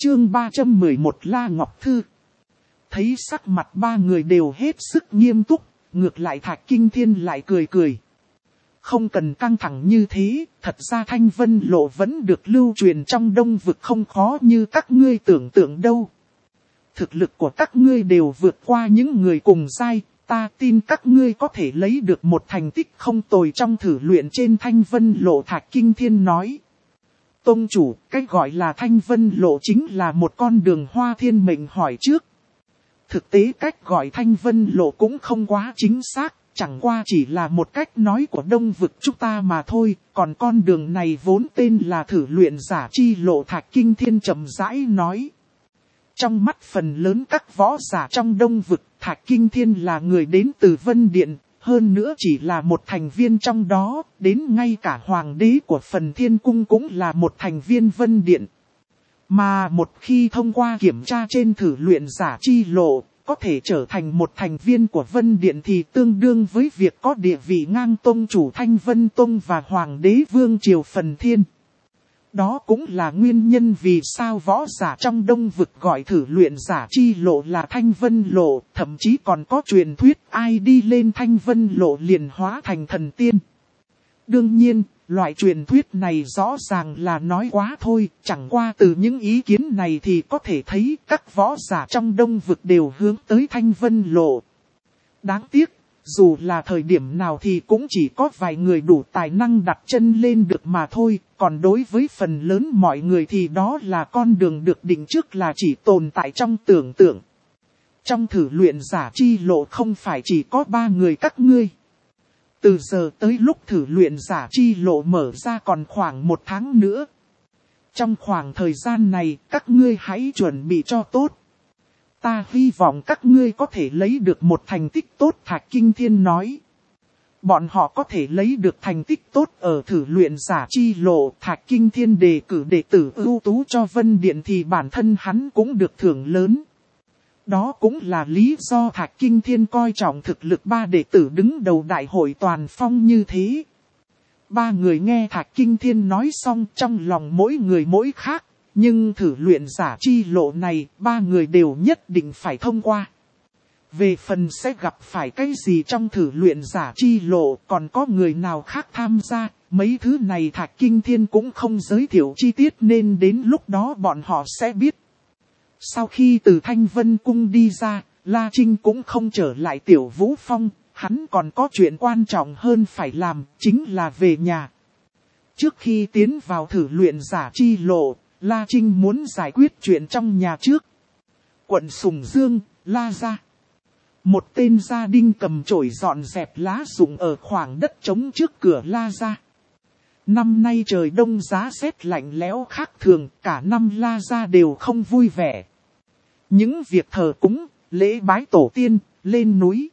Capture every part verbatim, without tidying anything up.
Chương ba trăm mười một La Ngọc Thư. Thấy sắc mặt ba người đều hết sức nghiêm túc, ngược lại Thạch Kinh Thiên lại cười cười. Không cần căng thẳng như thế, thật ra Thanh Vân Lộ vẫn được lưu truyền trong Đông Vực không khó như các ngươi tưởng tượng đâu. Thực lực của các ngươi đều vượt qua những người cùng giai, ta tin các ngươi có thể lấy được một thành tích không tồi trong thử luyện trên Thanh Vân Lộ. Thạch Kinh Thiên nói. Tông chủ, cách gọi là Thanh Vân Lộ chính là một con đường Hoa Thiên Mệnh hỏi trước. Thực tế cách gọi Thanh Vân Lộ cũng không quá chính xác, chẳng qua chỉ là một cách nói của Đông Vực chúng ta mà thôi, còn con đường này vốn tên là thử luyện giả chi lộ. Thạch Kinh Thiên chậm rãi nói. Trong mắt phần lớn các võ giả trong Đông Vực, Thạch Kinh Thiên là người đến từ Vân Điện, hơn nữa chỉ là một thành viên trong đó, đến ngay cả hoàng đế của Phần Thiên Cung cũng là một thành viên Vân Điện. Mà một khi thông qua kiểm tra trên thử luyện giả chi lộ, có thể trở thành một thành viên của Vân Điện thì tương đương với việc có địa vị ngang tông chủ Thanh Vân Tông và Hoàng đế Vương Triều Phần Thiên. Đó cũng là nguyên nhân vì sao võ giả trong Đông Vực gọi thử luyện giả chi lộ là Thanh Vân Lộ, thậm chí còn có truyền thuyết ai đi lên Thanh Vân Lộ liền hóa thành thần tiên. Đương nhiên, loại truyền thuyết này rõ ràng là nói quá thôi, chẳng qua từ những ý kiến này thì có thể thấy các võ giả trong Đông Vực đều hướng tới Thanh Vân Lộ. Đáng tiếc, dù là thời điểm nào thì cũng chỉ có vài người đủ tài năng đặt chân lên được mà thôi, còn đối với phần lớn mọi người thì đó là con đường được định trước là chỉ tồn tại trong tưởng tượng. Trong thử luyện giả chi lộ không phải chỉ có ba người các ngươi. Từ giờ tới lúc thử luyện giả chi lộ mở ra còn khoảng một tháng nữa. Trong khoảng thời gian này các ngươi hãy chuẩn bị cho tốt. Ta hy vọng các ngươi có thể lấy được một thành tích tốt. Thạch Kinh Thiên nói. Bọn họ có thể lấy được thành tích tốt ở thử luyện giả chi lộ. Thạch Kinh Thiên đề cử đệ tử ưu tú cho Vân Điện thì bản thân hắn cũng được thưởng lớn. Đó cũng là lý do Thạch Kinh Thiên coi trọng thực lực ba đệ tử đứng đầu đại hội toàn phong như thế. Ba người nghe Thạch Kinh Thiên nói xong trong lòng mỗi người mỗi khác. Nhưng thử luyện giả chi lộ này, ba người đều nhất định phải thông qua. Về phần sẽ gặp phải cái gì trong thử luyện giả chi lộ, còn có người nào khác tham gia, mấy thứ này Thạch Kinh Thiên cũng không giới thiệu chi tiết nên đến lúc đó bọn họ sẽ biết. Sau khi từ Thanh Vân Cung đi ra, La Trinh cũng không trở lại Tiểu Vũ Phong, hắn còn có chuyện quan trọng hơn phải làm, chính là về nhà. Trước khi tiến vào thử luyện giả chi lộ, La Trinh muốn giải quyết chuyện trong nhà trước. Quận Sùng Dương, La Gia. Một tên gia đình cầm chổi dọn dẹp lá rụng ở khoảng đất trống trước cửa La Gia. Năm nay trời đông giá rét lạnh lẽo khác thường, cả năm La Gia đều không vui vẻ. Những việc thờ cúng, lễ bái tổ tiên, lên núi.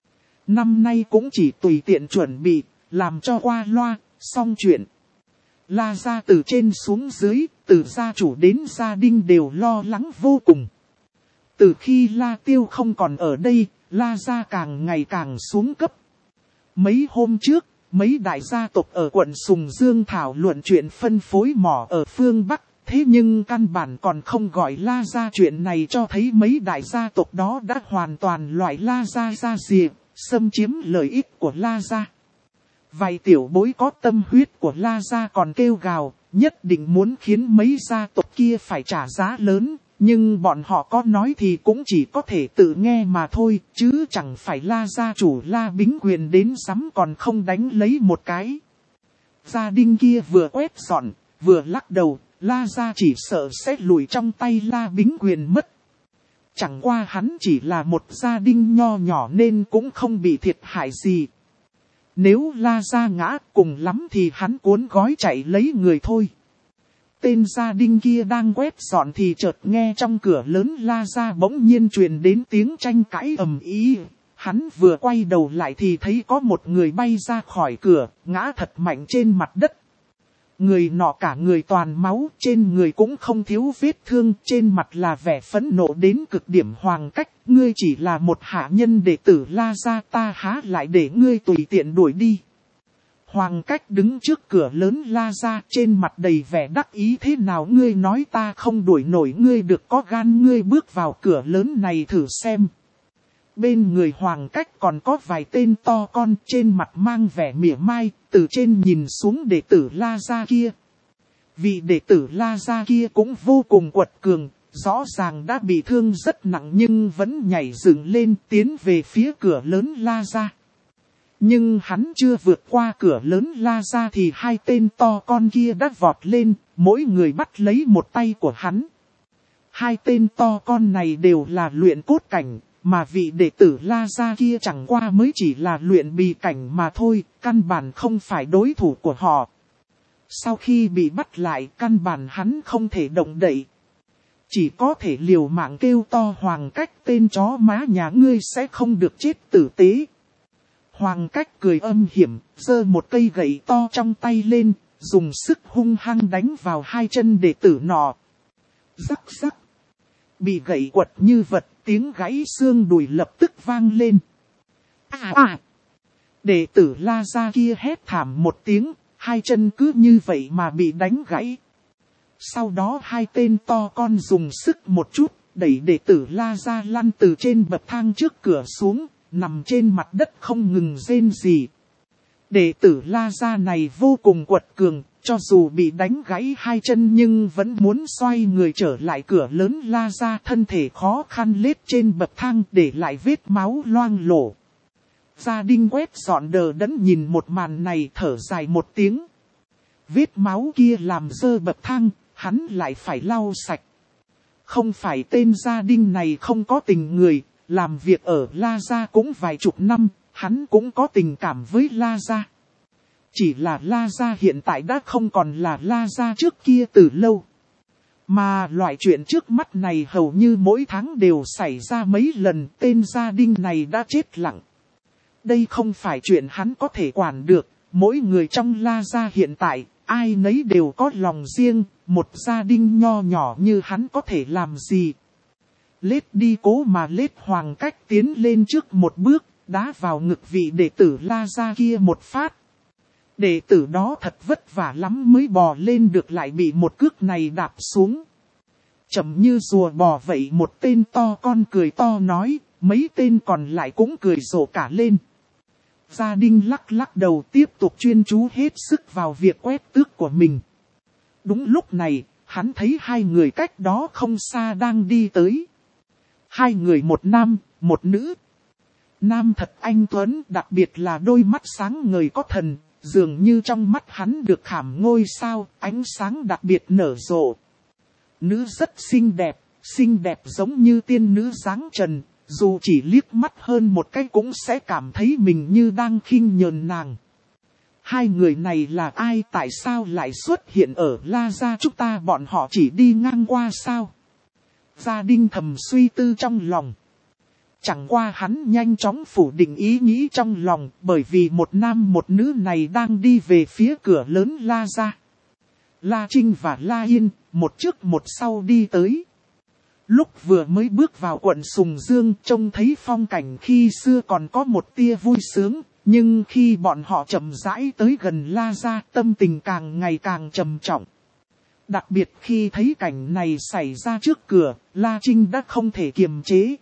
Năm nay cũng chỉ tùy tiện chuẩn bị, làm cho qua loa, xong chuyện. La Gia từ trên xuống dưới, từ gia chủ đến gia đình đều lo lắng vô cùng. Từ khi La Tiêu không còn ở đây, La Gia càng ngày càng xuống cấp. Mấy hôm trước, mấy đại gia tộc ở quận Sùng Dương thảo luận chuyện phân phối mỏ ở phương Bắc. Thế nhưng căn bản còn không gọi La Gia, chuyện này cho thấy mấy đại gia tộc đó đã hoàn toàn loại La Gia ra rìa, xâm chiếm lợi ích của La Gia. Vài tiểu bối có tâm huyết của La Gia còn kêu gào, nhất định muốn khiến mấy gia tộc kia phải trả giá lớn, nhưng bọn họ có nói thì cũng chỉ có thể tự nghe mà thôi, chứ chẳng phải La Gia chủ La Bính Quyền đến sắm còn không đánh lấy một cái. Gia đình kia vừa quét dọn, vừa lắc đầu, La Gia chỉ sợ sẽ lùi trong tay La Bính Quyền mất. Chẳng qua hắn chỉ là một gia đình nho nhỏ nên cũng không bị thiệt hại gì. Nếu La Gia ngã cùng lắm thì hắn cuốn gói chạy lấy người thôi. Tên gia đình kia đang quét dọn thì chợt nghe trong cửa lớn La Gia bỗng nhiên truyền đến tiếng tranh cãi ầm ĩ. Hắn vừa quay đầu lại thì thấy có một người bay ra khỏi cửa, ngã thật mạnh trên mặt đất. Người nọ cả người toàn máu, trên người cũng không thiếu vết thương, trên mặt là vẻ phẫn nộ đến cực điểm. Hoàng Cách, ngươi chỉ là một hạ nhân đệ tử La Gia, ta há lại để ngươi tùy tiện đuổi đi. Hoàng Cách đứng trước cửa lớn la ra, trên mặt đầy vẻ đắc ý. Thế nào ngươi nói ta không đuổi nổi ngươi, được có gan ngươi bước vào cửa lớn này thử xem. Bên người Hoàng Cách còn có vài tên to con, trên mặt mang vẻ mỉa mai, từ trên nhìn xuống đệ tử la ra kia. Vị đệ tử la ra kia cũng vô cùng quật cường, rõ ràng đã bị thương rất nặng nhưng vẫn nhảy dựng lên tiến về phía cửa lớn la ra. Nhưng hắn chưa vượt qua cửa lớn la ra thì hai tên to con kia đã vọt lên, mỗi người bắt lấy một tay của hắn. Hai tên to con này đều là luyện cốt cảnh, mà vị đệ tử la ra kia chẳng qua mới chỉ là luyện bì cảnh mà thôi, căn bản không phải đối thủ của họ. Sau khi bị bắt lại, căn bản hắn không thể động đậy. Chỉ có thể liều mạng kêu to Hoàng Cách, tên chó má nhà ngươi sẽ không được chết tử tế. Hoàng Cách cười âm hiểm, giơ một cây gậy to trong tay lên, dùng sức hung hăng đánh vào hai chân đệ tử nọ. Rắc rắc. Bị gậy quật như vật, tiếng gãy xương đùi lập tức vang lên. À à. Đệ tử la ra kia hét thảm một tiếng, hai chân cứ như vậy mà bị đánh gãy. Sau đó hai tên to con dùng sức một chút, đẩy đệ tử la ra lăn từ trên bậc thang trước cửa xuống, nằm trên mặt đất không ngừng rên rỉ. Đệ tử la ra này vô cùng quật cường, cho dù bị đánh gãy hai chân nhưng vẫn muốn xoay người trở lại cửa lớn la ra, thân thể khó khăn lết trên bậc thang để lại vết máu loang lổ. Gia Đinh quét dọn đờ đẫn nhìn một màn này thở dài một tiếng. Vết máu kia làm dơ bậc thang, hắn lại phải lau sạch. Không phải tên Gia Đinh này không có tình người, làm việc ở La Gia cũng vài chục năm, hắn cũng có tình cảm với La Gia. Chỉ là La Gia hiện tại đã không còn là La Gia trước kia từ lâu. Mà loại chuyện trước mắt này hầu như mỗi tháng đều xảy ra mấy lần, tên Gia Đinh này đã chết lặng. Đây không phải chuyện hắn có thể quản được, mỗi người trong La Gia hiện tại, ai nấy đều có lòng riêng, một Gia Đinh nho nhỏ như hắn có thể làm gì. Lết đi cố mà lết Hoàng Cách tiến lên trước một bước, đá vào ngực vị đệ tử La Gia kia một phát. Đệ tử đó thật vất vả lắm mới bò lên được, lại bị một cước này đạp xuống. Chậm như rùa bò vậy, một tên to con cười to nói, mấy tên còn lại cũng cười rộ cả lên. Gia Đinh lắc lắc đầu tiếp tục chuyên chú hết sức vào việc quét tước của mình. Đúng lúc này, hắn thấy hai người cách đó không xa đang đi tới. Hai người một nam, một nữ. Nam thật anh tuấn, đặc biệt là đôi mắt sáng ngời có thần, dường như trong mắt hắn được khảm ngôi sao, ánh sáng đặc biệt nở rộ. Nữ rất xinh đẹp, xinh đẹp giống như tiên nữ dáng trần, dù chỉ liếc mắt hơn một cái cũng sẽ cảm thấy mình như đang khinh nhờn nàng. Hai người này là ai, tại sao lại xuất hiện ở La Gia chúng ta, bọn họ chỉ đi ngang qua sao? Gia Đinh thầm suy tư trong lòng. Chẳng qua hắn nhanh chóng phủ định ý nghĩ trong lòng, bởi vì một nam một nữ này đang đi về phía cửa lớn La Gia. La Trinh và La Yên, một trước một sau đi tới. Lúc vừa mới bước vào quận Sùng Dương, trông thấy phong cảnh khi xưa còn có một tia vui sướng, nhưng khi bọn họ chậm rãi tới gần La Gia, tâm tình càng ngày càng trầm trọng. Đặc biệt khi thấy cảnh này xảy ra trước cửa, La Trinh đã không thể kiềm chế.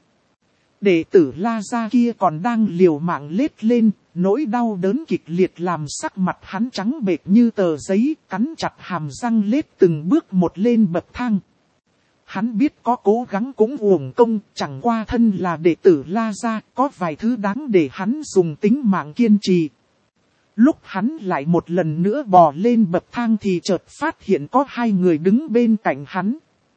Đệ tử La Gia kia còn đang liều mạng lết lên, nỗi đau đớn kịch liệt làm sắc mặt hắn trắng bệch như tờ giấy, cắn chặt hàm răng lết từng bước một lên bậc thang. Hắn biết có cố gắng cũng uổng công, chẳng qua thân là đệ tử La Gia, có vài thứ đáng để hắn dùng tính mạng kiên trì. Lúc hắn lại một lần nữa bò lên bậc thang thì chợt phát hiện có hai người đứng bên cạnh hắn.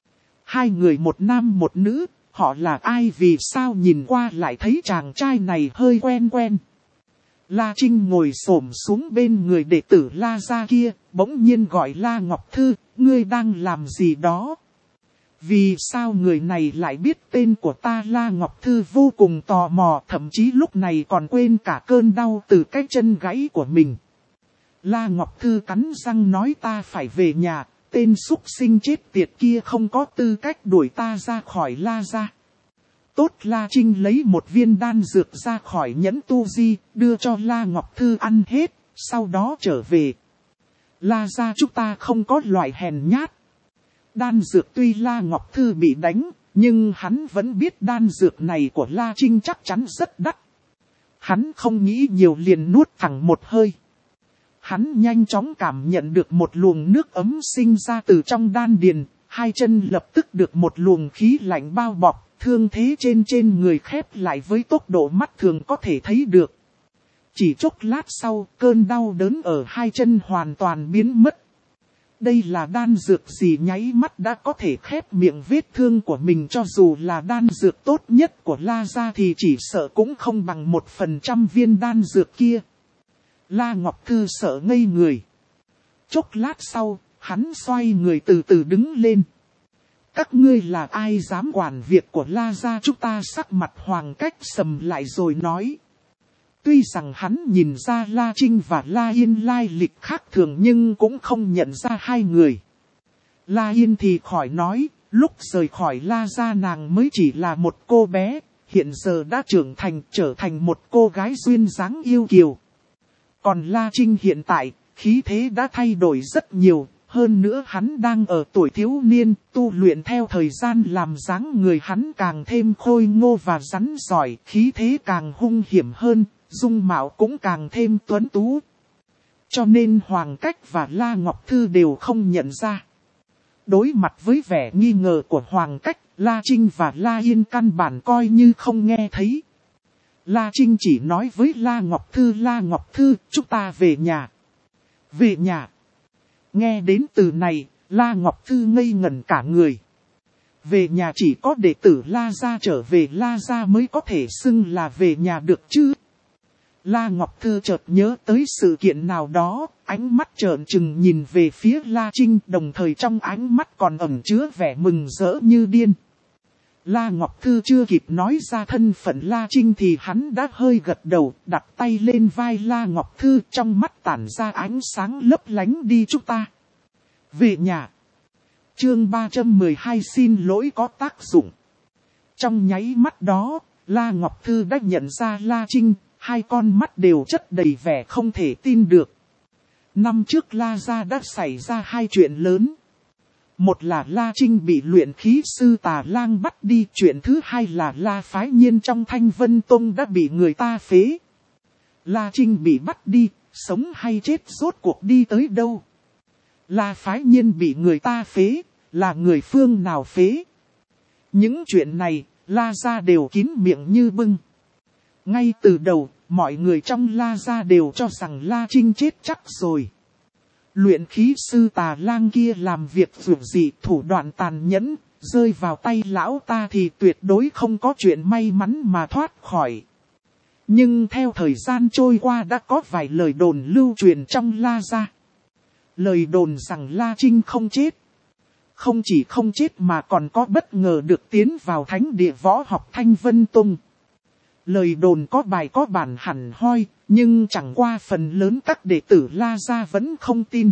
Hai người một nam một nữ, họ là ai, vì sao nhìn qua lại thấy chàng trai này hơi quen quen. La Trinh ngồi xổm xuống bên người đệ tử La Gia kia, bỗng nhiên gọi La Ngọc Thư, ngươi đang làm gì đó? Vì sao người này lại biết tên của ta? La Ngọc Thư vô cùng tò mò, thậm chí lúc này còn quên cả cơn đau từ cái chân gãy của mình. La Ngọc Thư cắn răng nói, ta phải về nhà, tên súc sinh chết tiệt kia không có tư cách đuổi ta ra khỏi La Gia. Tốt. La Trinh lấy một viên đan dược ra khỏi nhẫn tu di, đưa cho La Ngọc Thư ăn hết, sau đó trở về. La gia chúng ta không có loại hèn nhát. Đan dược tuy La Ngọc Thư bị đánh, nhưng hắn vẫn biết đan dược này của La Trinh chắc chắn rất đắt. Hắn không nghĩ nhiều liền nuốt thẳng một hơi. Hắn nhanh chóng cảm nhận được một luồng nước ấm sinh ra từ trong đan điền, hai chân lập tức được một luồng khí lạnh bao bọc, thương thế trên trên người khép lại với tốc độ mắt thường có thể thấy được. Chỉ chốc lát sau, cơn đau đớn ở hai chân hoàn toàn biến mất. Đây là đan dược gì nháy mắt đã có thể khép miệng vết thương của mình, cho dù là đan dược tốt nhất của La gia thì chỉ sợ cũng không bằng một phần trăm viên đan dược kia. La Ngọc Thư sợ ngây người. Chốc lát sau, hắn xoay người từ từ đứng lên. Các ngươi là ai dám quản việc của La gia chúng ta? Sắc mặt Hoàng Cách sầm lại rồi nói. Tuy rằng hắn nhìn ra La Trinh và La Yên lai lịch khác thường nhưng cũng không nhận ra hai người. La Yên thì khỏi nói, lúc rời khỏi La gia nàng mới chỉ là một cô bé, hiện giờ đã trưởng thành trở thành một cô gái duyên dáng yêu kiều. Còn La Trinh hiện tại, khí thế đã thay đổi rất nhiều, hơn nữa hắn đang ở tuổi thiếu niên, tu luyện theo thời gian làm dáng người hắn càng thêm khôi ngô và rắn giỏi, khí thế càng hung hiểm hơn. Dung mạo cũng càng thêm tuấn tú. Cho nên Hoàng Cách và La Ngọc Thư đều không nhận ra. Đối mặt với vẻ nghi ngờ của Hoàng Cách, La Trinh và La Yên căn bản coi như không nghe thấy. La Trinh chỉ nói với La Ngọc Thư: La Ngọc Thư, chúng ta về nhà. Về nhà. Nghe đến từ này, La Ngọc Thư ngây ngẩn cả người. Về nhà chỉ có đệ tử La gia trở về La gia mới có thể xưng là về nhà được chứ. La Ngọc Thư chợt nhớ tới sự kiện nào đó, ánh mắt trợn trừng nhìn về phía La Trinh, đồng thời trong ánh mắt còn ẩn chứa vẻ mừng rỡ như điên. La Ngọc Thư chưa kịp nói ra thân phận La Trinh thì hắn đã hơi gật đầu, đặt tay lên vai La Ngọc Thư, trong mắt tản ra ánh sáng lấp lánh. Đi chúng ta về nhà. Chương ba trăm mười hai xin lỗi có tác dụng. Trong nháy mắt đó, La Ngọc Thư đã nhận ra La Trinh. Hai con mắt đều chất đầy vẻ không thể tin được. Năm trước La gia đã xảy ra hai chuyện lớn. Một là La Trinh bị luyện khí sư Tà Lang bắt đi. Chuyện thứ hai là La Phái Nhiên trong Thanh Vân Tông đã bị người ta phế. La Trinh bị bắt đi, sống hay chết rốt cuộc đi tới đâu? La Phái Nhiên bị người ta phế, là người phương nào phế? Những chuyện này, La gia đều kín miệng như bưng. Ngay từ đầu, mọi người trong La gia đều cho rằng La Trinh chết chắc rồi. Luyện khí sư Tà Lang kia làm việc dữ dị, thủ đoạn tàn nhẫn, rơi vào tay lão ta thì tuyệt đối không có chuyện may mắn mà thoát khỏi. Nhưng theo thời gian trôi qua đã có vài lời đồn lưu truyền trong La gia. Lời đồn rằng La Trinh không chết. Không chỉ không chết mà còn có bất ngờ được tiến vào thánh địa võ học Thanh Vân Tông. Lời đồn có bài có bản hẳn hoi, nhưng chẳng qua phần lớn các đệ tử La gia vẫn không tin.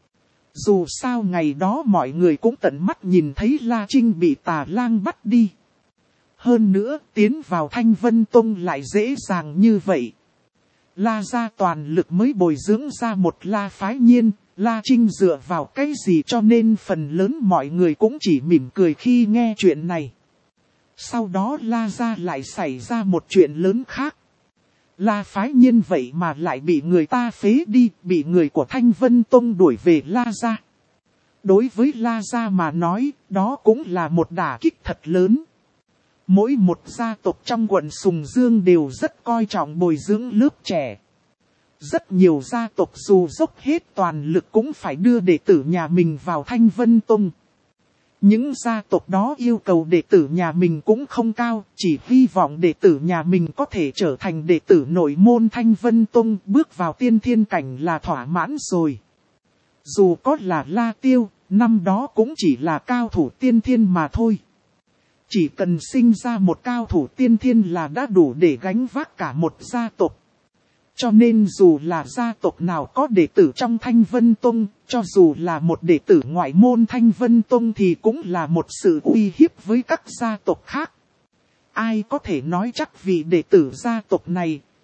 Dù sao ngày đó mọi người cũng tận mắt nhìn thấy La Trinh bị Tà Lang bắt đi. Hơn nữa, tiến vào Thanh Vân Tông lại dễ dàng như vậy. La gia toàn lực mới bồi dưỡng ra một La Phái Nhiên, La Trinh dựa vào cái gì cho nên phần lớn mọi người cũng chỉ mỉm cười khi nghe chuyện này. Sau đó La gia lại xảy ra một chuyện lớn khác. La Phái Nhiên vậy mà lại bị người ta phế đi, bị người của Thanh Vân Tông đuổi về La gia. Đối với La gia mà nói, đó cũng là một đả kích thật lớn. Mỗi một gia tộc trong quận Sùng Dương đều rất coi trọng bồi dưỡng lớp trẻ. Rất nhiều gia tộc dù dốc hết toàn lực cũng phải đưa đệ tử nhà mình vào Thanh Vân Tông. Những gia tộc đó yêu cầu đệ tử nhà mình cũng không cao, chỉ hy vọng đệ tử nhà mình có thể trở thành đệ tử nội môn Thanh Vân Tông, bước vào tiên thiên cảnh là thỏa mãn rồi. Dù có là La Tiêu, năm đó cũng chỉ là cao thủ tiên thiên mà thôi. Chỉ cần sinh ra một cao thủ tiên thiên là đã đủ để gánh vác cả một gia tộc. Cho nên dù là gia tộc nào có đệ tử trong Thanh Vân Tông, cho dù là một đệ tử ngoại môn Thanh Vân Tông thì cũng là một sự uy hiếp với các gia tộc khác. Ai có thể nói chắc vì đệ tử gia tộc này,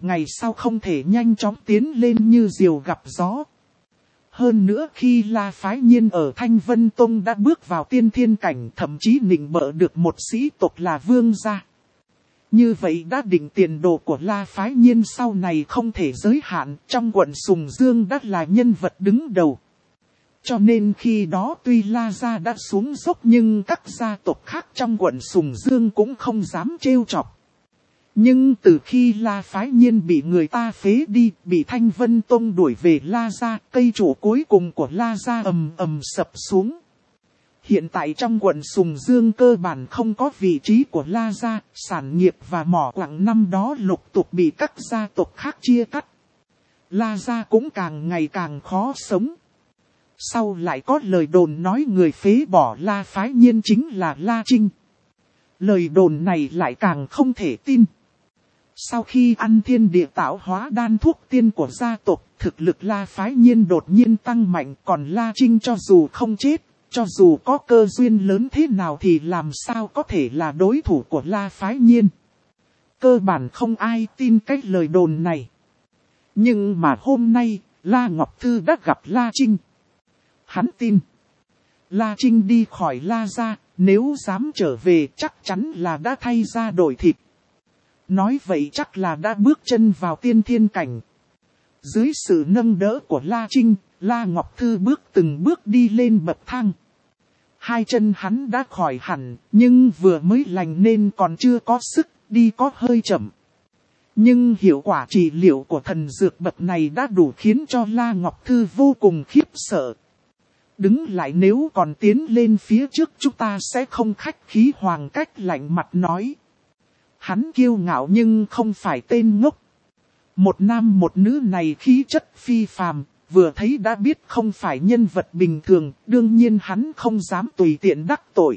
ngày sau không thể nhanh chóng tiến lên như diều gặp gió. Hơn nữa khi La Phái Nhiên ở Thanh Vân Tông đã bước vào tiên thiên cảnh, thậm chí nịnh bợ được một sĩ tộc là vương gia. Như vậy đã định tiền đồ của La Phái Nhiên sau này không thể giới hạn, trong quận Sùng Dương đã là nhân vật đứng đầu. Cho nên khi đó tuy La gia đã xuống dốc nhưng các gia tộc khác trong quận Sùng Dương cũng không dám trêu chọc. Nhưng từ khi La Phái Nhiên bị người ta phế đi, bị Thanh Vân Tông đuổi về La gia, cây trụ cuối cùng của La gia ầm ầm sập xuống. Hiện tại trong quận Sùng Dương cơ bản không có vị trí của La gia, sản nghiệp và mỏ quặng năm đó lục tục bị các gia tộc khác chia cắt. La gia cũng càng ngày càng khó sống. Sau lại có lời đồn nói người phế bỏ La Phái Nhiên chính là La Trinh. Lời đồn này lại càng không thể tin. Sau khi ăn thiên địa tạo hóa đan thuốc tiên của gia tộc, thực lực La Phái Nhiên đột nhiên tăng mạnh, còn La Trinh cho dù không chết, cho dù có cơ duyên lớn thế nào thì làm sao có thể là đối thủ của La Phái Nhiên. Cơ bản không ai tin cái lời đồn này. Nhưng mà hôm nay, La Ngọc Thư đã gặp La Trinh. Hắn tin. La Trinh đi khỏi La gia, nếu dám trở về chắc chắn là đã thay ra đổi thịt. Nói vậy chắc là đã bước chân vào tiên thiên cảnh. Dưới sự nâng đỡ của La Trinh, La Ngọc Thư bước từng bước đi lên bậc thang. Hai chân hắn đã khỏi hẳn, nhưng vừa mới lành nên còn chưa có sức, đi có hơi chậm. Nhưng hiệu quả trị liệu của thần dược bậc này đã đủ khiến cho La Ngọc Thư vô cùng khiếp sợ. Đứng lại, nếu còn tiến lên phía trước chúng ta sẽ không khách khí. Hoàng Cách lạnh mặt nói. Hắn kiêu ngạo nhưng không phải tên ngốc. Một nam một nữ này khí chất phi phàm, vừa thấy đã biết không phải nhân vật bình thường, đương nhiên hắn không dám tùy tiện đắc tội.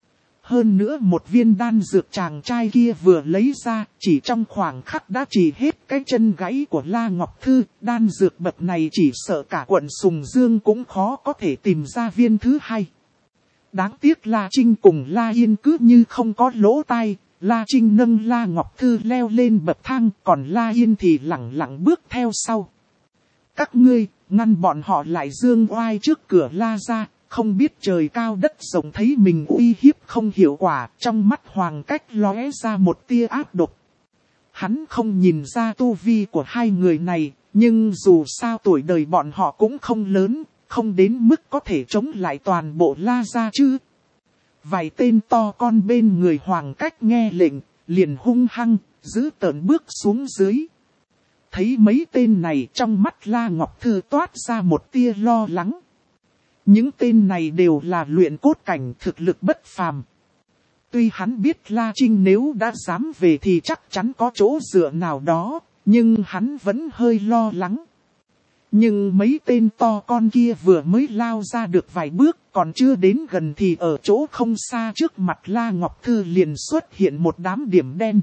Hơn nữa một viên đan dược chàng trai kia vừa lấy ra, chỉ trong khoảng khắc đã trị hết cái chân gãy của La Ngọc Thư. Đan dược bậc này chỉ sợ cả quận Sùng Dương cũng khó có thể tìm ra viên thứ hai. Đáng tiếc La Trinh cùng La Yên cứ như không có lỗ tai. La Trinh nâng La Ngọc Thư leo lên bậc thang, còn La Yên thì lẳng lặng bước theo sau. Các ngươi, ngăn bọn họ lại dương oai trước cửa La gia, không biết trời cao đất rộng, thấy mình uy hiếp không hiệu quả, trong mắt Hoàng Cách lóe ra một tia ác độc. Hắn không nhìn ra tu vi của hai người này, nhưng dù sao tuổi đời bọn họ cũng không lớn, không đến mức có thể chống lại toàn bộ La gia chứ. Vài tên to con bên người Hoàng Cách nghe lệnh, liền hung hăng, giữ tợn bước xuống dưới. Thấy mấy tên này, trong mắt La Ngọc Thư toát ra một tia lo lắng. Những tên này đều là luyện cốt cảnh, thực lực bất phàm. Tuy hắn biết La Trinh nếu đã dám về thì chắc chắn có chỗ dựa nào đó, nhưng hắn vẫn hơi lo lắng. Nhưng mấy tên to con kia vừa mới lao ra được vài bước, còn chưa đến gần thì ở chỗ không xa trước mặt La Ngọc Thư liền xuất hiện một đám điểm đen.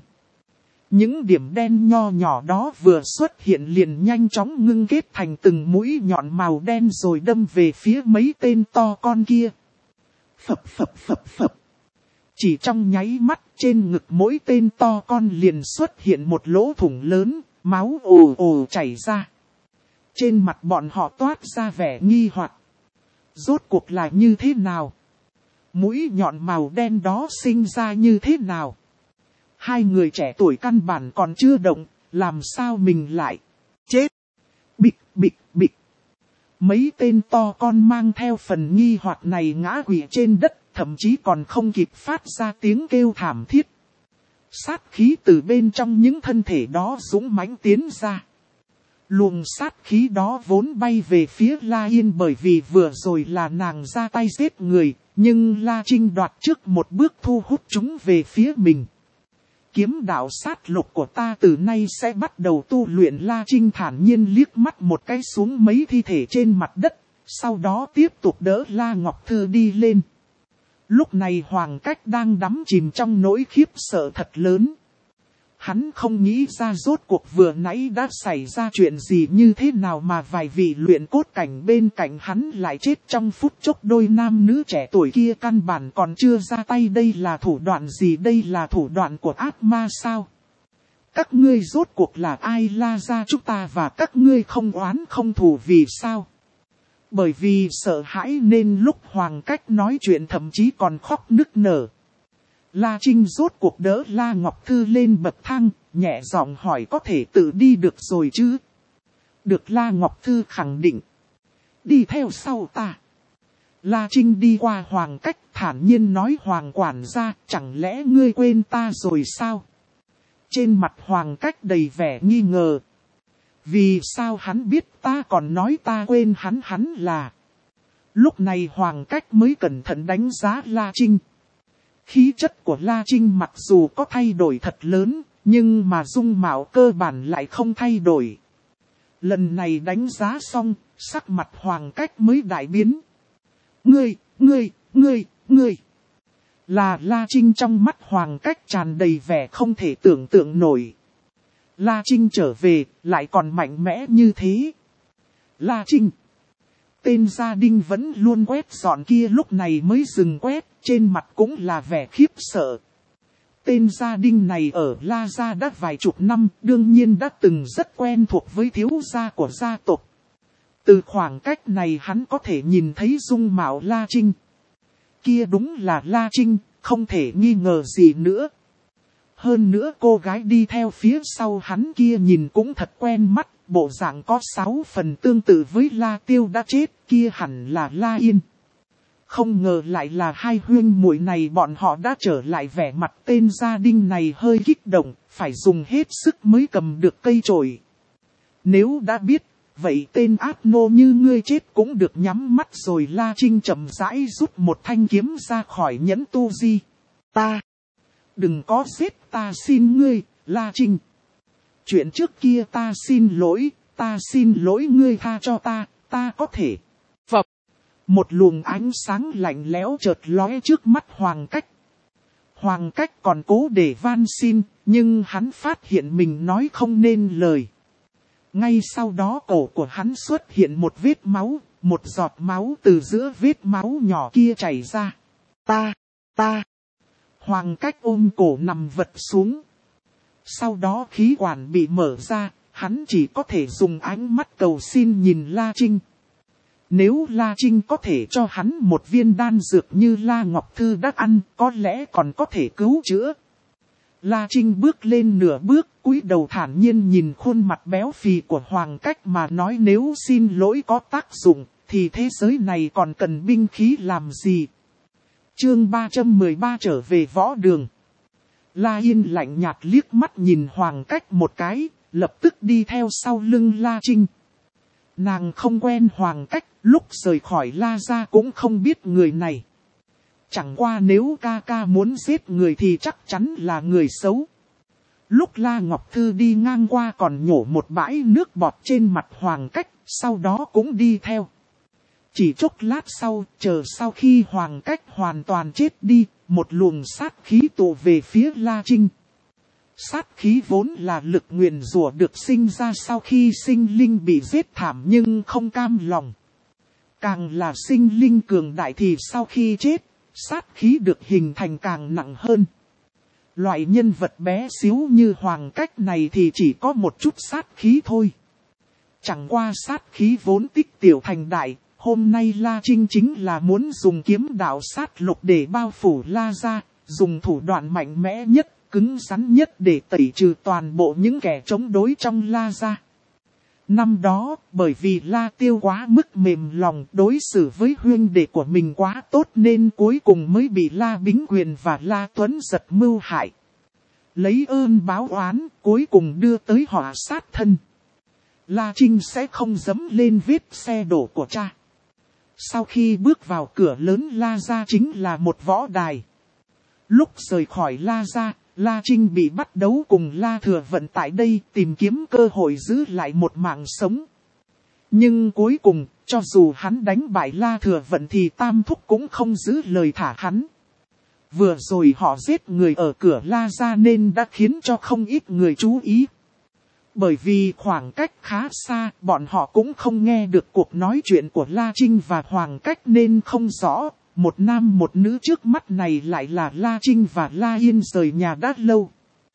Những điểm đen nho nhỏ đó vừa xuất hiện liền nhanh chóng ngưng kết thành từng mũi nhọn màu đen rồi đâm về phía mấy tên to con kia. Phập phập phập phập. Chỉ trong nháy mắt, trên ngực mỗi tên to con liền xuất hiện một lỗ thủng lớn, máu ồ ồ chảy ra. Trên mặt bọn họ toát ra vẻ nghi hoặc. Rốt cuộc là như thế nào? Mũi nhọn màu đen đó sinh ra như thế nào? Hai người trẻ tuổi căn bản còn chưa động, làm sao mình lại chết? Bịch bịch bịch. Mấy tên to con mang theo phần nghi hoặc này ngã quỵ trên đất, thậm chí còn không kịp phát ra tiếng kêu thảm thiết. Sát khí từ bên trong những thân thể đó dũng mãnh tiến ra. Luồng sát khí đó vốn bay về phía La Yên, bởi vì vừa rồi là nàng ra tay giết người, nhưng La Trinh đoạt trước một bước thu hút chúng về phía mình. Kiếm đạo sát lục của ta từ nay sẽ bắt đầu tu luyện. La Trinh thản nhiên liếc mắt một cái xuống mấy thi thể trên mặt đất, sau đó tiếp tục đỡ La Ngọc Thư đi lên. Lúc này Hoàng Cách đang đắm chìm trong nỗi khiếp sợ thật lớn. Hắn không nghĩ ra rốt cuộc vừa nãy đã xảy ra chuyện gì như thế nào mà vài vị luyện cốt cảnh bên cạnh hắn lại chết trong phút chốc. Đôi nam nữ trẻ tuổi kia căn bản còn chưa ra tay, đây là thủ đoạn gì? Đây là thủ đoạn của ác ma sao? Các ngươi rốt cuộc là ai? La gia chúng ta và các ngươi không oán không thù vì sao? Bởi vì sợ hãi nên lúc Hoàng Cách nói chuyện thậm chí còn khóc nức nở. La Trinh rốt cuộc đỡ La Ngọc Thư lên bậc thang, nhẹ giọng hỏi có thể tự đi được rồi chứ? Được, La Ngọc Thư khẳng định. Đi theo sau ta. La Trinh đi qua Hoàng Cách thản nhiên nói, Hoàng quản gia, chẳng lẽ ngươi quên ta rồi sao? Trên mặt Hoàng Cách đầy vẻ nghi ngờ. Vì sao hắn biết ta còn nói ta quên hắn? Hắn là... Lúc này Hoàng Cách mới cẩn thận đánh giá La Trinh. Khí chất của La Trinh mặc dù có thay đổi thật lớn, nhưng mà dung mạo cơ bản lại không thay đổi. Lần này đánh giá xong, sắc mặt Hoàng Cách mới đại biến. Ngươi, ngươi, ngươi, ngươi. Là La Trinh. Trong mắt Hoàng Cách tràn đầy vẻ không thể tưởng tượng nổi. La Trinh trở về, lại còn mạnh mẽ như thế. La Trinh. Tên gia đình vẫn luôn quét dọn kia lúc này mới dừng quét, trên mặt cũng là vẻ khiếp sợ. Tên gia đình này ở La Gia đã vài chục năm, đương nhiên đã từng rất quen thuộc với thiếu gia của gia tộc. Từ khoảng cách này hắn có thể nhìn thấy dung mạo La Trinh. Kia đúng là La Trinh, không thể nghi ngờ gì nữa. Hơn nữa cô gái đi theo phía sau hắn kia nhìn cũng thật quen mắt, bộ dạng có sáu phần tương tự với La Tiêu đã chết, kia hẳn là La Yên. Không ngờ lại là hai huynh muội này, bọn họ đã trở lại. Vẻ mặt tên gia đình này hơi kích động, phải dùng hết sức mới cầm được cây chổi. Nếu đã biết, vậy tên ác nô như ngươi chết cũng được nhắm mắt rồi. La Trinh chậm rãi rút một thanh kiếm ra khỏi nhẫn tu di. Ta! Đừng có giết ta xin ngươi, La Trinh. Chuyện trước kia ta xin lỗi, ta xin lỗi ngươi tha cho ta, ta có thể. Phập! Một luồng ánh sáng lạnh lẽo chợt lóe trước mắt Hoàng Cách. Hoàng Cách còn cố để van xin, nhưng hắn phát hiện mình nói không nên lời. Ngay sau đó cổ của hắn xuất hiện một vết máu, một giọt máu từ giữa vết máu nhỏ kia chảy ra. Ta, ta. Hoàng Cách ôm cổ nằm vật xuống. Sau đó khí quản bị mở ra, hắn chỉ có thể dùng ánh mắt cầu xin nhìn La Trinh. Nếu La Trinh có thể cho hắn một viên đan dược như La Ngọc Thư đã ăn, có lẽ còn có thể cứu chữa. La Trinh bước lên nửa bước, cúi đầu thản nhiên nhìn khuôn mặt béo phì của Hoàng Cách mà nói, nếu xin lỗi có tác dụng, thì thế giới này còn cần binh khí làm gì? Chương ba trăm mười ba trở về võ đường. La Yên lạnh nhạt liếc mắt nhìn Hoàng Cách một cái, lập tức đi theo sau lưng La Trinh. Nàng không quen Hoàng Cách, lúc rời khỏi La Gia cũng không biết người này. Chẳng qua nếu ca ca muốn giết người thì chắc chắn là người xấu. Lúc La Ngọc Thư đi ngang qua còn nhổ một bãi nước bọt trên mặt Hoàng Cách, sau đó cũng đi theo. Chỉ chốc lát sau, chờ sau khi Hoàng Cách hoàn toàn chết đi, một luồng sát khí tụ về phía La Trinh. Sát khí vốn là lực nguyền rủa được sinh ra sau khi sinh linh bị giết thảm nhưng không cam lòng. Càng là sinh linh cường đại thì sau khi chết, sát khí được hình thành càng nặng hơn. Loại nhân vật bé xíu như Hoàng Cách này thì chỉ có một chút sát khí thôi. Chẳng qua sát khí vốn tích tiểu thành đại, hôm nay La Trinh chính là muốn dùng kiếm đạo sát lục để bao phủ La Gia, dùng thủ đoạn mạnh mẽ nhất, cứng rắn nhất để tẩy trừ toàn bộ những kẻ chống đối trong La Gia. Năm đó, bởi vì La Tiêu quá mức mềm lòng đối xử với huynh đệ của mình quá tốt nên cuối cùng mới bị La Bính Quyền và La Tuấn Giật mưu hại. Lấy ơn báo oán, cuối cùng đưa tới họa sát thân. La Trinh sẽ không dẫm lên vết xe đổ của cha. Sau khi bước vào cửa lớn La Gia chính là một võ đài. Lúc rời khỏi La Gia, La Trinh bị bắt đấu cùng La Thừa Vận tại đây tìm kiếm cơ hội giữ lại một mạng sống. Nhưng cuối cùng, cho dù hắn đánh bại La Thừa Vận thì Tam Thúc cũng không giữ lời thả hắn. Vừa rồi họ giết người ở cửa La Gia nên đã khiến cho không ít người chú ý. Bởi vì khoảng cách khá xa, bọn họ cũng không nghe được cuộc nói chuyện của La Trinh và Hoàng Cách nên không rõ. Một nam một nữ trước mắt này lại là La Trinh và La Yên rời nhà đã lâu.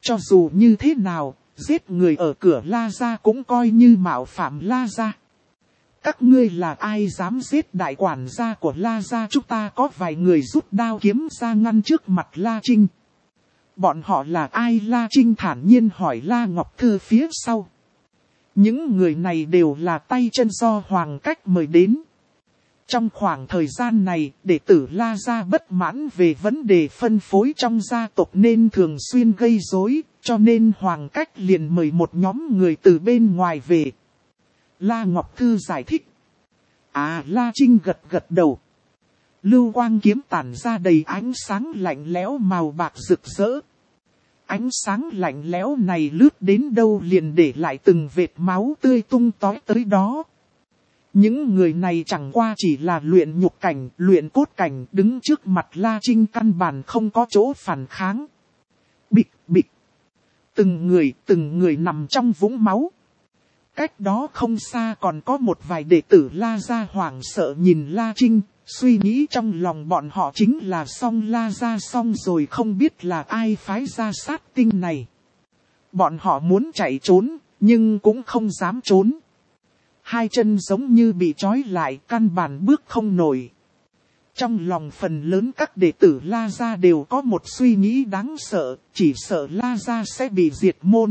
Cho dù như thế nào, giết người ở cửa La gia cũng coi như mạo phạm La gia. Các ngươi là ai dám giết đại quản gia của La gia? Chúng ta có vài người rút đao kiếm ra ngăn trước mặt La Trinh. Bọn họ là ai? La Trinh thản nhiên hỏi La Ngọc Thư phía sau. Những người này đều là tay chân do Hoàng Cách mời đến. Trong khoảng thời gian này, đệ tử La gia bất mãn về vấn đề phân phối trong gia tộc nên thường xuyên gây rối, cho nên Hoàng Cách liền mời một nhóm người từ bên ngoài về. La Ngọc Thư giải thích. À, La Trinh gật gật đầu. Lưu quang kiếm tản ra đầy ánh sáng lạnh lẽo màu bạc rực rỡ. Ánh sáng lạnh lẽo này lướt đến đâu liền để lại từng vệt máu tươi tung tóe tới đó. Những người này chẳng qua chỉ là luyện nhục cảnh, luyện cốt cảnh, đứng trước mặt La Trinh căn bản không có chỗ phản kháng. Bịch bịch. Từng người, từng người nằm trong vũng máu. Cách đó không xa còn có một vài đệ tử La gia hoảng sợ nhìn La Trinh, suy nghĩ trong lòng bọn họ chính là xong La gia xong rồi, không biết là ai phái ra sát tinh này. Bọn họ muốn chạy trốn, nhưng cũng không dám trốn. Hai chân giống như bị trói lại, căn bản bước không nổi. Trong lòng phần lớn các đệ tử La gia đều có một suy nghĩ đáng sợ, chỉ sợ La gia sẽ bị diệt môn.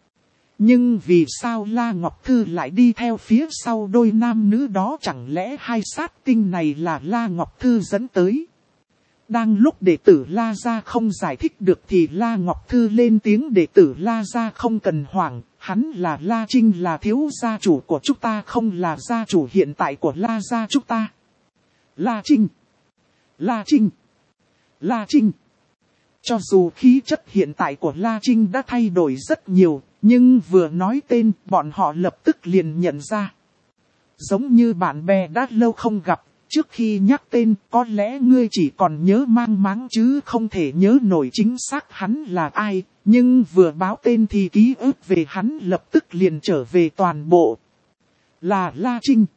Nhưng vì sao La Ngọc Thư lại đi theo phía sau đôi nam nữ đó? Chẳng lẽ hai sát tinh này là La Ngọc Thư dẫn tới? Đang lúc đệ tử La gia không giải thích được thì La Ngọc Thư lên tiếng. Đệ tử La gia không cần hoảng, hắn là La Trinh, là thiếu gia chủ của chúng ta, không là gia chủ hiện tại của La gia chúng ta. La Trinh, La Trinh, La Trinh. Cho dù khí chất hiện tại của La Trinh đã thay đổi rất nhiều, nhưng vừa nói tên, bọn họ lập tức liền nhận ra. Giống như bạn bè đã lâu không gặp, trước khi nhắc tên, có lẽ ngươi chỉ còn nhớ mang máng chứ không thể nhớ nổi chính xác hắn là ai, nhưng vừa báo tên thì ký ức về hắn lập tức liền trở về toàn bộ. Là La Trinh,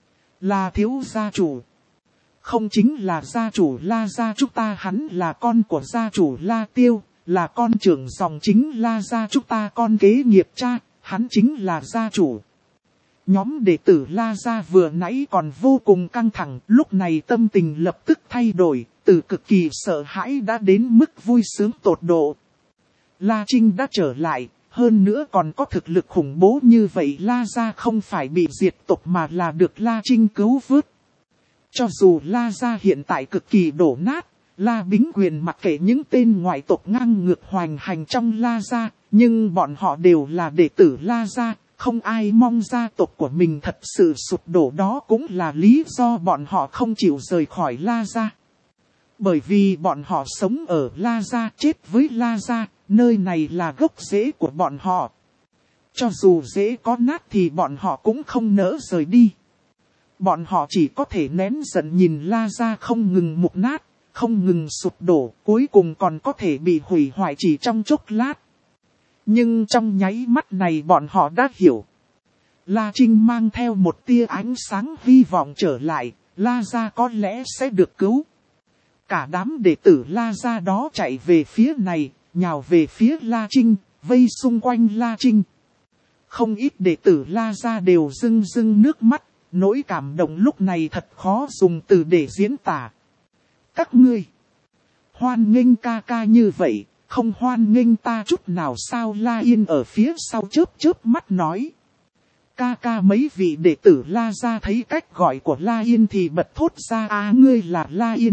là thiếu gia chủ. Không chính là gia chủ La gia chúng ta, hắn là con của gia chủ La Tiêu, là con trưởng dòng chính La gia chúng ta, con kế nghiệp cha, hắn chính là gia chủ. Nhóm đệ tử La gia vừa nãy còn vô cùng căng thẳng, lúc này tâm tình lập tức thay đổi, từ cực kỳ sợ hãi đã đến mức vui sướng tột độ. La Trinh đã trở lại, hơn nữa còn có thực lực khủng bố như vậy, La gia không phải bị diệt tộc mà là được La Trinh cứu vớt. Cho dù La gia hiện tại cực kỳ đổ nát, La Bính Quyền mặc kệ những tên ngoại tộc ngang ngược hoành hành trong La gia, nhưng bọn họ đều là đệ tử La gia, không ai mong gia tộc của mình thật sự sụp đổ, đó cũng là lý do bọn họ không chịu rời khỏi La gia. Bởi vì bọn họ sống ở La gia, chết với La gia, nơi này là gốc rễ của bọn họ. Cho dù rễ có nát thì bọn họ cũng không nỡ rời đi. Bọn họ chỉ có thể nén giận nhìn La gia không ngừng mục nát, không ngừng sụp đổ, cuối cùng còn có thể bị hủy hoại chỉ trong chốc lát. Nhưng trong nháy mắt này bọn họ đã hiểu. La Trinh mang theo một tia ánh sáng hy vọng trở lại, La gia có lẽ sẽ được cứu. Cả đám đệ tử La gia đó chạy về phía này, nhào về phía La Trinh, vây xung quanh La Trinh. Không ít đệ tử La gia đều rưng rưng nước mắt, nỗi cảm động lúc này thật khó dùng từ để diễn tả. Các ngươi hoan nghênh ca ca như vậy, không hoan nghênh ta chút nào sao? La Yên ở phía sau chớp chớp mắt nói. Ca ca. Mấy vị đệ tử La gia thấy cách gọi của La Yên thì bật thốt ra, à ngươi là La Yên.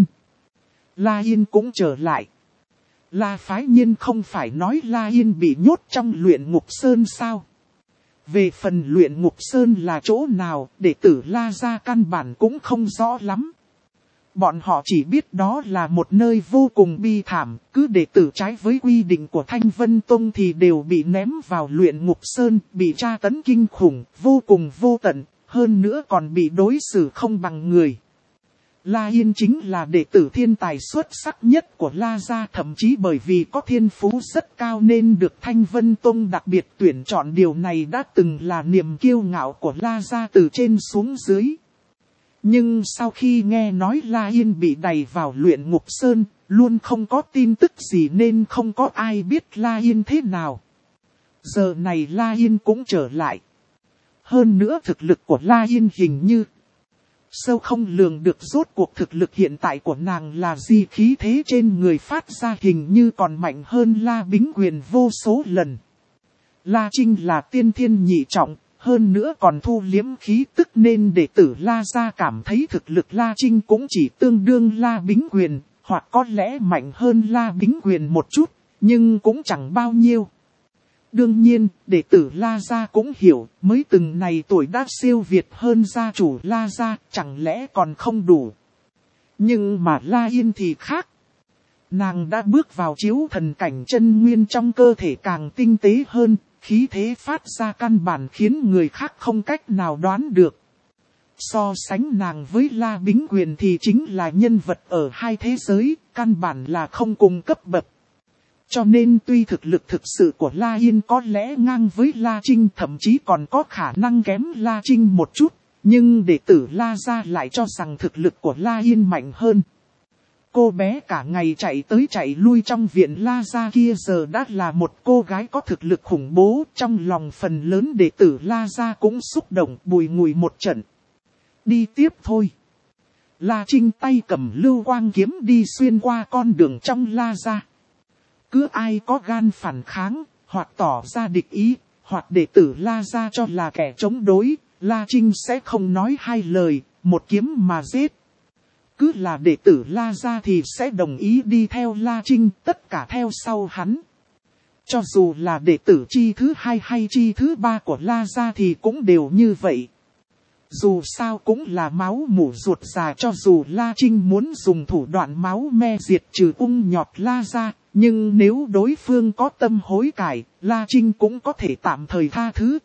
La Yên cũng trở lại. La Phái Nhiên không phải nói La Yên bị nhốt trong luyện ngục sơn sao? Về phần luyện ngục sơn là chỗ nào, đệ tử La gia căn bản cũng không rõ lắm. Bọn họ chỉ biết đó là một nơi vô cùng bi thảm, cứ đệ tử trái với quy định của Thanh Vân Tông thì đều bị ném vào luyện ngục sơn, bị tra tấn kinh khủng, vô cùng vô tận, hơn nữa còn bị đối xử không bằng người. La Yên chính là đệ tử thiên tài xuất sắc nhất của La gia, thậm chí bởi vì có thiên phú rất cao nên được Thanh Vân Tông đặc biệt tuyển chọn, điều này đã từng là niềm kiêu ngạo của La gia từ trên xuống dưới. Nhưng sau khi nghe nói La Yên bị đày vào luyện ngục sơn, Luôn không có tin tức gì nên không có ai biết La Yên thế nào. Giờ này La Yên cũng trở lại. Hơn nữa thực lực của La Yên hình như sâu không lường được, rốt cuộc thực lực hiện tại của nàng là gì, khí thế trên người phát ra hình như còn mạnh hơn La Bính Quyền vô số lần. La Trinh là tiên thiên nhị trọng, hơn nữa còn thu liếm khí tức nên đệ tử La gia cảm thấy thực lực La Trinh cũng chỉ tương đương La Bính Quyền, hoặc có lẽ mạnh hơn La Bính Quyền một chút, nhưng cũng chẳng bao nhiêu. Đương nhiên, đệ tử La gia cũng hiểu, mới từng này tuổi đã siêu việt hơn gia chủ La gia, chẳng lẽ còn không đủ. Nhưng mà La Yên thì khác. Nàng đã bước vào chiếu thần cảnh, chân nguyên trong cơ thể càng tinh tế hơn, khí thế phát ra căn bản khiến người khác không cách nào đoán được. So sánh nàng với La Bính Quyền thì chính là nhân vật ở hai thế giới, căn bản là không cùng cấp bậc. Cho nên tuy thực lực thực sự của La Yên có lẽ ngang với La Trinh, thậm chí còn có khả năng kém La Trinh một chút, nhưng đệ tử La gia lại cho rằng thực lực của La Yên mạnh hơn. Cô bé cả ngày chạy tới chạy lui trong viện La gia kia giờ đã là một cô gái có thực lực khủng bố, trong lòng phần lớn đệ tử La gia cũng xúc động bùi ngùi một trận. Đi tiếp thôi. La Trinh tay cầm lưu quang kiếm đi xuyên qua con đường trong La gia. Cứ ai có gan phản kháng, hoặc tỏ ra địch ý, hoặc đệ tử La gia cho là kẻ chống đối, La Trinh sẽ không nói hai lời, một kiếm mà giết. Cứ là đệ tử La gia thì sẽ đồng ý đi theo La Trinh, tất cả theo sau hắn. Cho dù là đệ tử chi thứ hai hay chi thứ ba của La gia thì cũng đều như vậy. Dù sao cũng là máu mủ ruột già, cho dù La Trinh muốn dùng thủ đoạn máu me diệt trừ ung nhọt La gia, nhưng nếu đối phương có tâm hối cải, La Trinh cũng có thể tạm thời tha thứ.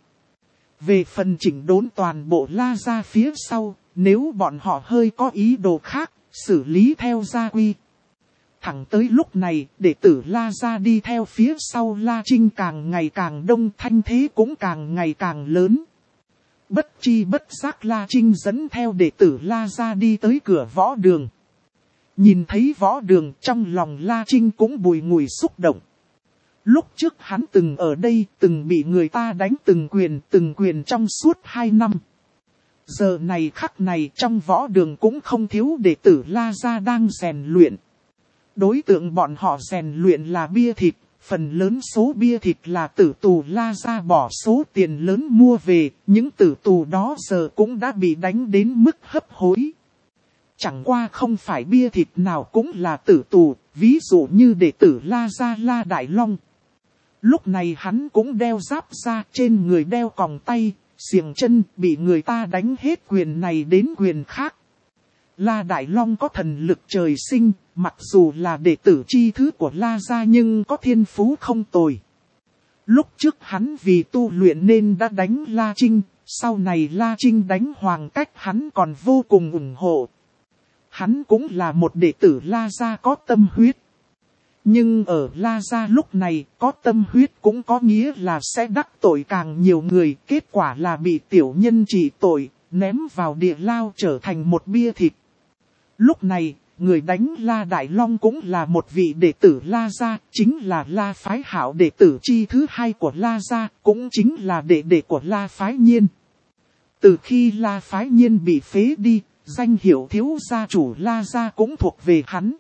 Về phần chỉnh đốn toàn bộ La gia phía sau, nếu bọn họ hơi có ý đồ khác, xử lý theo gia quy. Thẳng tới lúc này, đệ tử La gia đi theo phía sau La Trinh càng ngày càng đông, thanh thế cũng càng ngày càng lớn. Bất chi bất giác La Trinh dẫn theo đệ tử La gia đi tới cửa võ đường. Nhìn thấy võ đường, trong lòng La Trinh cũng bùi ngùi xúc động. Lúc trước hắn từng ở đây, từng bị người ta đánh từng quyền, từng quyền trong suốt hai năm. Giờ này khắc này trong võ đường cũng không thiếu đệ tử La gia đang rèn luyện. Đối tượng bọn họ rèn luyện là bia thịt, phần lớn số bia thịt là tử tù La gia bỏ số tiền lớn mua về, những tử tù đó giờ cũng đã bị đánh đến mức hấp hối. Chẳng qua không phải bia thịt nào cũng là tử tù, ví dụ như đệ tử La gia La Đại Long. Lúc này hắn cũng đeo giáp ra, trên người đeo còng tay, xiềng chân, bị người ta đánh hết quyền này đến quyền khác. La Đại Long có thần lực trời sinh, mặc dù là đệ tử chi thứ của La gia nhưng có thiên phú không tồi. Lúc trước hắn vì tu luyện nên đã đánh La Trinh, sau này La Trinh đánh Hoàng Cách hắn còn vô cùng ủng hộ. Hắn cũng là một đệ tử La gia có tâm huyết. Nhưng ở La gia lúc này, có tâm huyết cũng có nghĩa là sẽ đắc tội càng nhiều người, kết quả là bị tiểu nhân trị tội, ném vào địa lao trở thành một bia thịt. Lúc này, người đánh La Đại Long cũng là một vị đệ tử La gia, chính là La Phái Hạo, đệ tử chi thứ hai của La gia, cũng chính là đệ đệ của La Phái Nhiên. Từ khi La Phái Nhiên bị phế đi, danh hiệu thiếu gia chủ La gia cũng thuộc về hắn.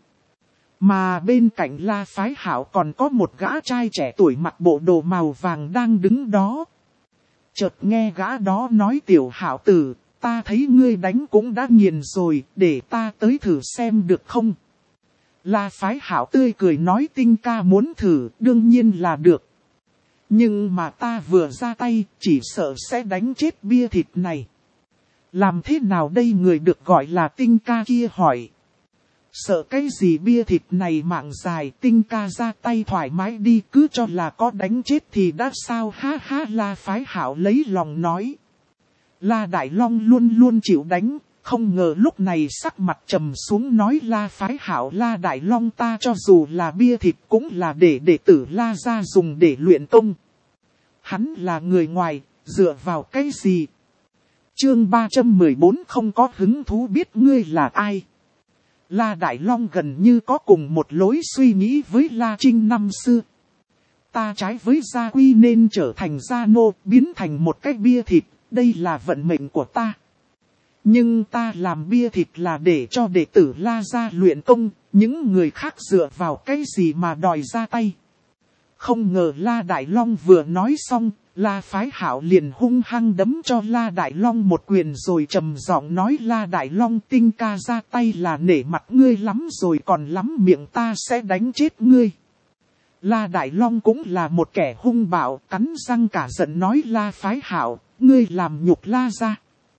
Mà bên cạnh La Phái Hạo còn có một gã trai trẻ tuổi mặc bộ đồ màu vàng đang đứng đó. Chợt nghe gã đó nói: "Tiểu Hạo tử, ta thấy ngươi đánh cũng đã nghiền rồi, để ta tới thử xem được không?" La Phái Hạo tươi cười nói: "Tinh ca muốn thử, đương nhiên là được. Nhưng mà ta vừa ra tay, chỉ sợ sẽ đánh chết bia thịt này." "Làm thế nào đây?" người được gọi là Tinh ca kia hỏi. "Sợ cái gì, bia thịt này mạng dài, Tinh ca ra tay thoải mái đi, cứ cho là có đánh chết thì đã sao." Ha ha, La Phái Hạo lấy lòng nói. La Đại Long luôn luôn chịu đánh, không ngờ lúc này sắc mặt trầm xuống nói: "La Phái Hạo, La Đại Long, ta cho dù là bia thịt cũng là để đệ tử La gia dùng để luyện công. Hắn là người ngoài, dựa vào cái gì?" Chương ba trăm mười bốn không có hứng thú biết ngươi là ai. La Đại Long gần như có cùng một lối suy nghĩ với La Trinh năm xưa. Ta trái với gia quy nên trở thành gia nô, biến thành một cái bia thịt, đây là vận mệnh của ta. Nhưng ta làm bia thịt là để cho đệ tử La gia luyện công, những người khác dựa vào cái gì mà đòi ra tay. Không ngờ La Đại Long vừa nói xong, La Phái Hảo liền hung hăng đấm cho La Đại Long một quyền rồi trầm giọng nói La Đại Long Tinh ca ra tay là nể mặt ngươi lắm rồi còn lắm miệng ta sẽ đánh chết ngươi. La Đại Long cũng là một kẻ hung bạo, cắn răng cả giận nói La Phái Hảo, ngươi làm nhục La gia.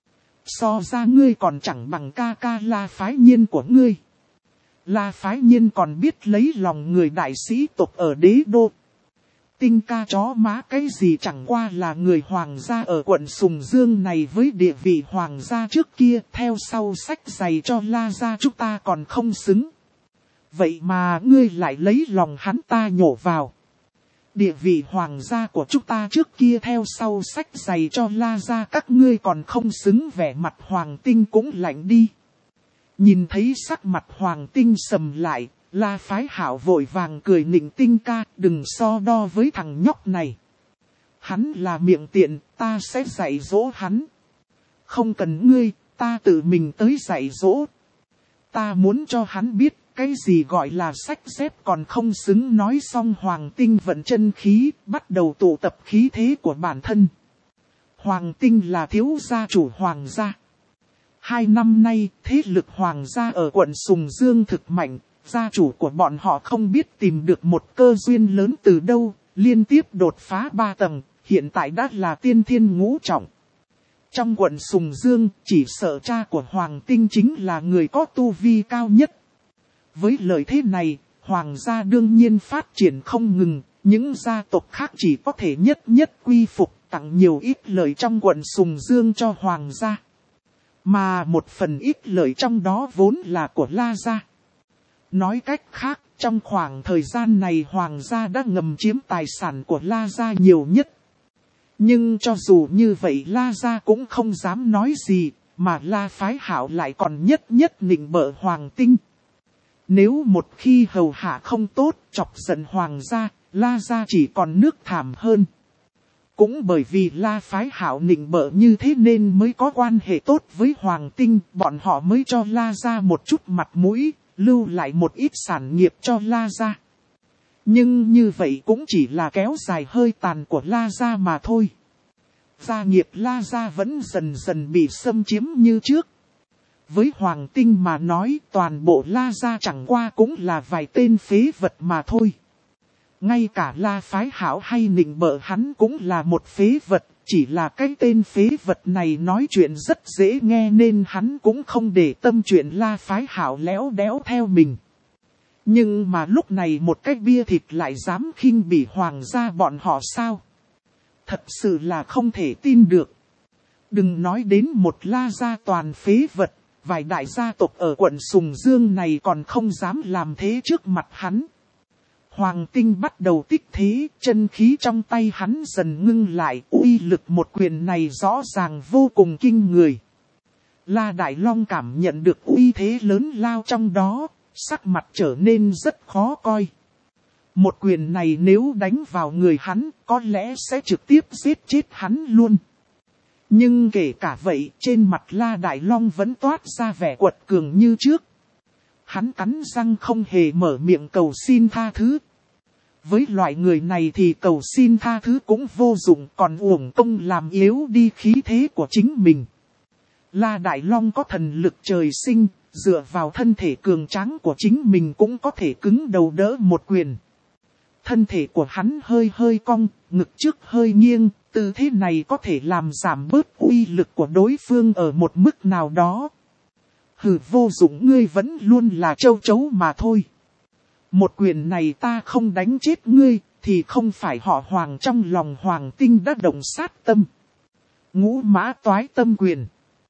So ra ngươi còn chẳng bằng ca ca La Phái Nhiên của ngươi. La Phái Nhiên còn biết lấy lòng người đại sĩ tộc ở đế đô. Tinh ca chó má cái gì chẳng qua là người hoàng gia ở quận Sùng Dương này với địa vị hoàng gia trước kia theo sau sách giày cho La gia chúng ta còn không xứng. Vậy mà ngươi lại lấy lòng hắn ta nhổ vào. Địa vị hoàng gia của chúng ta trước kia theo sau sách giày cho La gia các ngươi còn không xứng vẻ mặt Hoàng Tinh cũng lạnh đi. Nhìn thấy sắc mặt Hoàng Tinh sầm lại, La Phái Hảo vội vàng cười nịnh Tinh ca đừng so đo với thằng nhóc này. Hắn là miệng tiện, ta sẽ dạy dỗ hắn. Không cần ngươi, ta tự mình tới dạy dỗ. Ta muốn cho hắn biết. Cái gì gọi là sách dép còn không xứng nói xong Hoàng Tinh vận chân khí, bắt đầu tụ tập khí thế của bản thân. Hoàng Tinh là thiếu gia chủ Hoàng gia. Hai năm nay, thế lực Hoàng gia ở quận Sùng Dương thực mạnh, gia chủ của bọn họ không biết tìm được một cơ duyên lớn từ đâu, liên tiếp đột phá ba tầng, hiện tại đã là tiên thiên ngũ trọng. Trong quận Sùng Dương, chỉ sợ cha của Hoàng Tinh chính là người có tu vi cao nhất. Với lợi thế này, Hoàng gia đương nhiên phát triển không ngừng, những gia tộc khác chỉ có thể nhất nhất quy phục tặng nhiều ít lợi trong quận Sùng Dương cho Hoàng gia. Mà một phần ít lợi trong đó vốn là của La gia. Nói cách khác, trong khoảng thời gian này Hoàng gia đã ngầm chiếm tài sản của La gia nhiều nhất. Nhưng cho dù như vậy La gia cũng không dám nói gì, mà La Phái Hảo lại còn nhất nhất nịnh bợ Hoàng Tinh. Nếu một khi hầu hạ không tốt, chọc giận Hoàng gia, La gia chỉ còn nước thảm hơn. Cũng bởi vì La Phái Hảo nịnh bợ như thế nên mới có quan hệ tốt với Hoàng Tinh, bọn họ mới cho La gia một chút mặt mũi, lưu lại một ít sản nghiệp cho La gia. Nhưng như vậy cũng chỉ là kéo dài hơi tàn của La gia mà thôi. Gia nghiệp La gia vẫn dần dần bị xâm chiếm như trước. Với Hoàng Tinh mà nói toàn bộ La gia chẳng qua cũng là vài tên phế vật mà thôi. Ngay cả La Phái Hảo hay nịnh bợ hắn cũng là một phế vật, chỉ là cái tên phế vật này nói chuyện rất dễ nghe nên hắn cũng không để tâm chuyện La Phái Hảo léo đéo theo mình. Nhưng mà lúc này một cái bia thịt lại dám khinh bỉ Hoàng gia bọn họ sao? Thật sự là không thể tin được. Đừng nói đến một La gia toàn phế vật. Vài đại gia tộc ở quận Sùng Dương này còn không dám làm thế trước mặt hắn. Hoàng Tinh bắt đầu tích thế, chân khí trong tay hắn dần ngưng lại, uy lực một quyền này rõ ràng vô cùng kinh người. La Đại Long cảm nhận được uy thế lớn lao trong đó, sắc mặt trở nên rất khó coi. Một quyền này nếu đánh vào người hắn, có lẽ sẽ trực tiếp giết chết hắn luôn. Nhưng kể cả vậy, trên mặt La Đại Long vẫn toát ra vẻ quật cường như trước. Hắn cắn răng không hề mở miệng cầu xin tha thứ. Với loại người này thì cầu xin tha thứ cũng vô dụng, còn uổng công làm yếu đi khí thế của chính mình. La Đại Long có thần lực trời sinh, dựa vào thân thể cường tráng của chính mình cũng có thể cứng đầu đỡ một quyền. Thân thể của hắn hơi hơi cong, ngực trước hơi nghiêng, tư thế này có thể làm giảm bớt uy lực của đối phương ở một mức nào đó. Hừ, vô dụng, ngươi vẫn luôn là châu chấu mà thôi. Một quyền này ta không đánh chết ngươi, thì không phải họ Hoàng trong lòng Hoàng Tinh đã động sát tâm. Ngũ mã toái tâm quyền.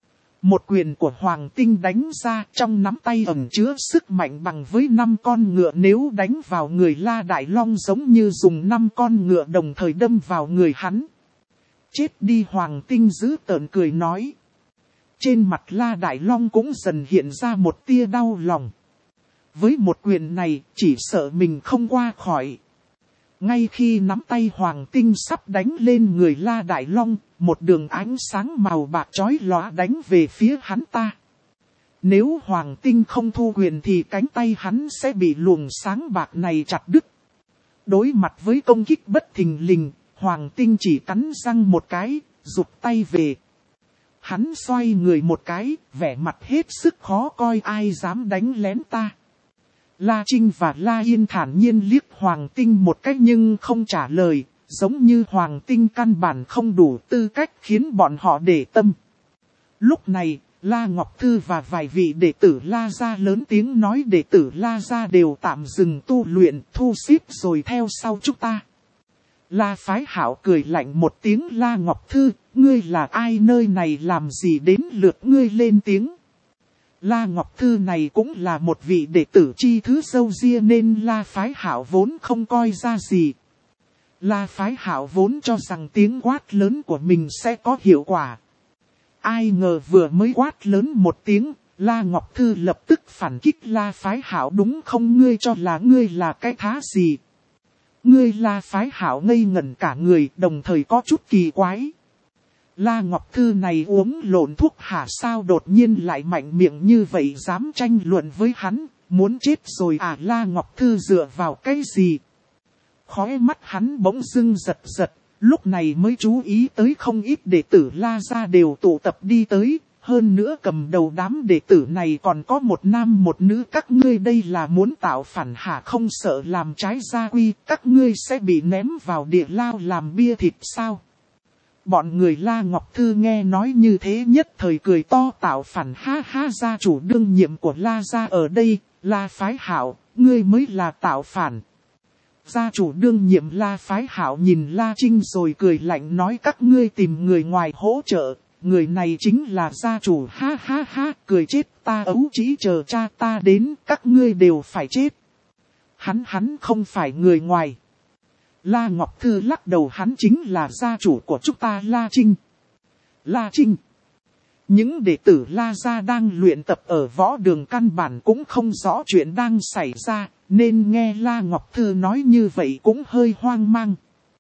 Một quyền của Hoàng Tinh đánh ra trong nắm tay ẩn chứa sức mạnh bằng với năm con ngựa, nếu đánh vào người La Đại Long giống như dùng năm con ngựa đồng thời đâm vào người hắn. Chết đi, Hoàng Tinh dữ tợn cười nói. Trên mặt La Đại Long cũng dần hiện ra một tia đau lòng. Với một quyền này, chỉ sợ mình không qua khỏi. Ngay khi nắm tay Hoàng Tinh sắp đánh lên người La Đại Long, một đường ánh sáng màu bạc chói lóa đánh về phía hắn ta. Nếu Hoàng Tinh không thu quyền thì cánh tay hắn sẽ bị luồng sáng bạc này chặt đứt. Đối mặt với công kích bất thình lình, Hoàng Tinh chỉ cắn răng một cái, rụt tay về. Hắn xoay người một cái, vẻ mặt hết sức khó coi, ai dám đánh lén ta. La Trinh và La Yên thản nhiên liếc Hoàng Tinh một cách nhưng không trả lời, giống như Hoàng Tinh căn bản không đủ tư cách khiến bọn họ để tâm. Lúc này, La Ngọc Thư và vài vị đệ tử La Gia lớn tiếng nói đệ tử La Gia đều tạm dừng tu luyện, thu xếp rồi theo sau chúng ta. La Phái Hảo cười lạnh một tiếng, La Ngọc Thư, ngươi là ai, nơi này làm gì đến lượt ngươi lên tiếng. La Ngọc Thư này cũng là một vị đệ tử chi thứ dâu ria nên La Phái Hảo vốn không coi ra gì. La Phái Hảo vốn cho rằng tiếng quát lớn của mình sẽ có hiệu quả. Ai ngờ vừa mới quát lớn một tiếng, La Ngọc Thư lập tức phản kích La Phái Hảo, đúng không, ngươi cho là ngươi là cái thá gì. Ngươi La Phái Hảo ngây ngẩn cả người, đồng thời có chút kỳ quái. La Ngọc Thư này uống lộn thuốc hả sao đột nhiên lại mạnh miệng như vậy, dám tranh luận với hắn, muốn chết rồi à. La Ngọc Thư dựa vào cái gì? Khóe mắt hắn bỗng dưng giật giật, lúc này mới chú ý tới không ít đệ tử La Gia đều tụ tập đi tới, hơn nữa cầm đầu đám đệ tử này còn có một nam một nữ. Các ngươi đây là muốn tạo phản hả, không sợ làm trái gia quy, các ngươi sẽ bị ném vào địa lao làm bia thịt sao? Bọn người La Ngọc Thư nghe nói như thế nhất thời cười to, tạo phản, ha ha, gia chủ đương nhiệm của La Gia ở đây, La Phái Hảo, ngươi mới là tạo phản. Gia chủ đương nhiệm La Phái Hảo nhìn La Trinh rồi cười lạnh nói, các ngươi tìm người ngoài hỗ trợ, người này chính là gia chủ, ha ha ha, cười chết ta, ấu chỉ chờ cha ta đến, các ngươi đều phải chết. Hắn hắn không phải người ngoài. La Ngọc Thư lắc đầu, hắn chính là gia chủ của chúng ta La Trinh. La Trinh. Những đệ tử La Gia đang luyện tập ở võ đường căn bản cũng không rõ chuyện đang xảy ra, nên nghe La Ngọc Thư nói như vậy cũng hơi hoang mang.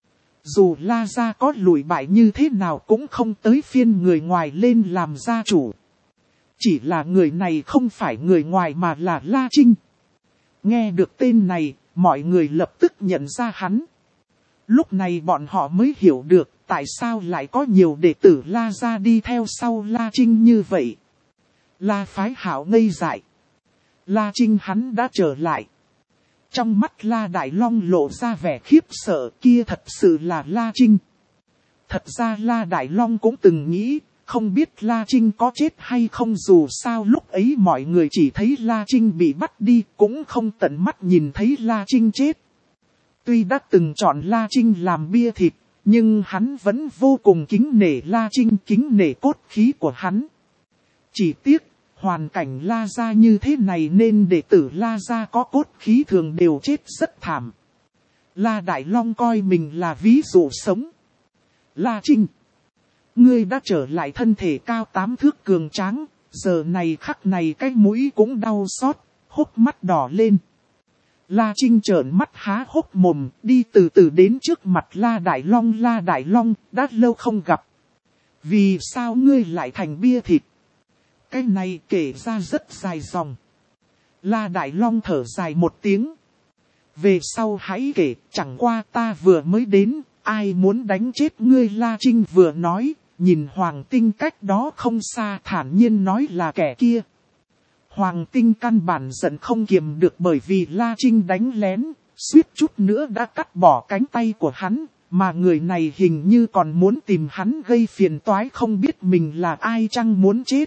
Dù La Gia có lùi bại như thế nào cũng không tới phiên người ngoài lên làm gia chủ. Chỉ là người này không phải người ngoài mà là La Trinh. Nghe được tên này, mọi người lập tức nhận ra hắn. Lúc này bọn họ mới hiểu được tại sao lại có nhiều đệ tử La Gia đi theo sau La Trinh như vậy. La Phái Hảo ngây dại. La Trinh hắn đã trở lại. Trong mắt La Đại Long lộ ra vẻ khiếp sợ, kia thật sự là La Trinh. Thật ra La Đại Long cũng từng nghĩ, không biết La Trinh có chết hay không, dù sao lúc ấy mọi người chỉ thấy La Trinh bị bắt đi, cũng không tận mắt nhìn thấy La Trinh chết. Tuy đã từng chọn La Trinh làm bia thịt, nhưng hắn vẫn vô cùng kính nể La Trinh, kính nể cốt khí của hắn. Chỉ tiếc, hoàn cảnh La Gia như thế này nên đệ tử La Gia có cốt khí thường đều chết rất thảm. La Đại Long coi mình là ví dụ sống. La Trinh, ngươi đã trở lại, thân thể cao tám thước cường tráng, giờ này khắc này cái mũi cũng đau xót, hốc mắt đỏ lên. La Trinh trợn mắt há hốc mồm, đi từ từ đến trước mặt La Đại Long. La Đại Long, đã lâu không gặp. Vì sao ngươi lại thành bia thịt? Cái này kể ra rất dài dòng. La Đại Long thở dài một tiếng. Về sau hãy kể, chẳng qua ta vừa mới đến, ai muốn đánh chết ngươi? La Trinh vừa nói, nhìn Hoàng Tinh cách đó không xa thản nhiên nói, là kẻ kia. Hoàng Tinh căn bản giận không kiềm được bởi vì La Trinh đánh lén, suýt chút nữa đã cắt bỏ cánh tay của hắn, mà người này hình như còn muốn tìm hắn gây phiền toái, không biết mình là ai chăng muốn chết.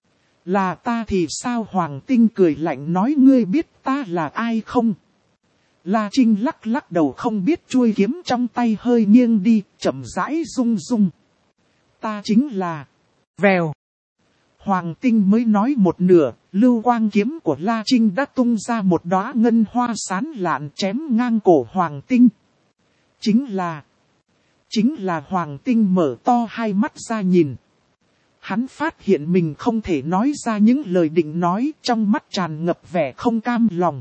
Là ta thì sao? Hoàng Tinh cười lạnh nói, ngươi biết ta là ai không? La Trinh lắc lắc đầu, không biết, chuôi kiếm trong tay hơi nghiêng đi, chậm rãi rung rung. Ta chính là... Vèo. Hoàng Tinh mới nói một nửa, lưu quang kiếm của La Trinh đã tung ra một đóa ngân hoa sán lạn chém ngang cổ Hoàng Tinh. Chính là... Chính là Hoàng Tinh mở to hai mắt ra nhìn. Hắn phát hiện mình không thể nói ra những lời định nói, trong mắt tràn ngập vẻ không cam lòng.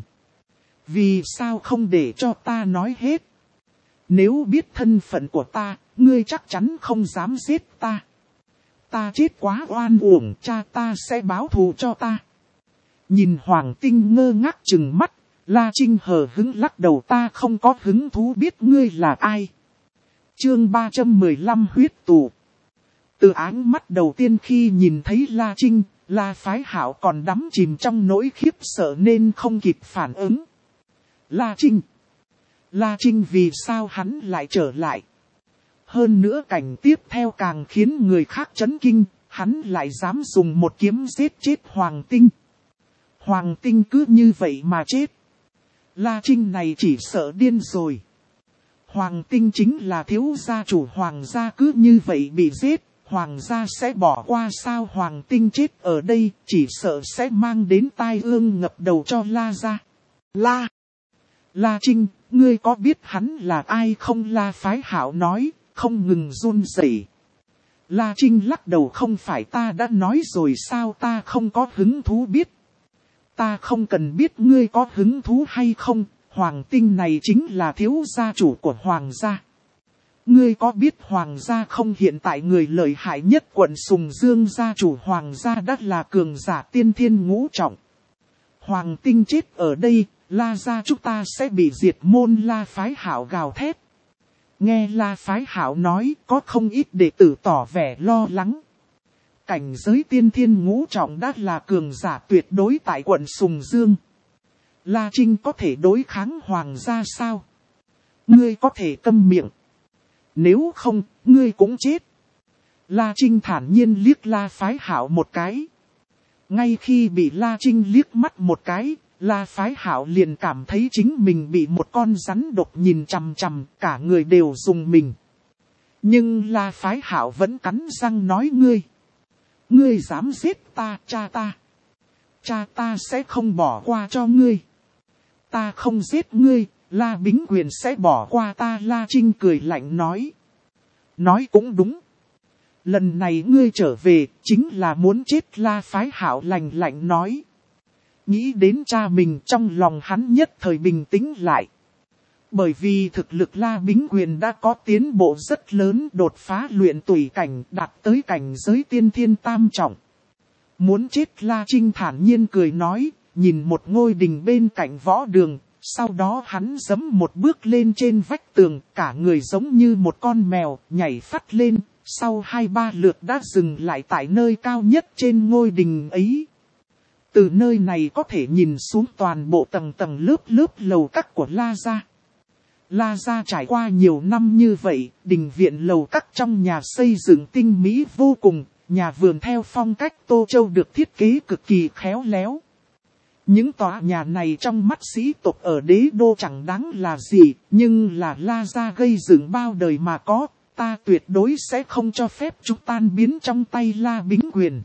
Vì sao không để cho ta nói hết? Nếu biết thân phận của ta, ngươi chắc chắn không dám giết ta. Ta chết quá oan uổng, cha ta sẽ báo thù cho ta. Nhìn Hoàng Tinh ngơ ngác trừng mắt, La Trinh hờ hững lắc đầu, ta không có hứng thú biết ngươi là ai. Chương ba trăm mười lăm huyết tù. Từ ánh mắt đầu tiên khi nhìn thấy La Trinh, La Phái Hạo còn đắm chìm trong nỗi khiếp sợ nên không kịp phản ứng. La Trinh. La Trinh vì sao hắn lại trở lại? Hơn nữa cảnh tiếp theo càng khiến người khác chấn kinh, hắn lại dám dùng một kiếm giết chết Hoàng Tinh. Hoàng Tinh cứ như vậy mà chết. La Trinh này chỉ sợ điên rồi. Hoàng Tinh chính là thiếu gia chủ Hoàng gia, cứ như vậy bị giết, Hoàng gia sẽ bỏ qua sao? Hoàng Tinh chết ở đây chỉ sợ sẽ mang đến tai ương ngập đầu cho La gia. La! La Trinh, ngươi có biết hắn là ai không? La Phái Hạo nói, không ngừng run rẩy. La Trinh lắc đầu, không phải ta đã nói rồi sao, ta không có hứng thú biết. Ta không cần biết ngươi có hứng thú hay không, Hoàng Tinh này chính là thiếu gia chủ của Hoàng gia. Ngươi có biết Hoàng gia không, hiện tại người lợi hại nhất quận Sùng Dương gia chủ Hoàng gia đã là cường giả tiên thiên ngũ trọng. Hoàng Tinh chết ở đây, La gia chúng ta sẽ bị diệt môn. La Phái Hạo gào thét. Nghe La Phái Hạo nói, có không ít đệ tử tỏ vẻ lo lắng. Cảnh giới tiên thiên ngũ trọng đã là cường giả tuyệt đối tại quận Sùng Dương. La Trinh có thể đối kháng Hoàng gia sao? Ngươi có thể câm miệng. Nếu không, ngươi cũng chết. La Trinh thản nhiên liếc La Phái Hạo một cái. Ngay khi bị La Trinh liếc mắt một cái, La Phái Hạo liền cảm thấy chính mình bị một con rắn độc nhìn chằm chằm, cả người đều rùng mình. Nhưng La Phái Hạo vẫn cắn răng nói, ngươi. Ngươi dám giết ta, cha ta. Cha ta sẽ không bỏ qua cho ngươi. Ta không giết ngươi, La Bính Quyền sẽ bỏ qua ta. La Trinh cười lạnh nói. Nói cũng đúng. Lần này ngươi trở về, chính là muốn chết. La Phái Hạo lạnh lạnh nói. Nghĩ đến cha mình, trong lòng hắn nhất thời bình tĩnh lại. Bởi vì thực lực La Bính Quyền đã có tiến bộ rất lớn, đột phá luyện tùy cảnh, đạt tới cảnh giới tiên thiên tam trọng. Muốn chết? La Trinh thản nhiên cười nói, nhìn một ngôi đình bên cạnh võ đường, sau đó hắn giẫm một bước lên trên vách tường, cả người giống như một con mèo, nhảy phắt lên, sau hai ba lượt đã dừng lại tại nơi cao nhất trên ngôi đình ấy. Từ nơi này có thể nhìn xuống toàn bộ tầng tầng lớp lớp lầu các của La gia. La gia trải qua nhiều năm như vậy, đình viện lầu các trong nhà xây dựng tinh mỹ vô cùng, nhà vườn theo phong cách Tô Châu được thiết kế cực kỳ khéo léo. Những tòa nhà này trong mắt sĩ tộc ở đế đô chẳng đáng là gì, nhưng là La gia gây dựng bao đời mà có, ta tuyệt đối sẽ không cho phép chúng tan biến trong tay La Bính Quyền.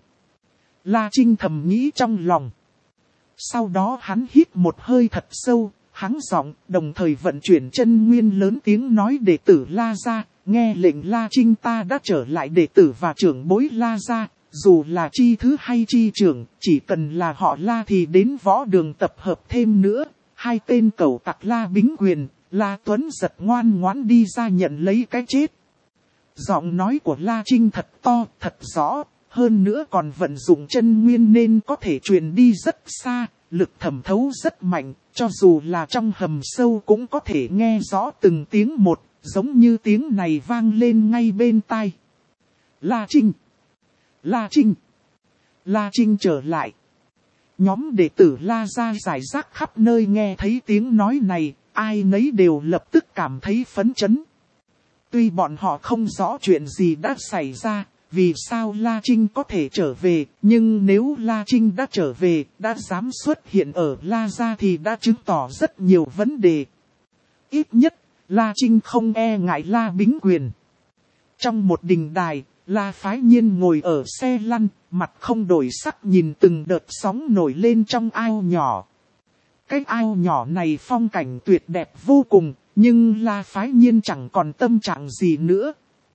La Trinh thầm nghĩ trong lòng. Sau đó hắn hít một hơi thật sâu, hắng giọng, đồng thời vận chuyển chân nguyên lớn tiếng nói, đệ tử La gia, nghe lệnh La Trinh, ta đã trở lại đệ tử và trưởng bối La gia, dù là chi thứ hay chi trưởng, chỉ cần là họ La thì đến võ đường tập hợp thêm nữa. Hai tên cẩu tặc La Bính Quyền, La Tuấn Giật ngoan ngoãn đi ra nhận lấy cái chết. Giọng nói của La Trinh thật to, thật rõ, hơn nữa còn vận dụng chân nguyên nên có thể truyền đi rất xa, lực thẩm thấu rất mạnh, cho dù là trong hầm sâu cũng có thể nghe rõ từng tiếng một, giống như tiếng này vang lên ngay bên tai. La Trinh! La Trinh! La Trinh trở lại. Nhóm đệ tử La gia rải rác khắp nơi nghe thấy tiếng nói này, ai nấy đều lập tức cảm thấy phấn chấn. Tuy bọn họ không rõ chuyện gì đã xảy ra, vì sao La Trinh có thể trở về, nhưng nếu La Trinh đã trở về, đã dám xuất hiện ở La gia thì đã chứng tỏ rất nhiều vấn đề. Ít nhất, La Trinh không e ngại La Bính Quyền. Trong một đình đài, La Phái Nhiên ngồi ở xe lăn, mặt không đổi sắc nhìn từng đợt sóng nổi lên trong ao nhỏ. Cái ao nhỏ này phong cảnh tuyệt đẹp vô cùng, nhưng La Phái Nhiên chẳng còn tâm trạng gì nữa.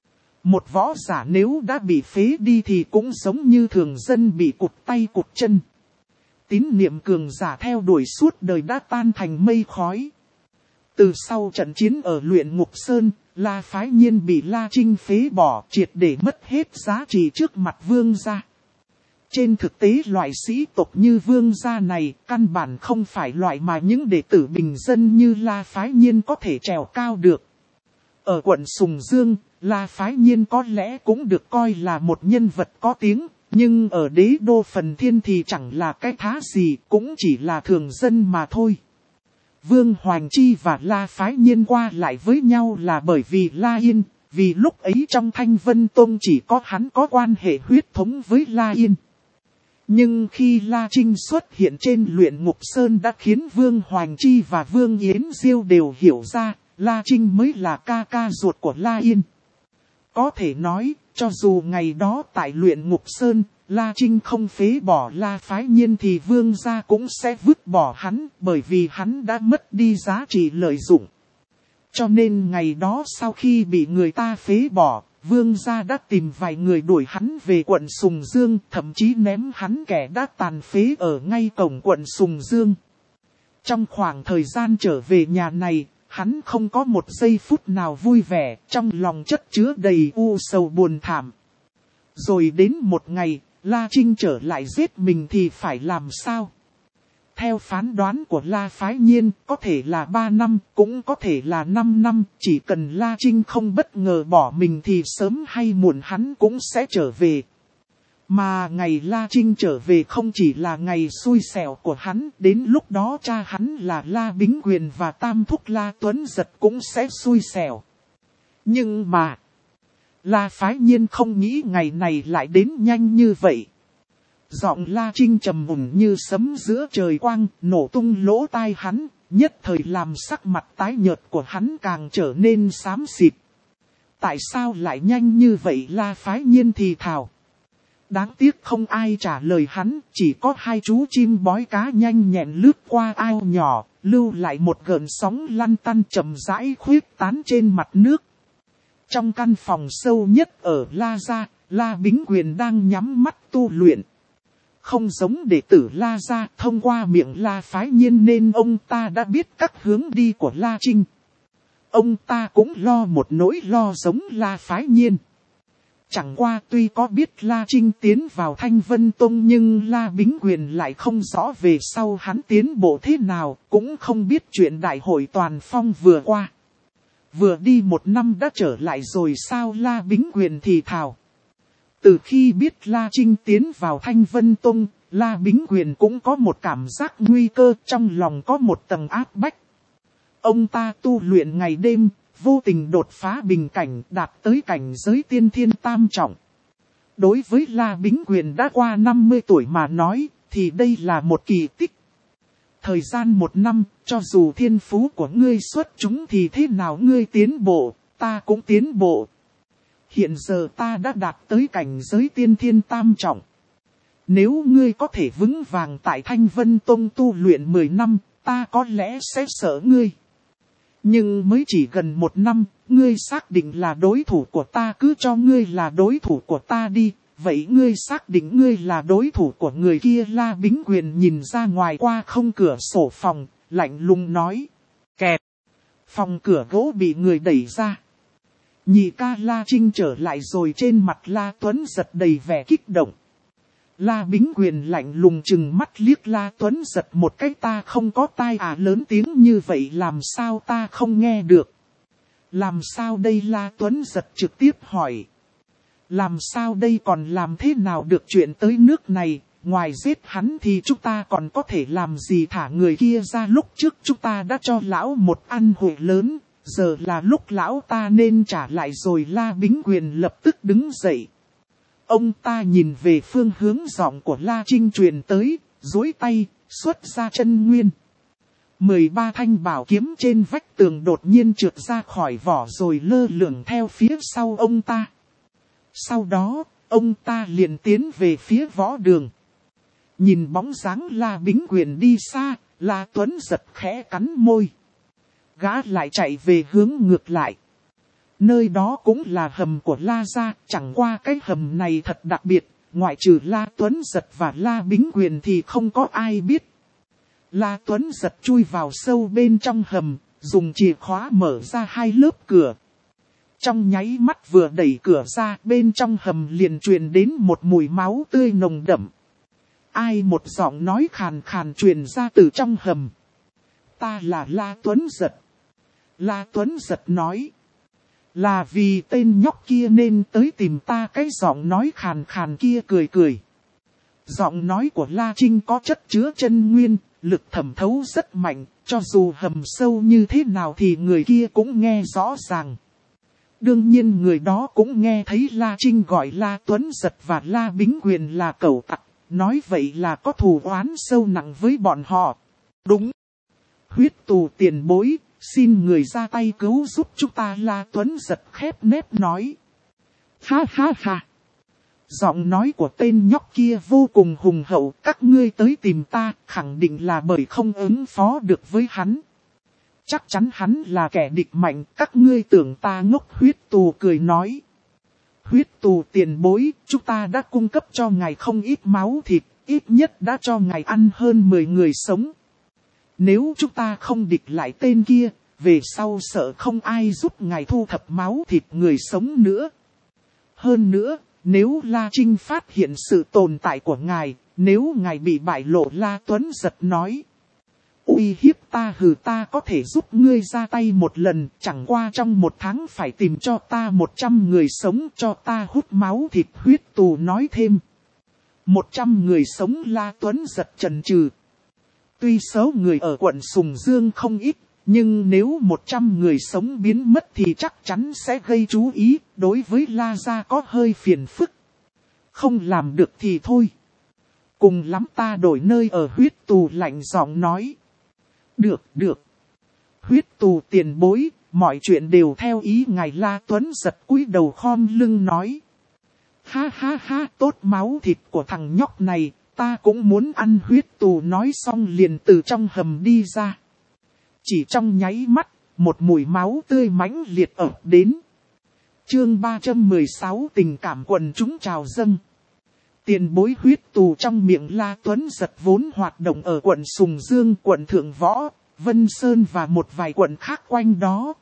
Một võ giả nếu đã bị phế đi thì cũng giống như thường dân bị cụt tay cụt chân. Tín niệm cường giả theo đuổi suốt đời đã tan thành mây khói. Từ sau trận chiến ở Luyện Ngục Sơn, La Phái Nhiên bị La Trinh phế bỏ, triệt để mất hết giá trị trước mặt vương gia. Trên thực tế loại sĩ tộc như vương gia này căn bản không phải loại mà những đệ tử bình dân như La Phái Nhiên có thể trèo cao được. Ở quận Sùng Dương, La Phái Nhiên có lẽ cũng được coi là một nhân vật có tiếng, nhưng ở đế đô Phần Thiên thì chẳng là cái thá gì, cũng chỉ là thường dân mà thôi. Vương Hoành Chi và La Phái Nhiên qua lại với nhau là bởi vì La Yên, vì lúc ấy trong Thanh Vân Tông chỉ có hắn có quan hệ huyết thống với La Yên. Nhưng khi La Trinh xuất hiện trên Luyện Ngục Sơn đã khiến Vương Hoành Chi và Vương Yến Diêu đều hiểu ra, La Trinh mới là ca ca ruột của La Yên. Có thể nói, cho dù ngày đó tại Luyện Ngục Sơn, La Trinh không phế bỏ La Phái Nhiên thì Vương gia cũng sẽ vứt bỏ hắn, bởi vì hắn đã mất đi giá trị lợi dụng. Cho nên ngày đó sau khi bị người ta phế bỏ, Vương gia đã tìm vài người đuổi hắn về quận Sùng Dương, thậm chí ném hắn kẻ đã tàn phế ở ngay cổng quận Sùng Dương. Trong khoảng thời gian trở về nhà này, hắn không có một giây phút nào vui vẻ, trong lòng chất chứa đầy u sầu buồn thảm. Rồi đến một ngày, La Trinh trở lại giết mình thì phải làm sao? Theo phán đoán của La Phái Nhiên, có thể là ba năm, cũng có thể là năm năm, chỉ cần La Trinh không bất ngờ bỏ mình thì sớm hay muộn hắn cũng sẽ trở về. Mà ngày La Trinh trở về không chỉ là ngày xui xẻo của hắn, đến lúc đó cha hắn là La Bính Quyền và tam thúc La Tuấn Giật cũng sẽ xui xẻo. Nhưng mà, La Phái Nhiên không nghĩ ngày này lại đến nhanh như vậy. Giọng La Trinh trầm mùn như sấm giữa trời quang, nổ tung lỗ tai hắn, nhất thời làm sắc mặt tái nhợt của hắn càng trở nên xám xịt. Tại sao lại nhanh như vậy? La Phái Nhiên thì thào. Đáng tiếc không ai trả lời hắn, chỉ có hai chú chim bói cá nhanh nhẹn lướt qua ao nhỏ, lưu lại một gợn sóng lăn tăn chậm rãi khuyết tán trên mặt nước. Trong căn phòng sâu nhất ở La gia, La Bính Quyền đang nhắm mắt tu luyện. Không giống đệ tử La gia, thông qua miệng La Phái Nhiên nên ông ta đã biết các hướng đi của La Trinh. Ông ta cũng lo một nỗi lo giống La Phái Nhiên. Chẳng qua tuy có biết La Trinh tiến vào Thanh Vân Tông nhưng La Bính Quyền lại không rõ về sau hắn tiến bộ thế nào, cũng không biết chuyện đại hội toàn phong vừa qua. Vừa đi một năm đã trở lại rồi sao? La Bính Quyền thì thào. Từ khi biết La Trinh tiến vào Thanh Vân Tông, La Bính Quyền cũng có một cảm giác nguy cơ, trong lòng có một tầng áp bách. Ông ta tu luyện ngày đêm, vô tình đột phá bình cảnh, đạt tới cảnh giới tiên thiên tam trọng. Đối với La Bính Quyền đã qua năm mươi tuổi mà nói, thì đây là một kỳ tích. Thời gian một năm, cho dù thiên phú của ngươi xuất chúng thì thế nào ngươi tiến bộ, ta cũng tiến bộ. Hiện giờ ta đã đạt tới cảnh giới tiên thiên tam trọng. Nếu ngươi có thể vững vàng tại Thanh Vân Tông tu luyện mười năm, ta có lẽ sẽ sợ ngươi. Nhưng mới chỉ gần một năm, ngươi xác định là đối thủ của ta, cứ cho ngươi là đối thủ của ta đi. Vậy ngươi xác định ngươi là đối thủ của người kia? La Bính Quyền nhìn ra ngoài qua không cửa sổ phòng, lạnh lùng nói. Kẹt! Phòng cửa gỗ bị người đẩy ra. Nhị ca La Trinh trở lại rồi, trên mặt La Tuấn Giật đầy vẻ kích động. La Bính Quyền lạnh lùng chừng mắt liếc La Tuấn Giật một cái. Ta không có tai à? Lớn tiếng như vậy làm sao ta không nghe được? Làm sao đây? La Tuấn Giật trực tiếp hỏi. Làm sao đây, còn làm thế nào được? Chuyện tới nước này, ngoài giết hắn thì chúng ta còn có thể làm gì? Thả người kia ra, lúc trước chúng ta đã cho lão một ăn hội lớn, giờ là lúc lão ta nên trả lại rồi. La Bính Quyền lập tức đứng dậy. Ông ta nhìn về phương hướng giọng của La Trinh truyền tới, duỗi tay, xuất ra chân nguyên. mười ba thanh bảo kiếm trên vách tường đột nhiên trượt ra khỏi vỏ rồi lơ lửng theo phía sau ông ta. Sau đó, ông ta liền tiến về phía võ đường. Nhìn bóng dáng La Bính Quyền đi xa, La Tuấn Giật khẽ cắn môi. Gã lại chạy về hướng ngược lại. Nơi đó cũng là hầm của La gia, chẳng qua cái hầm này thật đặc biệt, ngoại trừ La Tuấn Giật và La Bính Quyền thì không có ai biết. La Tuấn Giật chui vào sâu bên trong hầm, dùng chìa khóa mở ra hai lớp cửa. Trong nháy mắt vừa đẩy cửa ra, bên trong hầm liền truyền đến một mùi máu tươi nồng đậm. Ai một giọng nói khàn khàn truyền ra từ trong hầm. Ta là La Tuấn Giật. La Tuấn Giật nói. Là vì tên nhóc kia nên tới tìm ta, cái giọng nói khàn khàn kia cười cười. Giọng nói của La Trinh có chất chứa chân nguyên, lực thẩm thấu rất mạnh, cho dù hầm sâu như thế nào thì người kia cũng nghe rõ ràng. Đương nhiên người đó cũng nghe thấy La Trinh gọi La Tuấn Giật và La Bính Quyền là cẩu tặc, nói vậy là có thù oán sâu nặng với bọn họ. Đúng. Huyết tù tiền bối, xin người ra tay cứu giúp chúng ta, La Tuấn Giật khép nép nói. Ha ha ha. Giọng nói của tên nhóc kia vô cùng hùng hậu, các ngươi tới tìm ta, khẳng định là bởi không ứng phó được với hắn. Chắc chắn hắn là kẻ địch mạnh, các ngươi tưởng ta ngốc, huyết tù cười nói. Huyết tù tiền bối, chúng ta đã cung cấp cho ngài không ít máu thịt, ít nhất đã cho ngài ăn hơn mười người sống. Nếu chúng ta không địch lại tên kia, về sau sợ không ai giúp ngài thu thập máu thịt người sống nữa. Hơn nữa, nếu La Trinh phát hiện sự tồn tại của ngài, nếu ngài bị bại lộ, La Tuấn Giật nói. Uy hiếp ta hừ, ta có thể giúp ngươi ra tay một lần, chẳng qua trong một tháng phải tìm cho ta một trăm người sống cho ta hút máu thịt, huyết tù nói thêm. Một trăm người sống, La Tuấn Giật chần chừ. Tuy số người ở quận Sùng Dương không ít, nhưng nếu một trăm người sống biến mất thì chắc chắn sẽ gây chú ý, đối với La gia có hơi phiền phức. Không làm được thì thôi. Cùng lắm ta đổi nơi ở, huyết tù lạnh giọng nói. Được, được. Huyết tù tiền bối, mọi chuyện đều theo ý ngài, La Tuấn Giật cúi đầu khom lưng nói. Ha ha ha, tốt máu thịt của thằng nhóc này, ta cũng muốn ăn, huyết tù nói xong liền từ trong hầm đi ra. Chỉ trong nháy mắt, một mùi máu tươi mãnh liệt ập đến. Chương ba trăm mười sáu tình cảm quần chúng trào dâng. Tiền bối, huyết tù trong miệng La Tuấn Giật vốn hoạt động ở quận Sùng Dương, quận Thượng Võ, Vân Sơn và một vài quận khác quanh đó.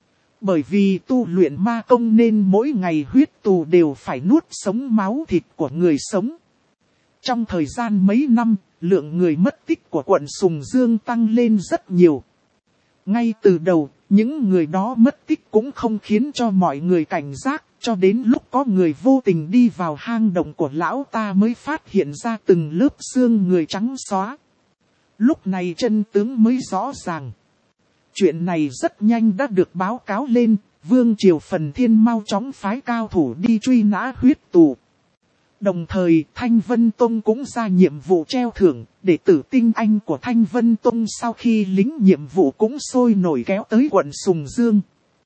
Bởi vì tu luyện ma công nên mỗi ngày huyết tù đều phải nuốt sống máu thịt của người sống. Trong thời gian mấy năm, lượng người mất tích của quận Sùng Dương tăng lên rất nhiều. Ngay từ đầu, những người đó mất tích cũng không khiến cho mọi người cảnh giác, cho đến lúc có người vô tình đi vào hang động của lão ta mới phát hiện ra từng lớp xương người trắng xóa. Lúc này chân tướng mới rõ ràng. Chuyện này rất nhanh đã được báo cáo lên, Vương Triều Phần Thiên mau chóng phái cao thủ đi truy nã huyết tù. Đồng thời Thanh Vân Tông cũng ra nhiệm vụ treo thưởng, đệ tử tinh anh của Thanh Vân Tông sau khi lính nhiệm vụ cũng sôi nổi kéo tới quận Sùng Dương.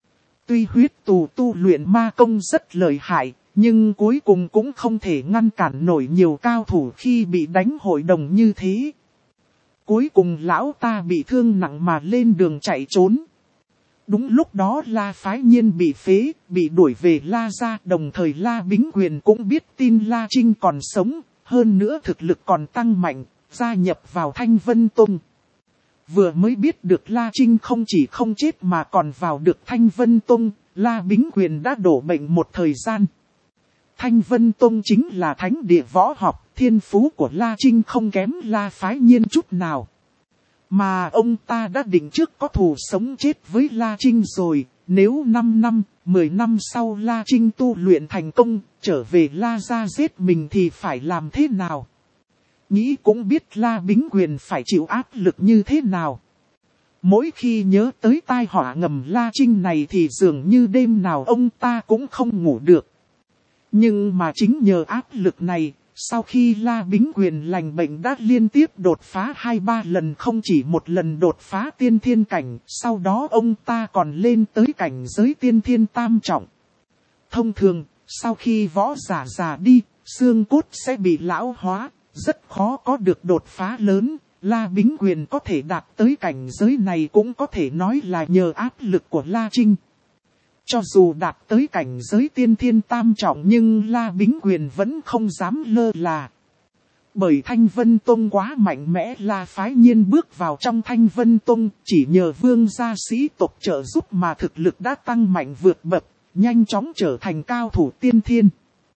Tuy huyết tù tu luyện ma công rất lợi hại, nhưng cuối cùng cũng không thể ngăn cản nổi nhiều cao thủ khi bị đánh hội đồng như thế. Cuối cùng lão ta bị thương nặng mà lên đường chạy trốn. Đúng lúc đó La Phái Nhiên bị phế, bị đuổi về La gia, đồng thời La Bính Quyền cũng biết tin La Trinh còn sống, hơn nữa thực lực còn tăng mạnh, gia nhập vào Thanh Vân Tông. Vừa mới biết được La Trinh không chỉ không chết mà còn vào được Thanh Vân Tông, La Bính Quyền đã đổ bệnh một thời gian. Thanh Vân Tông chính là thánh địa võ học, thiên phú của La Trinh không kém La Phái Nhiên chút nào. Mà ông ta đã định trước có thù sống chết với La Trinh rồi, nếu năm năm, mười năm sau La Trinh tu luyện thành công, trở về La gia giết mình thì phải làm thế nào? Nghĩ cũng biết La Bính Quyền phải chịu áp lực như thế nào. Mỗi khi nhớ tới tai họa ngầm La Trinh này thì dường như đêm nào ông ta cũng không ngủ được. Nhưng mà chính nhờ áp lực này, sau khi La Bính Quyền lành bệnh đã liên tiếp đột phá hai ba lần, không chỉ một lần đột phá tiên thiên cảnh, sau đó ông ta còn lên tới cảnh giới tiên thiên tam trọng. Thông thường, sau khi võ giả già đi, xương cốt sẽ bị lão hóa, rất khó có được đột phá lớn. La Bính Quyền có thể đạt tới cảnh giới này cũng có thể nói là nhờ áp lực của La Trinh. Cho dù đạt tới cảnh giới tiên thiên tam trọng nhưng La Bính Quyền vẫn không dám lơ là. Bởi Thanh Vân Tông quá mạnh mẽ, La phái nhiên bước vào trong Thanh Vân Tông chỉ nhờ vương gia sĩ tộc trợ giúp mà thực lực đã tăng mạnh vượt bậc, nhanh chóng trở thành cao thủ tiên thiên.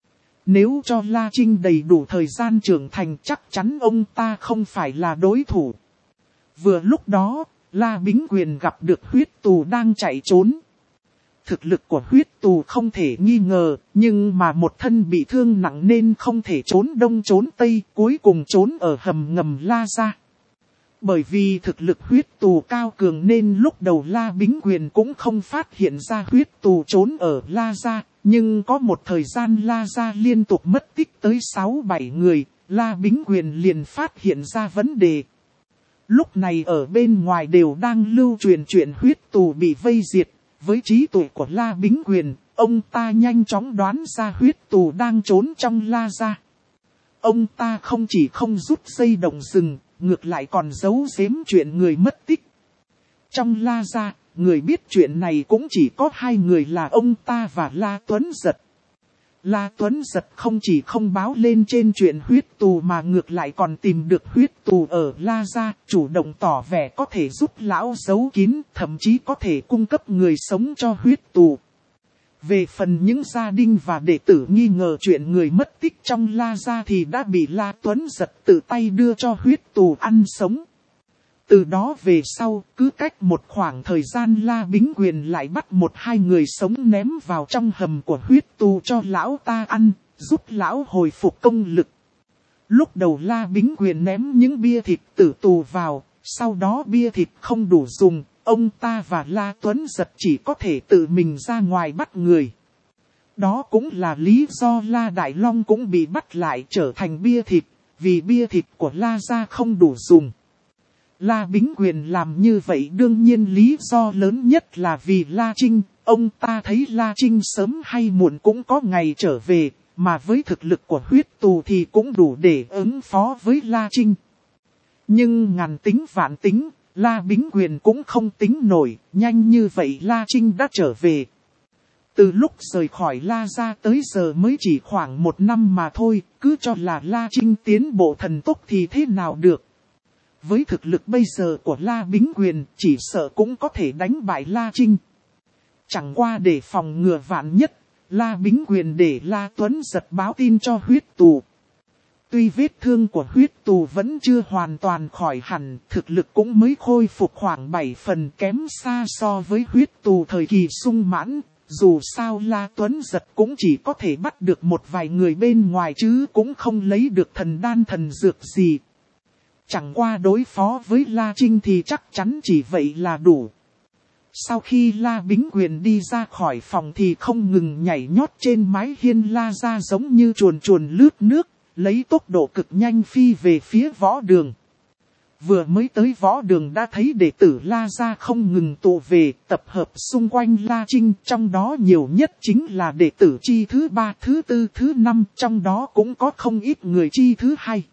Nếu cho La Trinh đầy đủ thời gian trưởng thành chắc chắn ông ta không phải là đối thủ. Vừa lúc đó, La Bính Quyền gặp được huyết tù đang chạy trốn. Thực lực của huyết tù không thể nghi ngờ, nhưng mà một thân bị thương nặng nên không thể trốn đông trốn tây, cuối cùng trốn ở hầm ngầm La gia. Bởi vì thực lực huyết tù cao cường nên lúc đầu La Bính Quyền cũng không phát hiện ra huyết tù trốn ở La gia, nhưng có một thời gian La gia liên tục mất tích tới sáu bảy người, La Bính Quyền liền phát hiện ra vấn đề. Lúc này ở bên ngoài đều đang lưu truyền chuyện huyết tù bị vây diệt. Với trí tuệ của La Bính Quyền, ông ta nhanh chóng đoán ra huyết tù đang trốn trong La gia. Ông ta không chỉ không rút dây động rừng, ngược lại còn giấu giếm chuyện người mất tích. Trong La gia, người biết chuyện này cũng chỉ có hai người là ông ta và La Tuấn Giật. La Tuấn Giật không chỉ không báo lên trên chuyện huyết tù mà ngược lại còn tìm được huyết tù ở La gia, chủ động tỏ vẻ có thể giúp lão giấu kín, thậm chí có thể cung cấp người sống cho huyết tù. Về phần những gia đình và đệ tử nghi ngờ chuyện người mất tích trong La gia thì đã bị La Tuấn Giật tự tay đưa cho huyết tù ăn sống. Từ đó về sau, cứ cách một khoảng thời gian La Bính Quyền lại bắt một hai người sống ném vào trong hầm của huyết tù cho lão ta ăn, giúp lão hồi phục công lực. Lúc đầu La Bính Quyền ném những bia thịt tử tù vào, sau đó bia thịt không đủ dùng, ông ta và La Tuấn Giật chỉ có thể tự mình ra ngoài bắt người. Đó cũng là lý do La Đại Long cũng bị bắt lại trở thành bia thịt, vì bia thịt của La gia không đủ dùng. La Bính Quyền làm như vậy đương nhiên lý do lớn nhất là vì La Trinh, ông ta thấy La Trinh sớm hay muộn cũng có ngày trở về, mà với thực lực của huyết tù thì cũng đủ để ứng phó với La Trinh. Nhưng ngàn tính vạn tính, La Bính Quyền cũng không tính nổi, nhanh như vậy La Trinh đã trở về. Từ lúc rời khỏi La gia tới giờ mới chỉ khoảng một năm mà thôi, cứ cho là La Trinh tiến bộ thần tốc thì thế nào được. Với thực lực bây giờ của La Bính Quyền, chỉ sợ cũng có thể đánh bại La Trinh. Chẳng qua để phòng ngừa vạn nhất, La Bính Quyền để La Tuấn Giật báo tin cho huyết tù. Tuy vết thương của huyết tù vẫn chưa hoàn toàn khỏi hẳn, thực lực cũng mới khôi phục khoảng bảy phần, kém xa so với huyết tù thời kỳ sung mãn. Dù sao La Tuấn Giật cũng chỉ có thể bắt được một vài người bên ngoài chứ cũng không lấy được thần đan thần dược gì. Chẳng qua đối phó với La Trinh thì chắc chắn chỉ vậy là đủ. Sau khi La Bính Quyền đi ra khỏi phòng thì không ngừng nhảy nhót trên mái hiên La gia giống như chuồn chuồn lướt nước, lấy tốc độ cực nhanh phi về phía võ đường. Vừa mới tới võ đường đã thấy đệ tử La gia không ngừng tụ về, tập hợp xung quanh La Trinh, trong đó nhiều nhất chính là đệ tử chi thứ ba, thứ tư, thứ năm, trong đó cũng có không ít người chi thứ hai.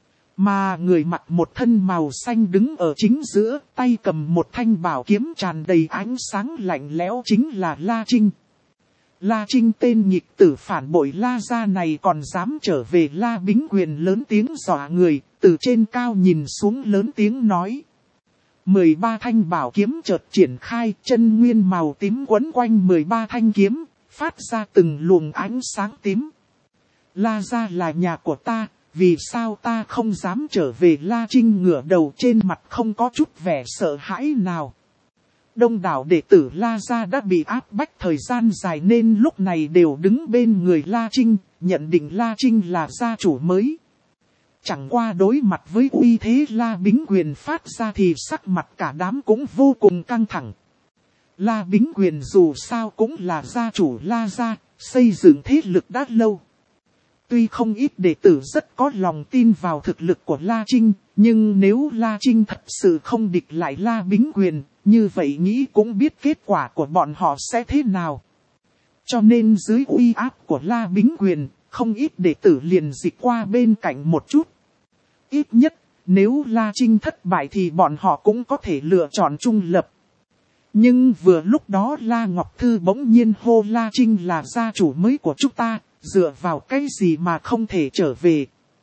Mà người mặc một thân màu xanh đứng ở chính giữa, tay cầm một thanh bảo kiếm tràn đầy ánh sáng lạnh lẽo chính là La Trinh. La Trinh tên nghịch tử phản bội La gia này còn dám trở về. La Bính Quyền lớn tiếng dọa người, từ trên cao nhìn xuống lớn tiếng nói. mười ba thanh bảo kiếm chợt triển khai, chân nguyên màu tím quấn quanh mười ba thanh kiếm, phát ra từng luồng ánh sáng tím. La gia là nhà của ta. Vì sao ta không dám trở về? La Trinh ngửa đầu, trên mặt không có chút vẻ sợ hãi nào. Đông đảo đệ tử La gia đã bị áp bách thời gian dài nên lúc này đều đứng bên người La Trinh, nhận định La Trinh là gia chủ mới. Chẳng qua đối mặt với uy thế La Bính Quyền phát ra thì sắc mặt cả đám cũng vô cùng căng thẳng. La Bính Quyền dù sao cũng là gia chủ La gia, xây dựng thế lực đã lâu. Tuy không ít đệ tử rất có lòng tin vào thực lực của La Trinh, nhưng nếu La Trinh thật sự không địch lại La Bính Quyền, như vậy nghĩ cũng biết kết quả của bọn họ sẽ thế nào. Cho nên dưới uy áp của La Bính Quyền, không ít đệ tử liền dịch qua bên cạnh một chút. Ít nhất, nếu La Trinh thất bại thì bọn họ cũng có thể lựa chọn trung lập. Nhưng vừa lúc đó La Ngọc Thư bỗng nhiên hô La Trinh là gia chủ mới của chúng ta, dựa vào cái gì mà không thể trở về.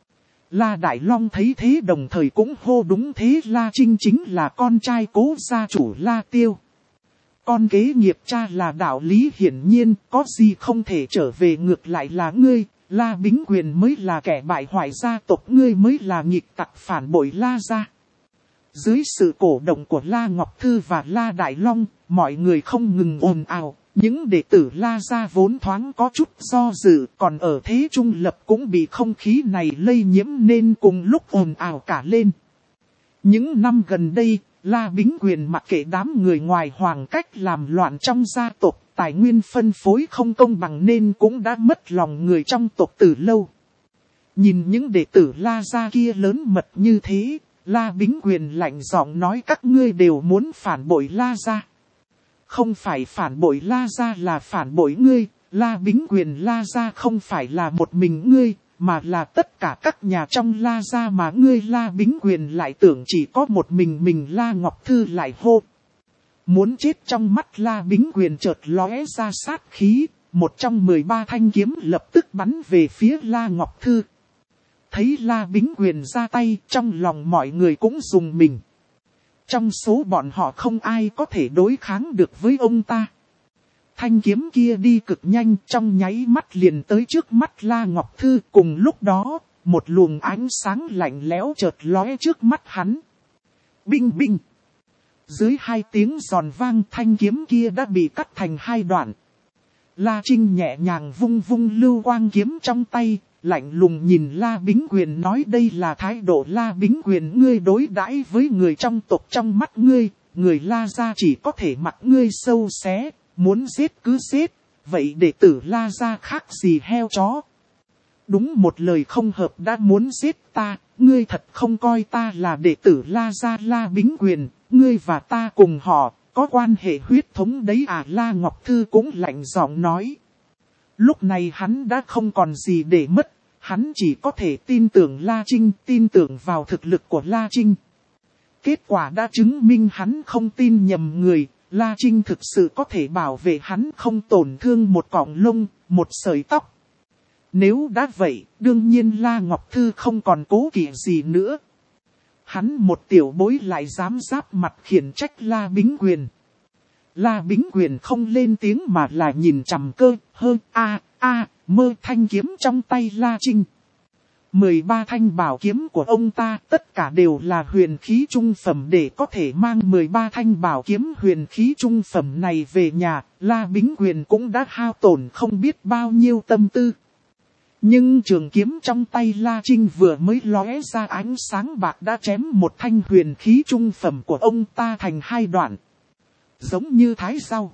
La Đại Long thấy thế đồng thời cũng hô đúng thế, La Trinh chính là con trai cố gia chủ La Tiêu. Con kế nghiệp cha là đạo lý hiển nhiên, có gì không thể trở về, ngược lại là ngươi, La Bính Quyền mới là kẻ bại hoại gia tộc, ngươi mới là nghịch tặc phản bội La gia. Dưới sự cổ động của La Ngọc Thư và La Đại Long, mọi người không ngừng ồn ào. Những đệ tử La gia vốn thoáng có chút do dự, còn ở thế trung lập cũng bị không khí này lây nhiễm nên cùng lúc ồn ào cả lên. Những năm gần đây, La Bính Quyền mặc kệ đám người ngoài hoàng cách làm loạn trong gia tộc, tài nguyên phân phối không công bằng nên cũng đã mất lòng người trong tộc từ lâu. Nhìn những đệ tử La gia kia lớn mật như thế, La Bính Quyền lạnh giọng nói các ngươi đều muốn phản bội La gia. Không phải phản bội La gia là phản bội ngươi, La Bính Quyền La gia không phải là một mình ngươi, mà là tất cả các nhà trong La gia mà ngươi La Bính Quyền lại tưởng chỉ có một mình mình. La Ngọc Thư lại hô. Muốn chết trong mắt La Bính Quyền chợt lóe ra sát khí, một trong mười ba thanh kiếm lập tức bắn về phía La Ngọc Thư. Thấy La Bính Quyền ra tay, trong lòng mọi người cũng rùng mình. Trong số bọn họ không ai có thể đối kháng được với ông ta. Thanh kiếm kia đi cực nhanh, trong nháy mắt liền tới trước mắt La Ngọc Thư. Cùng lúc đó, một luồng ánh sáng lạnh lẽo chợt lóe trước mắt hắn. Binh binh. Dưới hai tiếng giòn vang, thanh kiếm kia đã bị cắt thành hai đoạn. La Trinh nhẹ nhàng vung vung lưu quang kiếm trong tay, lạnh lùng nhìn La Bính Quyền nói đây là thái độ La Bính Quyền ngươi đối đãi với người trong tộc, trong mắt ngươi, người La gia chỉ có thể mặc ngươi sâu xé, muốn giết cứ giết, vậy đệ tử La gia khác gì heo chó. Đúng một lời không hợp đã muốn giết ta, ngươi thật không coi ta là đệ tử La gia. La Bính Quyền, ngươi và ta cùng họ, có quan hệ huyết thống đấy à. La Ngọc Thư cũng lạnh giọng nói. Lúc này hắn đã không còn gì để mất, hắn chỉ có thể tin tưởng La Trinh, tin tưởng vào thực lực của La Trinh. Kết quả đã chứng minh hắn không tin nhầm người, La Trinh thực sự có thể bảo vệ hắn không tổn thương một cọng lông, một sợi tóc. Nếu đã vậy, đương nhiên La Ngọc Thư không còn cố kỵ gì nữa. Hắn một tiểu bối lại dám giáp mặt khiển trách La Bính Quyền. La Bính Quyền không lên tiếng mà là nhìn chằm cơ, hơ, a, a, mơ thanh kiếm trong tay La Trinh. mười ba thanh bảo kiếm của ông ta tất cả đều là huyền khí trung phẩm, để có thể mang mười ba thanh bảo kiếm huyền khí trung phẩm này về nhà, La Bính Quyền cũng đã hao tổn không biết bao nhiêu tâm tư. Nhưng trường kiếm trong tay La Trinh vừa mới lóe ra ánh sáng bạc đã chém một thanh huyền khí trung phẩm của ông ta thành hai đoạn. Giống như thái rau.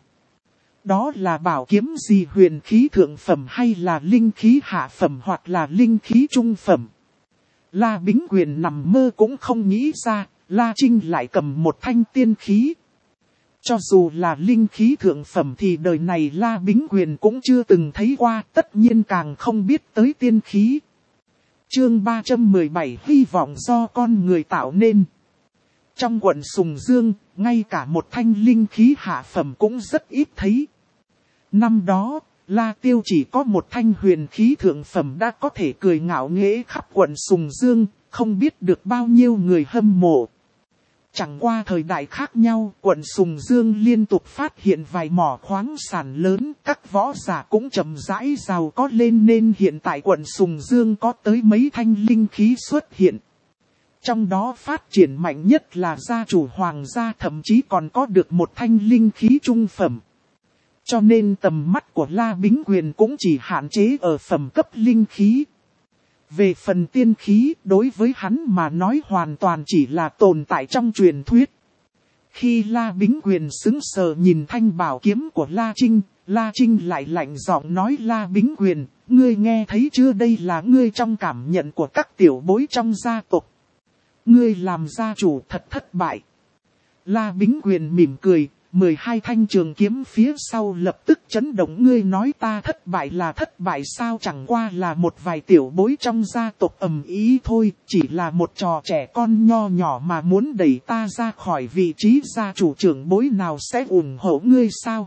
Đó là bảo kiếm gì, huyền khí thượng phẩm hay là linh khí hạ phẩm hoặc là linh khí trung phẩm? La Bính Quyền nằm mơ cũng không nghĩ ra, La Trinh lại cầm một thanh tiên khí. Cho dù là linh khí thượng phẩm thì đời này La Bính Quyền cũng chưa từng thấy qua, tất nhiên càng không biết tới tiên khí. Chương ba trăm mười bảy hy vọng do con người tạo nên. Trong quận Sùng Dương, ngay cả một thanh linh khí hạ phẩm cũng rất ít thấy. Năm đó, La Tiêu chỉ có một thanh huyền khí thượng phẩm đã có thể cười ngạo nghễ khắp quận Sùng Dương, không biết được bao nhiêu người hâm mộ. Chẳng qua thời đại khác nhau, quận Sùng Dương liên tục phát hiện vài mỏ khoáng sản lớn, các võ giả cũng chậm rãi giàu có lên nên hiện tại quận Sùng Dương có tới mấy thanh linh khí xuất hiện. Trong đó phát triển mạnh nhất là gia chủ hoàng gia, thậm chí còn có được một thanh linh khí trung phẩm. Cho nên tầm mắt của La Bính Quyền cũng chỉ hạn chế ở phẩm cấp linh khí. Về phần tiên khí, đối với hắn mà nói hoàn toàn chỉ là tồn tại trong truyền thuyết. Khi La Bính Quyền sững sờ nhìn thanh bảo kiếm của La Trinh, La Trinh lại lạnh giọng nói La Bính Quyền, ngươi nghe thấy chưa, đây là ngươi trong cảm nhận của các tiểu bối trong gia tộc. Ngươi làm gia chủ thật thất bại. La Bính Quyền mỉm cười, mười hai thanh trường kiếm phía sau lập tức chấn động. Ngươi nói ta thất bại là thất bại sao? Chẳng qua là một vài tiểu bối trong gia tộc ầm ý thôi, chỉ là một trò trẻ con nho nhỏ mà muốn đẩy ta ra khỏi vị trí gia chủ, trưởng bối nào sẽ ủng hộ ngươi sao?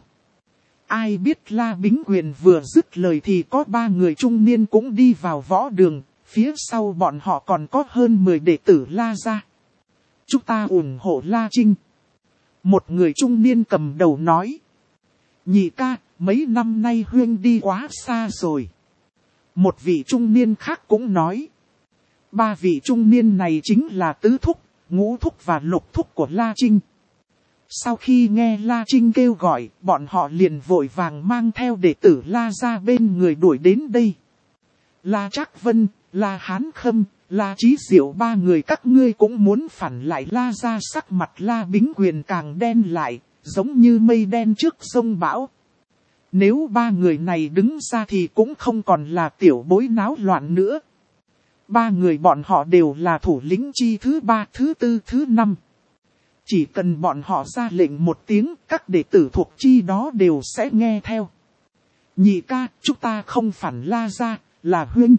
Ai biết La Bính Quyền vừa dứt lời thì có ba người trung niên cũng đi vào võ đường, phía sau bọn họ còn có hơn mười đệ tử La gia. Chúng ta ủng hộ La Trinh. Một người trung niên cầm đầu nói. Nhị ca, mấy năm nay huynh đi quá xa rồi. Một vị trung niên khác cũng nói. Ba vị trung niên này chính là tứ thúc, ngũ thúc và lục thúc của La Trinh. Sau khi nghe La Trinh kêu gọi, bọn họ liền vội vàng mang theo đệ tử La gia bên người đuổi đến đây. La Trác Vân, La Hán Khâm, La Chí Diệu, ba người các ngươi cũng muốn phản lại La gia. Sắc mặt La Bính Quyền càng đen lại, giống như mây đen trước giông bão. Nếu ba người này đứng ra thì cũng không còn là tiểu bối náo loạn nữa. Ba người bọn họ đều là thủ lĩnh chi thứ ba, thứ tư, thứ năm. Chỉ cần bọn họ ra lệnh một tiếng, các đệ tử thuộc chi đó đều sẽ nghe theo. Nhị ca, chúng ta không phản La gia, là huynh.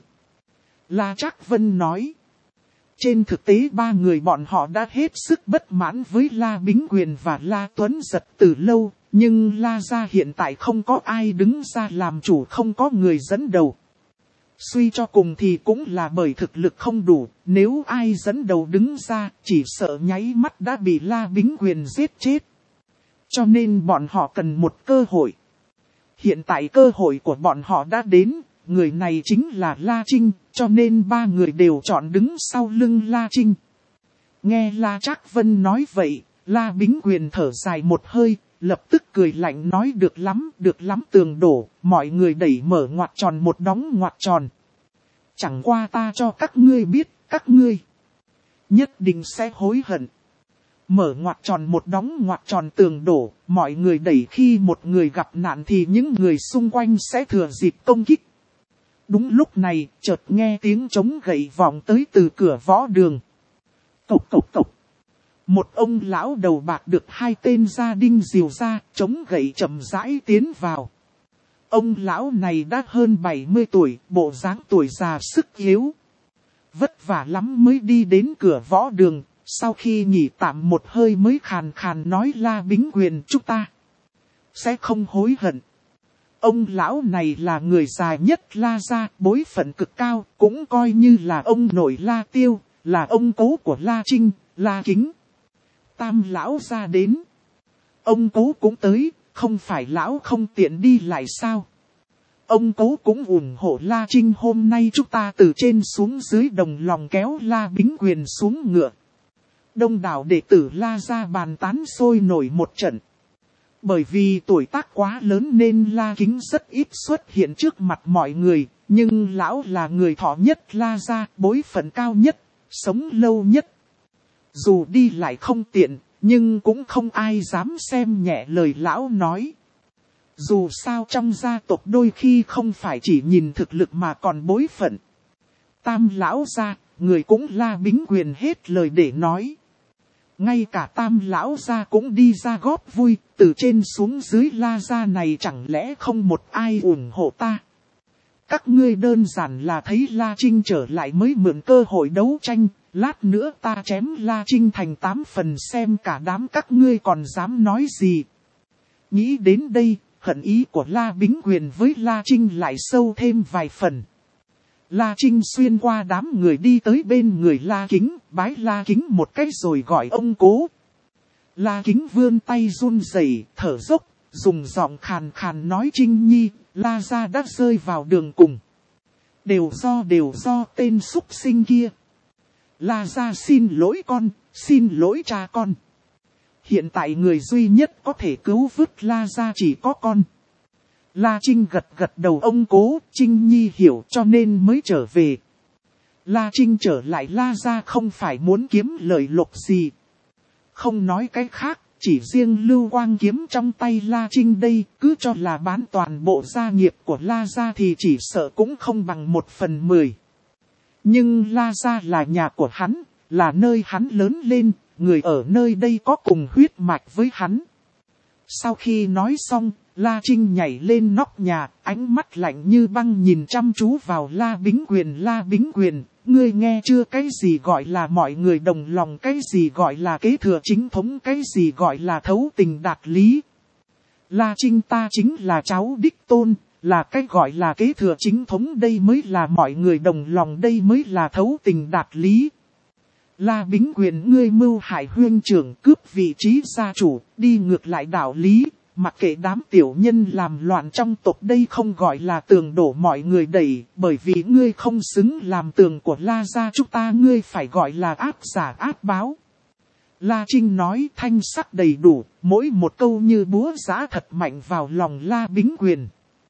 La Trác Vân nói. Trên thực tế ba người bọn họ đã hết sức bất mãn với La Bính Quyền và La Tuấn Giật từ lâu, nhưng La gia hiện tại không có ai đứng ra làm chủ, không có người dẫn đầu. Suy cho cùng thì cũng là bởi thực lực không đủ, nếu ai dẫn đầu đứng ra, chỉ sợ nháy mắt đã bị La Bính Quyền giết chết. Cho nên bọn họ cần một cơ hội. Hiện tại cơ hội của bọn họ đã đến, người này chính là La Trinh, cho nên ba người đều chọn đứng sau lưng La Trinh. Nghe La Trác Vân nói vậy, La Bính Quyền thở dài một hơi, lập tức cười lạnh nói được lắm, được lắm. Tường đổ, mọi người đẩy mở ngoặc tròn một đóng ngoặc tròn. Chẳng qua ta cho các ngươi biết, các ngươi nhất định sẽ hối hận. Mở ngoặc tròn một đóng ngoặc tròn, tường đổ, mọi người đẩy, khi một người gặp nạn thì những người xung quanh sẽ thừa dịp công kích. Đúng lúc này, chợt nghe tiếng trống gậy vọng tới từ cửa võ đường. Cộc cộc cộc. Một ông lão đầu bạc được hai tên gia đinh dìu ra, trống gậy chậm rãi tiến vào. Ông lão này đã hơn bảy mươi tuổi, bộ dáng tuổi già sức yếu. Vất vả lắm mới đi đến cửa võ đường, sau khi nghỉ tạm một hơi mới khàn khàn nói La Bính Quyền, chúng ta sẽ không hối hận. Ông lão này là người già nhất La gia, bối phận cực cao, cũng coi như là ông nội La Tiêu, là ông cố của La Trinh, La Kính. Tam lão ra đến. Ông cố cũng tới, không phải lão không tiện đi lại sao? Ông cố cũng ủng hộ La Trinh, hôm nay chúng ta từ trên xuống dưới đồng lòng kéo La Bính Quyền xuống ngựa. Đông đảo đệ tử La gia bàn tán sôi nổi một trận. Bởi vì tuổi tác quá lớn nên La Kính rất ít xuất hiện trước mặt mọi người, nhưng lão là người thọ nhất La gia, bối phận cao nhất, sống lâu nhất. Dù đi lại không tiện, nhưng cũng không ai dám xem nhẹ lời lão nói. Dù sao trong gia tộc đôi khi không phải chỉ nhìn thực lực mà còn bối phận. Tam lão gia, người cũng La Bính Quyền hết lời để nói. Ngay cả tam lão gia cũng đi ra góp vui, từ trên xuống dưới La gia này chẳng lẽ không một ai ủng hộ ta? Các ngươi đơn giản là thấy La Trinh trở lại mới mượn cơ hội đấu tranh, lát nữa ta chém La Trinh thành tám phần xem cả đám các ngươi còn dám nói gì. Nghĩ đến đây, hận ý của La Bính Quyền với La Trinh lại sâu thêm vài phần. La Trinh xuyên qua đám người đi tới bên người La Kính, bái La Kính một cái rồi gọi ông cố. La Kính vươn tay run rẩy, thở dốc, dùng giọng khàn khàn nói Trinh Nhi, La gia đã rơi vào đường cùng. Đều do đều do tên súc sinh kia. La gia xin lỗi con, xin lỗi cha con. Hiện tại người duy nhất có thể cứu vớt La gia chỉ có con. La Trinh gật gật đầu, ông cố, Trinh Nhi hiểu cho nên mới trở về. La Trinh trở lại La gia không phải muốn kiếm lợi lộc gì. Không nói cái khác, chỉ riêng lưu quang kiếm trong tay La Trinh đây, cứ cho là bán toàn bộ gia nghiệp của La gia thì chỉ sợ cũng không bằng một phần mười. Nhưng La gia là nhà của hắn, là nơi hắn lớn lên, người ở nơi đây có cùng huyết mạch với hắn. Sau khi nói xong, La Trinh nhảy lên nóc nhà, ánh mắt lạnh như băng nhìn chăm chú vào La Bính Quyền. La Bính Quyền, ngươi nghe chưa, cái gì gọi là mọi người đồng lòng, cái gì gọi là kế thừa chính thống, cái gì gọi là thấu tình đạt lý. La Trinh ta chính là cháu đích tôn, là cái gọi là kế thừa chính thống, đây mới là mọi người đồng lòng, đây mới là thấu tình đạt lý. La Bính Quyền, ngươi mưu hại huynh trưởng, cướp vị trí gia chủ, đi ngược lại đạo lý, mặc kệ đám tiểu nhân làm loạn trong tộc, đây không gọi là tường đổ mọi người đẩy, bởi vì ngươi không xứng làm tường của La gia chúng ta, ngươi phải gọi là ác giả ác báo. La Trinh nói thanh sắc đầy đủ, mỗi một câu như búa giã thật mạnh vào lòng La Bính Quyền.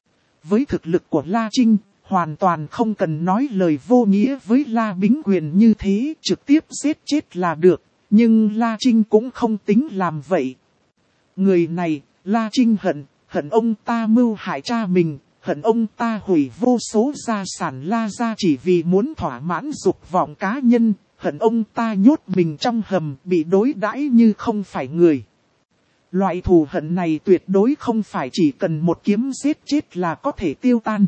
Với thực lực của La Trinh, hoàn toàn không cần nói lời vô nghĩa với La Bính Quyền như thế, trực tiếp giết chết là được, nhưng La Trinh cũng không tính làm vậy. Người này, La Trinh hận, hận ông ta mưu hại cha mình, hận ông ta hủy vô số gia sản La gia chỉ vì muốn thỏa mãn dục vọng cá nhân, hận ông ta nhốt mình trong hầm, bị đối đãi như không phải người. Loại thù hận này tuyệt đối không phải chỉ cần một kiếm giết chết là có thể tiêu tan.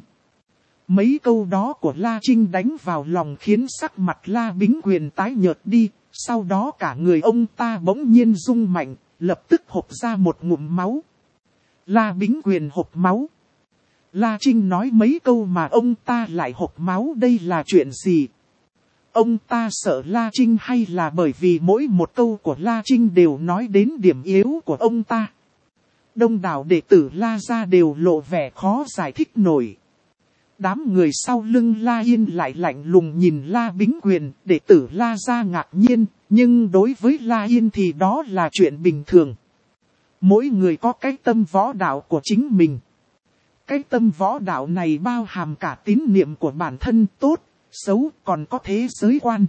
Mấy câu đó của La Trinh đánh vào lòng khiến sắc mặt La Bính Quyền tái nhợt đi, sau đó cả người ông ta bỗng nhiên rung mạnh, lập tức hộc ra một ngụm máu. La Bính Quyền hộc máu. La Trinh nói mấy câu mà ông ta lại hộc máu, đây là chuyện gì? Ông ta sợ La Trinh hay là bởi vì mỗi một câu của La Trinh đều nói đến điểm yếu của ông ta? Đông đảo đệ tử La gia đều lộ vẻ khó giải thích nổi. Đám người sau lưng La Yên lại lạnh lùng nhìn La Bính Quyền, đệ tử La gia ngạc nhiên, nhưng đối với La Yên thì đó là chuyện bình thường. Mỗi người có cái tâm võ đạo của chính mình. Cái tâm võ đạo này bao hàm cả tín niệm của bản thân tốt, xấu, còn có thế giới quan.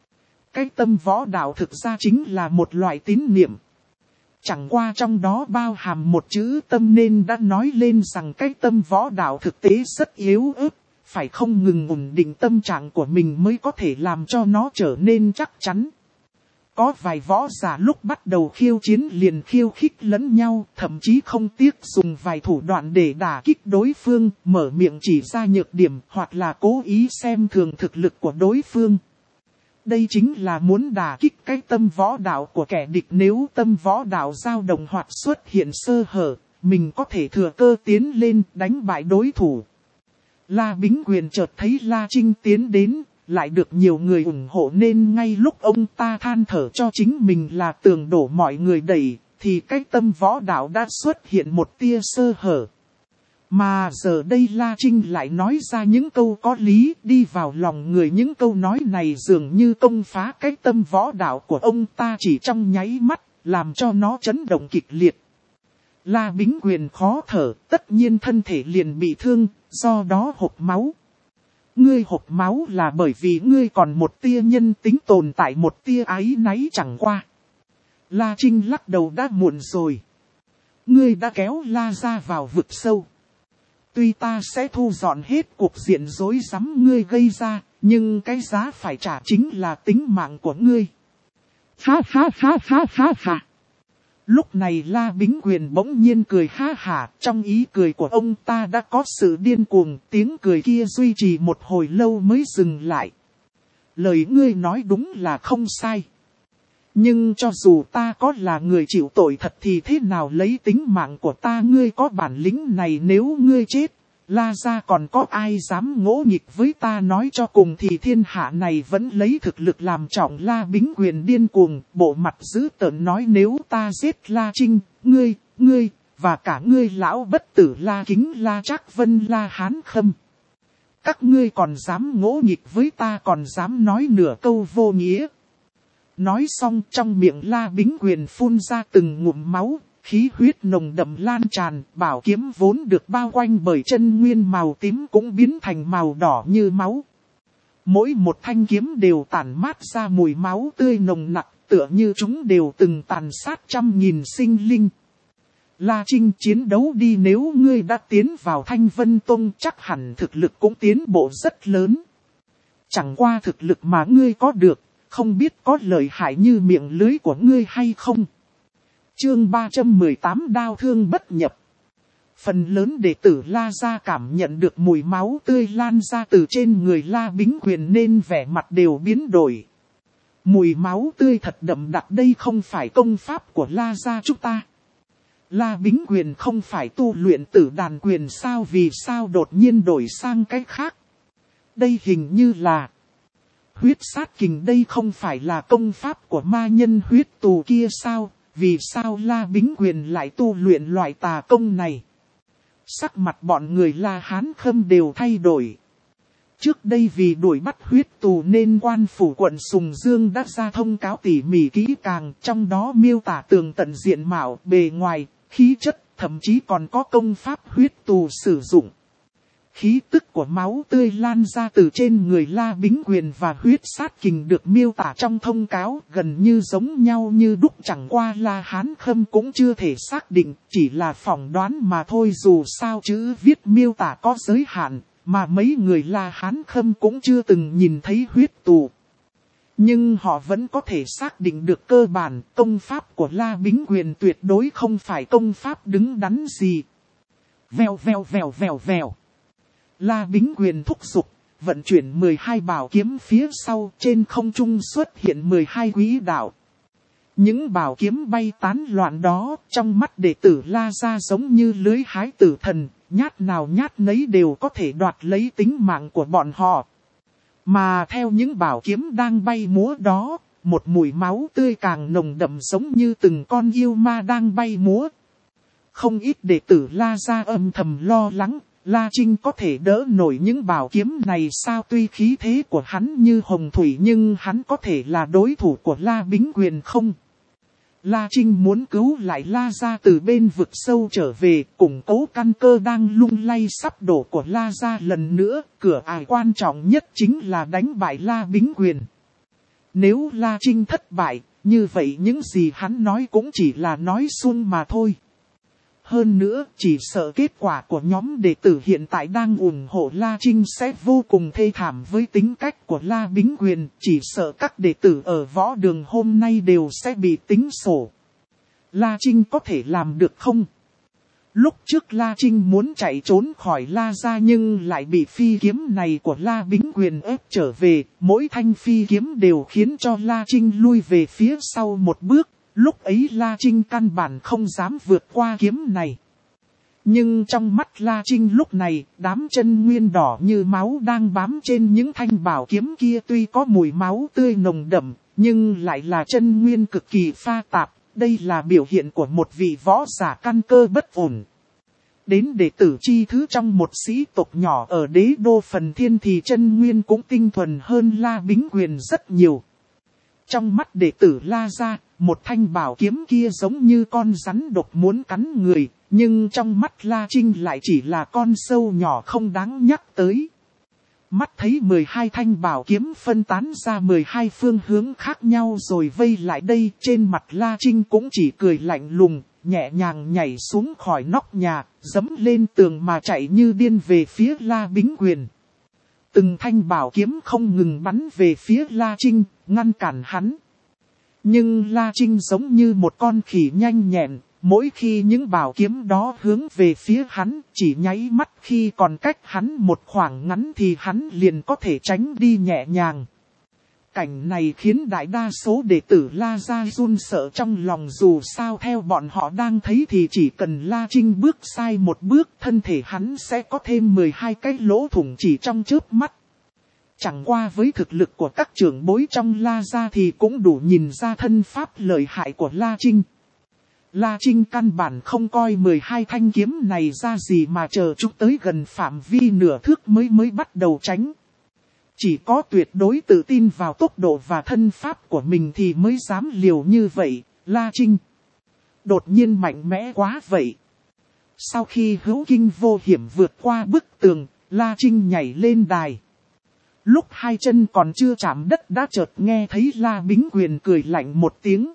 Cái tâm võ đạo thực ra chính là một loại tín niệm. Chẳng qua trong đó bao hàm một chữ tâm nên đã nói lên rằng cái tâm võ đạo thực tế rất yếu ớt, phải không ngừng ổn định tâm trạng của mình mới có thể làm cho nó trở nên chắc chắn. Có vài võ giả lúc bắt đầu khiêu chiến liền khiêu khích lẫn nhau, thậm chí không tiếc dùng vài thủ đoạn để đả kích đối phương, mở miệng chỉ ra nhược điểm hoặc là cố ý xem thường thực lực của đối phương. Đây chính là muốn đả kích cái tâm võ đạo của kẻ địch, nếu tâm võ đạo dao động hoặc xuất hiện sơ hở, mình có thể thừa cơ tiến lên đánh bại đối thủ. La Bính Quyền chợt thấy La Trinh tiến đến, lại được nhiều người ủng hộ nên ngay lúc ông ta than thở cho chính mình là tường đổ mọi người đẩy, thì cái tâm võ đạo đã xuất hiện một tia sơ hở. Mà giờ đây La Trinh lại nói ra những câu có lý, đi vào lòng người, những câu nói này dường như công phá cái tâm võ đạo của ông ta chỉ trong nháy mắt, làm cho nó chấn động kịch liệt. La Bính Quyền khó thở, tất nhiên thân thể liền bị thương, do đó hộc máu. Ngươi hộc máu là bởi vì ngươi còn một tia nhân tính tồn tại, một tia áy náy chẳng qua. La Trinh lắc đầu, đã muộn rồi. Ngươi đã kéo La gia vào vực sâu. Tuy ta sẽ thu dọn hết cuộc diện rối rắm ngươi gây ra, nhưng cái giá phải trả chính là tính mạng của ngươi. Ha ha ha ha ha ha. Lúc này La Bính Quyền bỗng nhiên cười ha hả, trong ý cười của ông ta đã có sự điên cuồng, tiếng cười kia duy trì một hồi lâu mới dừng lại. Lời ngươi nói đúng là không sai. Nhưng cho dù ta có là người chịu tội thật thì thế nào lấy tính mạng của ta, ngươi có bản lĩnh này, nếu ngươi chết, La gia còn có ai dám ngỗ nghịch với ta, nói cho cùng thì thiên hạ này vẫn lấy thực lực làm trọng. La Bính Quyền điên cuồng, bộ mặt dữ tợn nói, nếu ta giết La Trinh, ngươi, ngươi, và cả ngươi lão bất tử La Kính, La Trác Vân, La Hán Khâm. Các ngươi còn dám ngỗ nghịch với ta, còn dám nói nửa câu vô nghĩa. Nói xong trong miệng La Bính Quyền phun ra từng ngụm máu, khí huyết nồng đậm lan tràn, bảo kiếm vốn được bao quanh bởi chân nguyên màu tím cũng biến thành màu đỏ như máu. Mỗi một thanh kiếm đều tản mát ra mùi máu tươi nồng nặc, tựa như chúng đều từng tàn sát trăm nghìn sinh linh. La Trinh, chiến đấu đi, nếu ngươi đã tiến vào Thanh Vân Tông chắc hẳn thực lực cũng tiến bộ rất lớn. Chẳng qua thực lực mà ngươi có được, không biết có lợi hại như miệng lưới của ngươi hay không. Chương ba trăm mười tám đao thương bất nhập. Phần lớn đệ tử La Gia cảm nhận được mùi máu tươi lan ra từ trên người La Bính Quyền nên vẻ mặt đều biến đổi. Mùi máu tươi thật đậm đặc, đây không phải công pháp của La Gia chúng ta. La Bính Quyền không phải tu luyện Tử Đàn Quyền sao, vì sao đột nhiên đổi sang cách khác? Đây hình như là huyết sát kình, đây không phải là công pháp của ma nhân huyết tù kia sao? Vì sao La Bính Quyền lại tu luyện loại tà công này? Sắc mặt bọn người La Hán Khâm đều thay đổi. Trước đây vì đuổi bắt huyết tù nên quan phủ quận Sùng Dương đã ra thông cáo tỉ mỉ kỹ càng, trong đó miêu tả tường tận diện mạo, bề ngoài, khí chất, thậm chí còn có công pháp huyết tù sử dụng. Khí tức của máu tươi lan ra từ trên người La Bính Quyền và huyết sát kình được miêu tả trong thông cáo gần như giống nhau như đúc, chẳng qua La Hán Khâm cũng chưa thể xác định, chỉ là phỏng đoán mà thôi, dù sao chữ viết miêu tả có giới hạn, mà mấy người La Hán Khâm cũng chưa từng nhìn thấy huyết tù. Nhưng họ vẫn có thể xác định được cơ bản công pháp của La Bính Quyền tuyệt đối không phải công pháp đứng đắn gì. Vèo vèo vèo vèo vèo. La Bính Quyền thúc giục, vận chuyển mười hai bảo kiếm phía sau, trên không trung xuất hiện mười hai quỹ đạo. Những bảo kiếm bay tán loạn đó, trong mắt đệ tử La Gia giống như lưới hái tử thần, nhát nào nhát nấy đều có thể đoạt lấy tính mạng của bọn họ. Mà theo những bảo kiếm đang bay múa đó, một mùi máu tươi càng nồng đậm giống như từng con yêu ma đang bay múa. Không ít đệ tử La Gia âm thầm lo lắng. La Trinh có thể đỡ nổi những bảo kiếm này sao? Tuy khí thế của hắn như hồng thủy nhưng hắn có thể là đối thủ của La Bính Quyền không? La Trinh muốn cứu lại La Gia từ bên vực sâu trở về, củng cố căn cơ đang lung lay sắp đổ của La Gia lần nữa. Cửa ải quan trọng nhất chính là đánh bại La Bính Quyền. Nếu La Trinh thất bại, như vậy những gì hắn nói cũng chỉ là nói suông mà thôi. Hơn nữa, chỉ sợ kết quả của nhóm đệ tử hiện tại đang ủng hộ La Trinh sẽ vô cùng thê thảm với tính cách của La Bính Quyền. Chỉ sợ các đệ tử ở võ đường hôm nay đều sẽ bị tính sổ. La Trinh có thể làm được không? Lúc trước La Trinh muốn chạy trốn khỏi La Gia nhưng lại bị phi kiếm này của La Bính Quyền ép trở về. Mỗi thanh phi kiếm đều khiến cho La Trinh lui về phía sau một bước. Lúc ấy La Trinh căn bản không dám vượt qua kiếm này. Nhưng trong mắt La Trinh lúc này, đám chân nguyên đỏ như máu đang bám trên những thanh bảo kiếm kia tuy có mùi máu tươi nồng đậm, nhưng lại là chân nguyên cực kỳ pha tạp. Đây là biểu hiện của một vị võ giả căn cơ bất ổn. Đến đệ tử chi thứ trong một sĩ tộc nhỏ ở đế đô Phần Thiên thì chân nguyên cũng tinh thuần hơn La Bính Quyền rất nhiều. Trong mắt đệ tử La Gia, một thanh bảo kiếm kia giống như con rắn độc muốn cắn người, nhưng trong mắt La Trinh lại chỉ là con sâu nhỏ không đáng nhắc tới. Mắt thấy mười hai thanh bảo kiếm phân tán ra mười hai phương hướng khác nhau rồi vây lại đây, trên mặt La Trinh cũng chỉ cười lạnh lùng, nhẹ nhàng nhảy xuống khỏi nóc nhà, dẫm lên tường mà chạy như điên về phía La Bính Quyền. Từng thanh bảo kiếm không ngừng bắn về phía La Trinh, ngăn cản hắn. Nhưng La Trinh giống như một con khỉ nhanh nhẹn, mỗi khi những bảo kiếm đó hướng về phía hắn, chỉ nháy mắt khi còn cách hắn một khoảng ngắn thì hắn liền có thể tránh đi nhẹ nhàng. Cảnh này khiến đại đa số đệ tử La Gia run sợ trong lòng, dù sao theo bọn họ đang thấy thì chỉ cần La Trinh bước sai một bước, thân thể hắn sẽ có thêm mười hai cái lỗ thủng chỉ trong chớp mắt. Chẳng qua với thực lực của các trưởng bối trong La Gia thì cũng đủ nhìn ra thân pháp lợi hại của La Trinh. La Trinh căn bản không coi mười hai thanh kiếm này ra gì mà chờ chúng tới gần phạm vi nửa thước mới mới bắt đầu tránh. Chỉ có tuyệt đối tự tin vào tốc độ và thân pháp của mình thì mới dám liều như vậy. La Trinh đột nhiên mạnh mẽ quá vậy. Sau khi hữu kinh vô hiểm vượt qua bức tường, La Trinh nhảy lên đài. Lúc hai chân còn chưa chạm đất đã chợt nghe thấy La Bính Quyền cười lạnh một tiếng.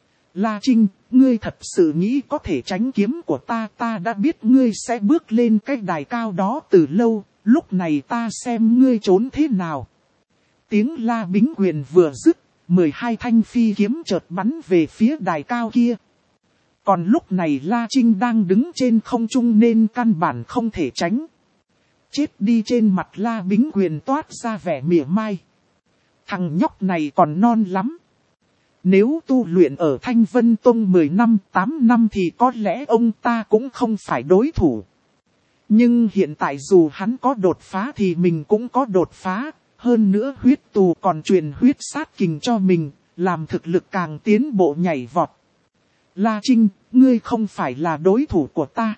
La Trinh, ngươi thật sự nghĩ có thể tránh kiếm của ta, ta đã biết ngươi sẽ bước lên cái đài cao đó từ lâu, lúc này ta xem ngươi trốn thế nào. Tiếng La Bính Quyền vừa dứt, mười hai thanh phi kiếm chợt bắn về phía đài cao kia. Còn lúc này La Trinh đang đứng trên không trung nên căn bản không thể tránh. Chết đi, trên mặt La Bính Quyền toát ra vẻ mỉa mai. Thằng nhóc này còn non lắm. Nếu tu luyện ở Thanh Vân Tông mười năm, tám năm thì có lẽ ông ta cũng không phải đối thủ. Nhưng hiện tại dù hắn có đột phá thì mình cũng có đột phá. Hơn nữa huyết tù còn truyền huyết sát kình cho mình, làm thực lực càng tiến bộ nhảy vọt. La Trinh, ngươi không phải là đối thủ của ta.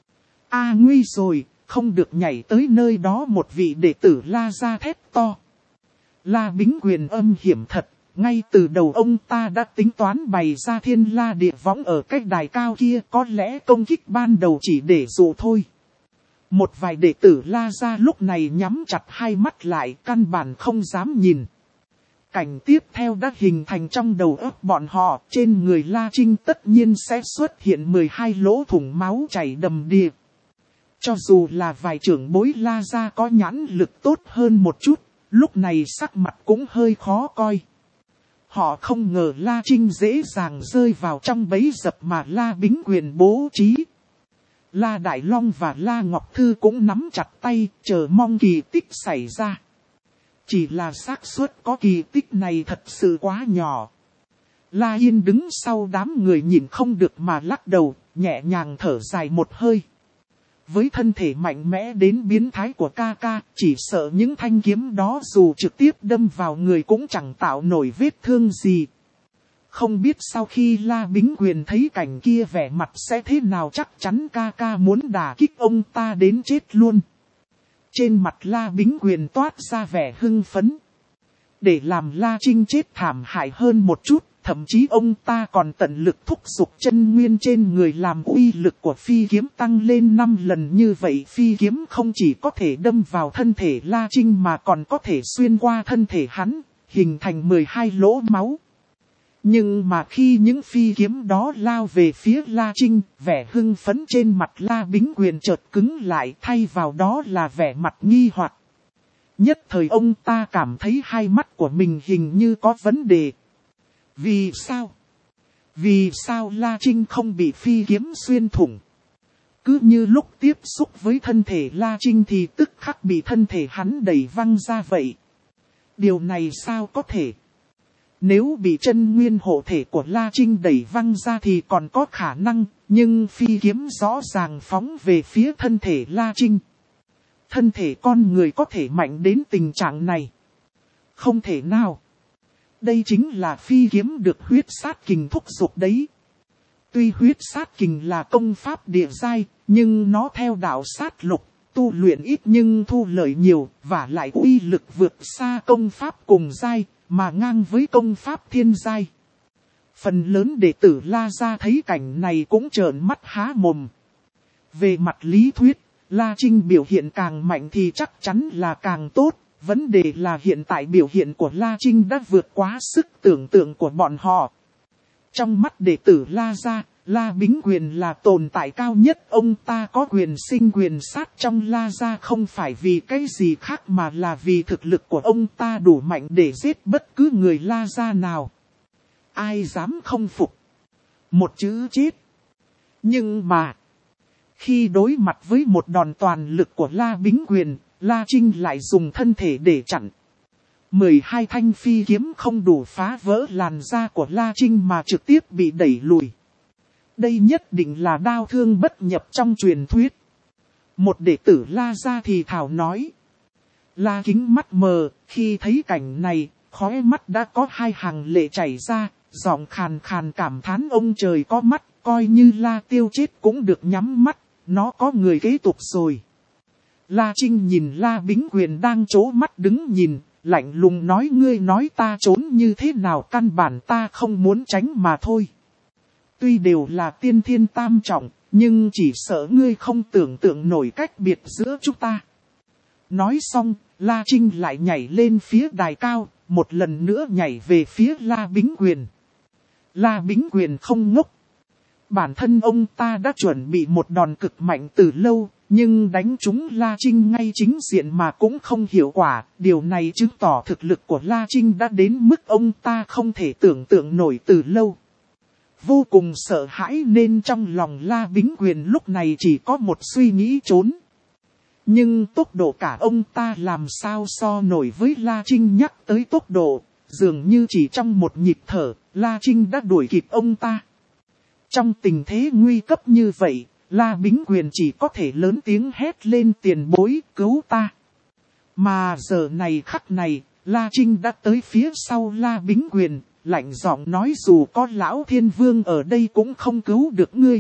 A nguy rồi, không được nhảy tới nơi đó, một vị đệ tử La ra thét to. La Bính Quyền âm hiểm thật, ngay từ đầu ông ta đã tính toán bày ra thiên la địa võng ở cách đài cao kia, có lẽ công kích ban đầu chỉ để dụ thôi. Một vài đệ tử La ra lúc này nhắm chặt hai mắt lại, căn bản không dám nhìn. Cảnh tiếp theo đã hình thành trong đầu óc bọn họ, trên người La Trinh tất nhiên sẽ xuất hiện mười hai lỗ thủng máu chảy đầm đìa. Cho dù là vài trưởng bối La ra có nhãn lực tốt hơn một chút, lúc này sắc mặt cũng hơi khó coi. Họ không ngờ La Trinh dễ dàng rơi vào trong bẫy dập mà La Bính Quyền bố trí. La Đại Long và La Ngọc Thư cũng nắm chặt tay, chờ mong kỳ tích xảy ra. Chỉ là xác suất có kỳ tích này thật sự quá nhỏ. La Yên đứng sau đám người nhìn không được mà lắc đầu, nhẹ nhàng thở dài một hơi. Với thân thể mạnh mẽ đến biến thái của ca ca, chỉ sợ những thanh kiếm đó dù trực tiếp đâm vào người cũng chẳng tạo nổi vết thương gì. Không biết sau khi La Bính Quyền thấy cảnh kia vẻ mặt sẽ thế nào, chắc chắn ca ca muốn đả kích ông ta đến chết luôn. Trên mặt La Bính Quyền toát ra vẻ hưng phấn. Để làm La Trinh chết thảm hại hơn một chút, thậm chí ông ta còn tận lực thúc giục chân nguyên trên người làm uy lực của phi kiếm tăng lên năm lần, như vậy phi kiếm không chỉ có thể đâm vào thân thể La Trinh mà còn có thể xuyên qua thân thể hắn, hình thành mười hai lỗ máu. Nhưng mà khi những phi kiếm đó lao về phía La Trinh, vẻ hưng phấn trên mặt La Bính Quyền chợt cứng lại, thay vào đó là vẻ mặt nghi hoặc. Nhất thời ông ta cảm thấy hai mắt của mình hình như có vấn đề. Vì sao? Vì sao La Trinh không bị phi kiếm xuyên thủng? Cứ như lúc tiếp xúc với thân thể La Trinh thì tức khắc bị thân thể hắn đẩy văng ra vậy. Điều này sao có thể? Nếu bị chân nguyên hộ thể của La Trinh đẩy văng ra thì còn có khả năng, nhưng phi kiếm rõ ràng phóng về phía thân thể La Trinh. Thân thể con người có thể mạnh đến tình trạng này? Không thể nào. Đây chính là phi kiếm được huyết sát kình thúc giục đấy. Tuy huyết sát kình là công pháp địa giai, nhưng nó theo đạo sát lục, tu luyện ít nhưng thu lợi nhiều, và lại uy lực vượt xa công pháp cùng giai, mà ngang với công pháp thiên giai. Phần lớn đệ tử La gia thấy cảnh này cũng trợn mắt há mồm. Về mặt lý thuyết, La Trinh biểu hiện càng mạnh thì chắc chắn là càng tốt. Vấn đề là hiện tại biểu hiện của La Trinh đã vượt quá sức tưởng tượng của bọn họ. Trong mắt đệ tử La gia, La Bính Quyền là tồn tại cao nhất. Ông ta có quyền sinh quyền sát trong La gia không phải vì cái gì khác mà là vì thực lực của ông ta đủ mạnh để giết bất cứ người La gia nào. Ai dám không phục? Một chữ chết. Nhưng mà, khi đối mặt với một đòn toàn lực của La Bính Quyền, La Trinh lại dùng thân thể để chặn. mười hai thanh phi kiếm không đủ phá vỡ làn da của La Trinh mà trực tiếp bị đẩy lùi. Đây nhất định là đao thương bất nhập trong truyền thuyết. Một đệ tử La gia thì thảo nói. La Kính mắt mờ, khi thấy cảnh này, khóe mắt đã có hai hàng lệ chảy ra, giọng khàn khàn cảm thán ông trời có mắt, coi như La Tiêu chết cũng được nhắm mắt, nó có người kế tục rồi. La Trinh nhìn La Bính Quyền đang trố mắt đứng nhìn, lạnh lùng nói ngươi nói ta trốn như thế nào, căn bản ta không muốn tránh mà thôi. Tuy đều là tiên thiên tam trọng, nhưng chỉ sợ ngươi không tưởng tượng nổi cách biệt giữa chúng ta. Nói xong, La Trinh lại nhảy lên phía đài cao, một lần nữa nhảy về phía La Bính Quyền. La Bính Quyền không ngốc. Bản thân ông ta đã chuẩn bị một đòn cực mạnh từ lâu, nhưng đánh trúng La Trinh ngay chính diện mà cũng không hiệu quả. Điều này chứng tỏ thực lực của La Trinh đã đến mức ông ta không thể tưởng tượng nổi từ lâu. vô cùng sợ hãi nên trong lòng La Bính Quyền lúc này chỉ có một suy nghĩ trốn. Nhưng tốc độ cả ông ta làm sao so nổi với La Trinh, nhắc tới tốc độ, dường như chỉ trong một nhịp thở, La Trinh đã đuổi kịp ông ta. Trong tình thế nguy cấp như vậy, La Bính Quyền chỉ có thể lớn tiếng hét lên tiền bối cứu ta. Mà giờ này khắc này, La Trinh đã tới phía sau La Bính Quyền, lạnh giọng nói dù có lão thiên vương ở đây cũng không cứu được ngươi.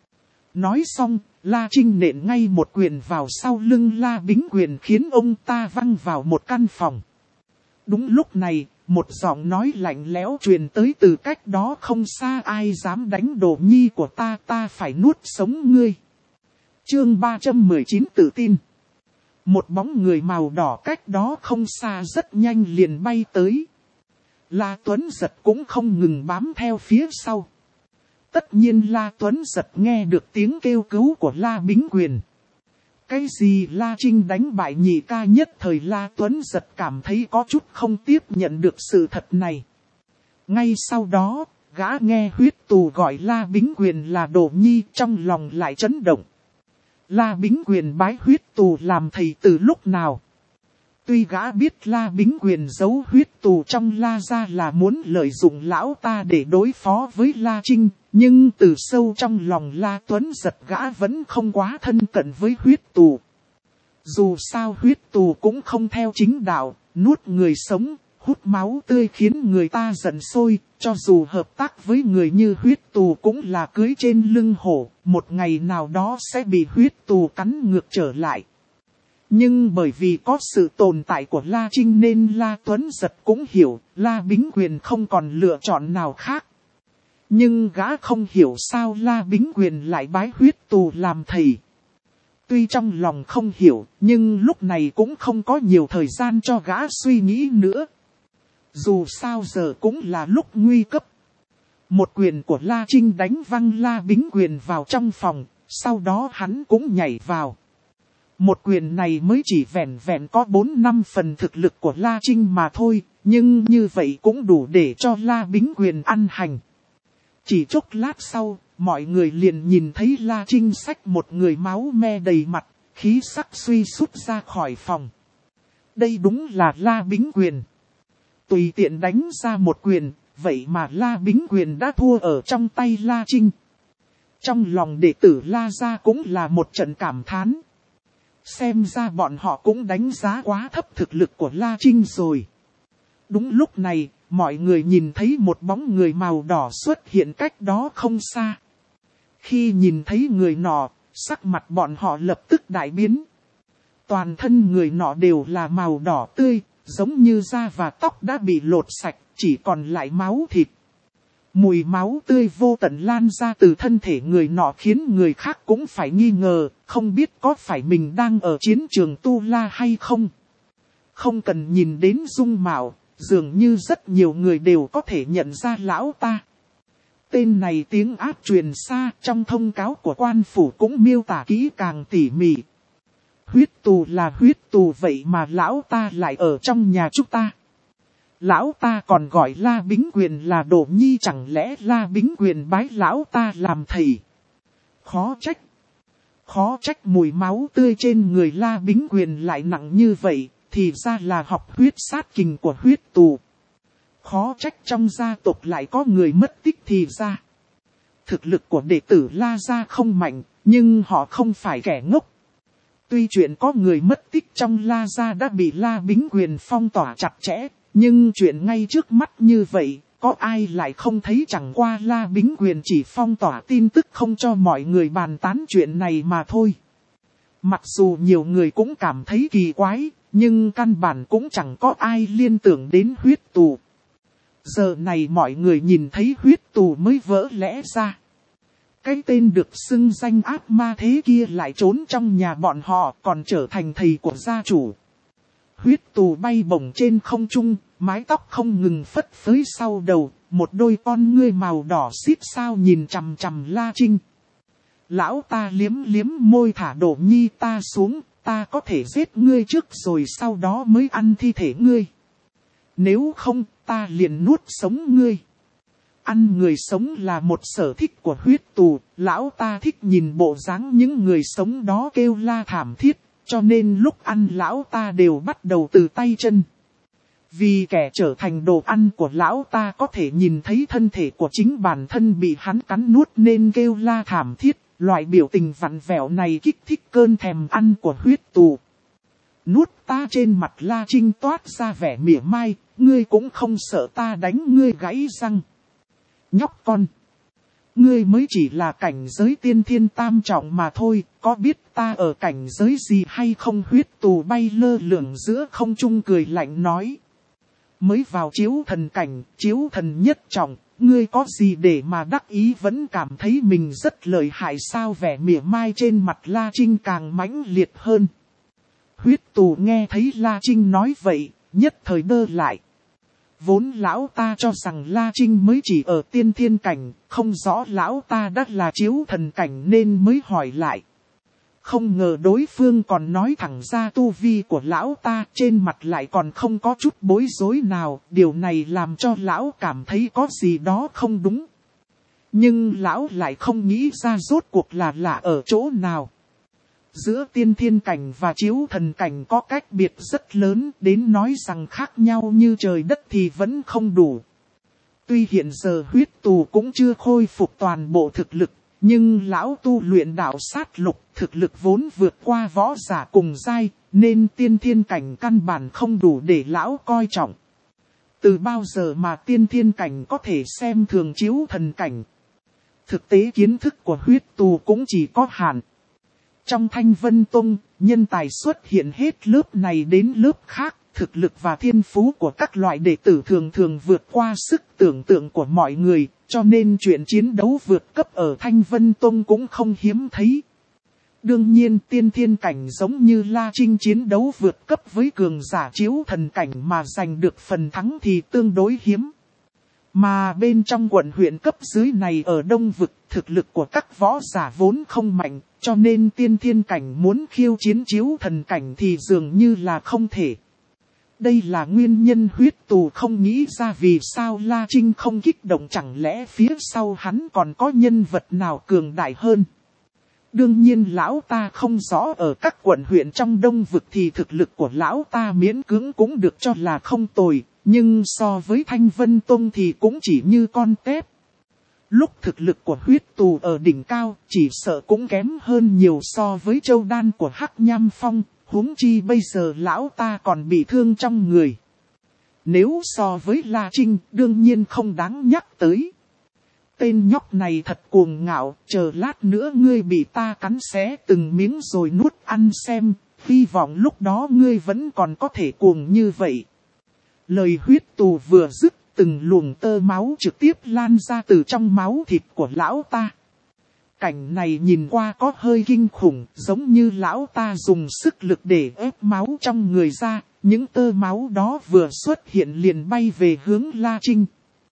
Nói xong, La Trinh nện ngay một quyền vào sau lưng La Bính Quyền khiến ông ta văng vào một căn phòng. Đúng lúc này, một giọng nói lạnh lẽo truyền tới từ cách đó không xa, ai dám đánh Đỗ Nhi của ta, ta phải nuốt sống ngươi. Chương ba trăm mười chín tự tin. Một bóng người màu đỏ cách đó không xa rất nhanh liền bay tới. La Tuấn Giật cũng không ngừng bám theo phía sau. Tất nhiên La Tuấn Giật nghe được tiếng kêu cứu của La Bính Quyền. Cái gì La Trinh đánh bại nhị ca, nhất thời La Tuấn Giật cảm thấy có chút không tiếp nhận được sự thật này. Ngay sau đó, gã nghe huyết tù gọi La Bính Quyền là Đỗ Nhi, trong lòng lại chấn động. La Bính Quyền bái huyết tù làm thầy từ lúc nào? Tuy gã biết La Bính Quyền giấu huyết tù trong La gia là muốn lợi dụng lão ta để đối phó với La Trinh, nhưng từ sâu trong lòng La Tuấn Giật gã vẫn không quá thân cận với huyết tù. Dù sao huyết tù cũng không theo chính đạo, nuốt người sống, hút máu tươi khiến người ta giận sôi, cho dù hợp tác với người như huyết tù cũng là cưỡi trên lưng hổ, một ngày nào đó sẽ bị huyết tù cắn ngược trở lại. Nhưng bởi vì có sự tồn tại của La Trinh nên La Tuấn Giật cũng hiểu, La Bính Quyền không còn lựa chọn nào khác. Nhưng gã không hiểu sao La Bính Quyền lại bái huyết tù làm thầy. Tuy trong lòng không hiểu, nhưng lúc này cũng không có nhiều thời gian cho gã suy nghĩ nữa. Dù sao giờ cũng là lúc nguy cấp. Một quyền của La Trinh đánh văng La Bính Quyền vào trong phòng, sau đó hắn cũng nhảy vào. Một quyền này mới chỉ vẹn vẹn có bốn năm phần thực lực của La Trinh mà thôi, nhưng như vậy cũng đủ để cho La Bính Quyền ăn hành. Chỉ chốc lát sau, mọi người liền nhìn thấy La Trinh xách một người máu me đầy mặt, khí sắc suy sút ra khỏi phòng. Đây đúng là La Bính Quyền. Tùy tiện đánh ra một quyền, vậy mà La Bính Quyền đã thua ở trong tay La Trinh. Trong lòng đệ tử La gia cũng là một trận cảm thán. Xem ra bọn họ cũng đánh giá quá thấp thực lực của La Trinh rồi. Đúng lúc này, mọi người nhìn thấy một bóng người màu đỏ xuất hiện cách đó không xa. Khi nhìn thấy người nọ, sắc mặt bọn họ lập tức đại biến. Toàn thân người nọ đều là màu đỏ tươi, giống như da và tóc đã bị lột sạch, chỉ còn lại máu thịt. Mùi máu tươi vô tận lan ra từ thân thể người nọ khiến người khác cũng phải nghi ngờ, không biết có phải mình đang ở chiến trường Tu La hay không. Không cần nhìn đến dung mạo, dường như rất nhiều người đều có thể nhận ra lão ta. Tên này tiếng áp truyền xa, trong thông cáo của quan phủ cũng miêu tả kỹ càng tỉ mỉ. Huyết tù là huyết tù, vậy mà lão ta lại ở trong nhà chúng ta. Lão ta còn gọi La Bính Quyền là Đỗ Nhi, chẳng lẽ La Bính Quyền bái lão ta làm thầy? Khó trách. Khó trách mùi máu tươi trên người La Bính Quyền lại nặng như vậy, thì ra là học huyết sát kình của huyết tù. Khó trách trong gia tộc lại có người mất tích thì ra. Thực lực của đệ tử La gia không mạnh, nhưng họ không phải kẻ ngốc. Tuy chuyện có người mất tích trong La gia đã bị La Bính Quyền phong tỏa chặt chẽ, nhưng chuyện ngay trước mắt như vậy, có ai lại không thấy? Chẳng qua La Bính Quyền chỉ phong tỏa tin tức không cho mọi người bàn tán chuyện này mà thôi. Mặc dù nhiều người cũng cảm thấy kỳ quái, nhưng căn bản cũng chẳng có ai liên tưởng đến huyết tù. Giờ này mọi người nhìn thấy huyết tù mới vỡ lẽ ra. Cái tên được xưng danh ác ma thế kia lại trốn trong nhà bọn họ, còn trở thành thầy của gia chủ. Huyết tù bay bổng trên không trung, mái tóc không ngừng phất phới sau đầu, một đôi con ngươi màu đỏ xít sao nhìn chằm chằm La Trinh. Lão ta liếm liếm môi, thả Đỗ Nhi ta xuống, ta có thể giết ngươi trước rồi sau đó mới ăn thi thể ngươi. Nếu không, ta liền nuốt sống ngươi. Ăn người sống là một sở thích của huyết tù, lão ta thích nhìn bộ dáng những người sống đó kêu la thảm thiết, cho nên lúc ăn lão ta đều bắt đầu từ tay chân. Vì kẻ trở thành đồ ăn của lão ta có thể nhìn thấy thân thể của chính bản thân bị hắn cắn nuốt nên kêu la thảm thiết, loại biểu tình vặn vẹo này kích thích cơn thèm ăn của huyết tù. Nuốt ta trên mặt La Trinh toát ra vẻ mỉa mai, ngươi cũng không sợ ta đánh ngươi gãy răng. Nhóc con, ngươi mới chỉ là cảnh giới tiên thiên tam trọng mà thôi, có biết ta ở cảnh giới gì hay không? Huyết tù bay lơ lửng giữa không trung cười lạnh nói. Mới vào chiếu thần cảnh, chiếu thần nhất trọng, ngươi có gì để mà đắc ý, vẫn cảm thấy mình rất lợi hại sao? Vẻ mỉa mai trên mặt La Trinh càng mãnh liệt hơn. Huyết tù nghe thấy La Trinh nói vậy, nhất thời đơ lại. Vốn lão ta cho rằng La Trinh mới chỉ ở tiên thiên cảnh, không rõ lão ta đã là chiếu thần cảnh nên mới hỏi lại. Không ngờ đối phương còn nói thẳng ra tu vi của lão ta, trên mặt lại còn không có chút bối rối nào, điều này làm cho lão cảm thấy có gì đó không đúng. Nhưng lão lại không nghĩ ra rốt cuộc là lạ ở chỗ nào. Giữa tiên thiên cảnh và chiếu thần cảnh có cách biệt rất lớn, đến nói rằng khác nhau như trời đất thì vẫn không đủ. Tuy hiện giờ huyết tù cũng chưa khôi phục toàn bộ thực lực, nhưng lão tu luyện đạo sát lục, thực lực vốn vượt qua võ giả cùng giai, nên tiên thiên cảnh căn bản không đủ để lão coi trọng. Từ bao giờ mà tiên thiên cảnh có thể xem thường chiếu thần cảnh? Thực tế kiến thức của huyết tù cũng chỉ có hạn. Trong Thanh Vân Tông, nhân tài xuất hiện hết lớp này đến lớp khác, thực lực và thiên phú của các loại đệ tử thường thường vượt qua sức tưởng tượng của mọi người, cho nên chuyện chiến đấu vượt cấp ở Thanh Vân Tông cũng không hiếm thấy. Đương nhiên tiên thiên cảnh giống như La Trinh chiến đấu vượt cấp với cường giả chiếu thần cảnh mà giành được phần thắng thì tương đối hiếm. Mà bên trong quận huyện cấp dưới này ở Đông Vực, thực lực của các võ giả vốn không mạnh, cho nên tiên thiên cảnh muốn khiêu chiến chiếu thần cảnh thì dường như là không thể. Đây là nguyên nhân huyết tù không nghĩ ra vì sao La Trinh không kích động, chẳng lẽ phía sau hắn còn có nhân vật nào cường đại hơn. Đương nhiên lão ta không rõ ở các quận huyện trong Đông Vực thì thực lực của lão ta miễn cưỡng cũng được cho là không tồi, nhưng so với Thanh Vân Tông thì cũng chỉ như con tép. Lúc thực lực của huyết tù ở đỉnh cao, chỉ sợ cũng kém hơn nhiều so với châu đan của Hắc Nham Phong, huống chi bây giờ lão ta còn bị thương trong người. Nếu so với La Trinh, đương nhiên không đáng nhắc tới. Tên nhóc này thật cuồng ngạo, chờ lát nữa ngươi bị ta cắn xé từng miếng rồi nuốt ăn xem, hy vọng lúc đó ngươi vẫn còn có thể cuồng như vậy. Lời huyết tù vừa dứt, từng luồng tơ máu trực tiếp lan ra từ trong máu thịt của lão ta. Cảnh này nhìn qua có hơi kinh khủng, giống như lão ta dùng sức lực để ép máu trong người ra, những tơ máu đó vừa xuất hiện liền bay về hướng La Trinh.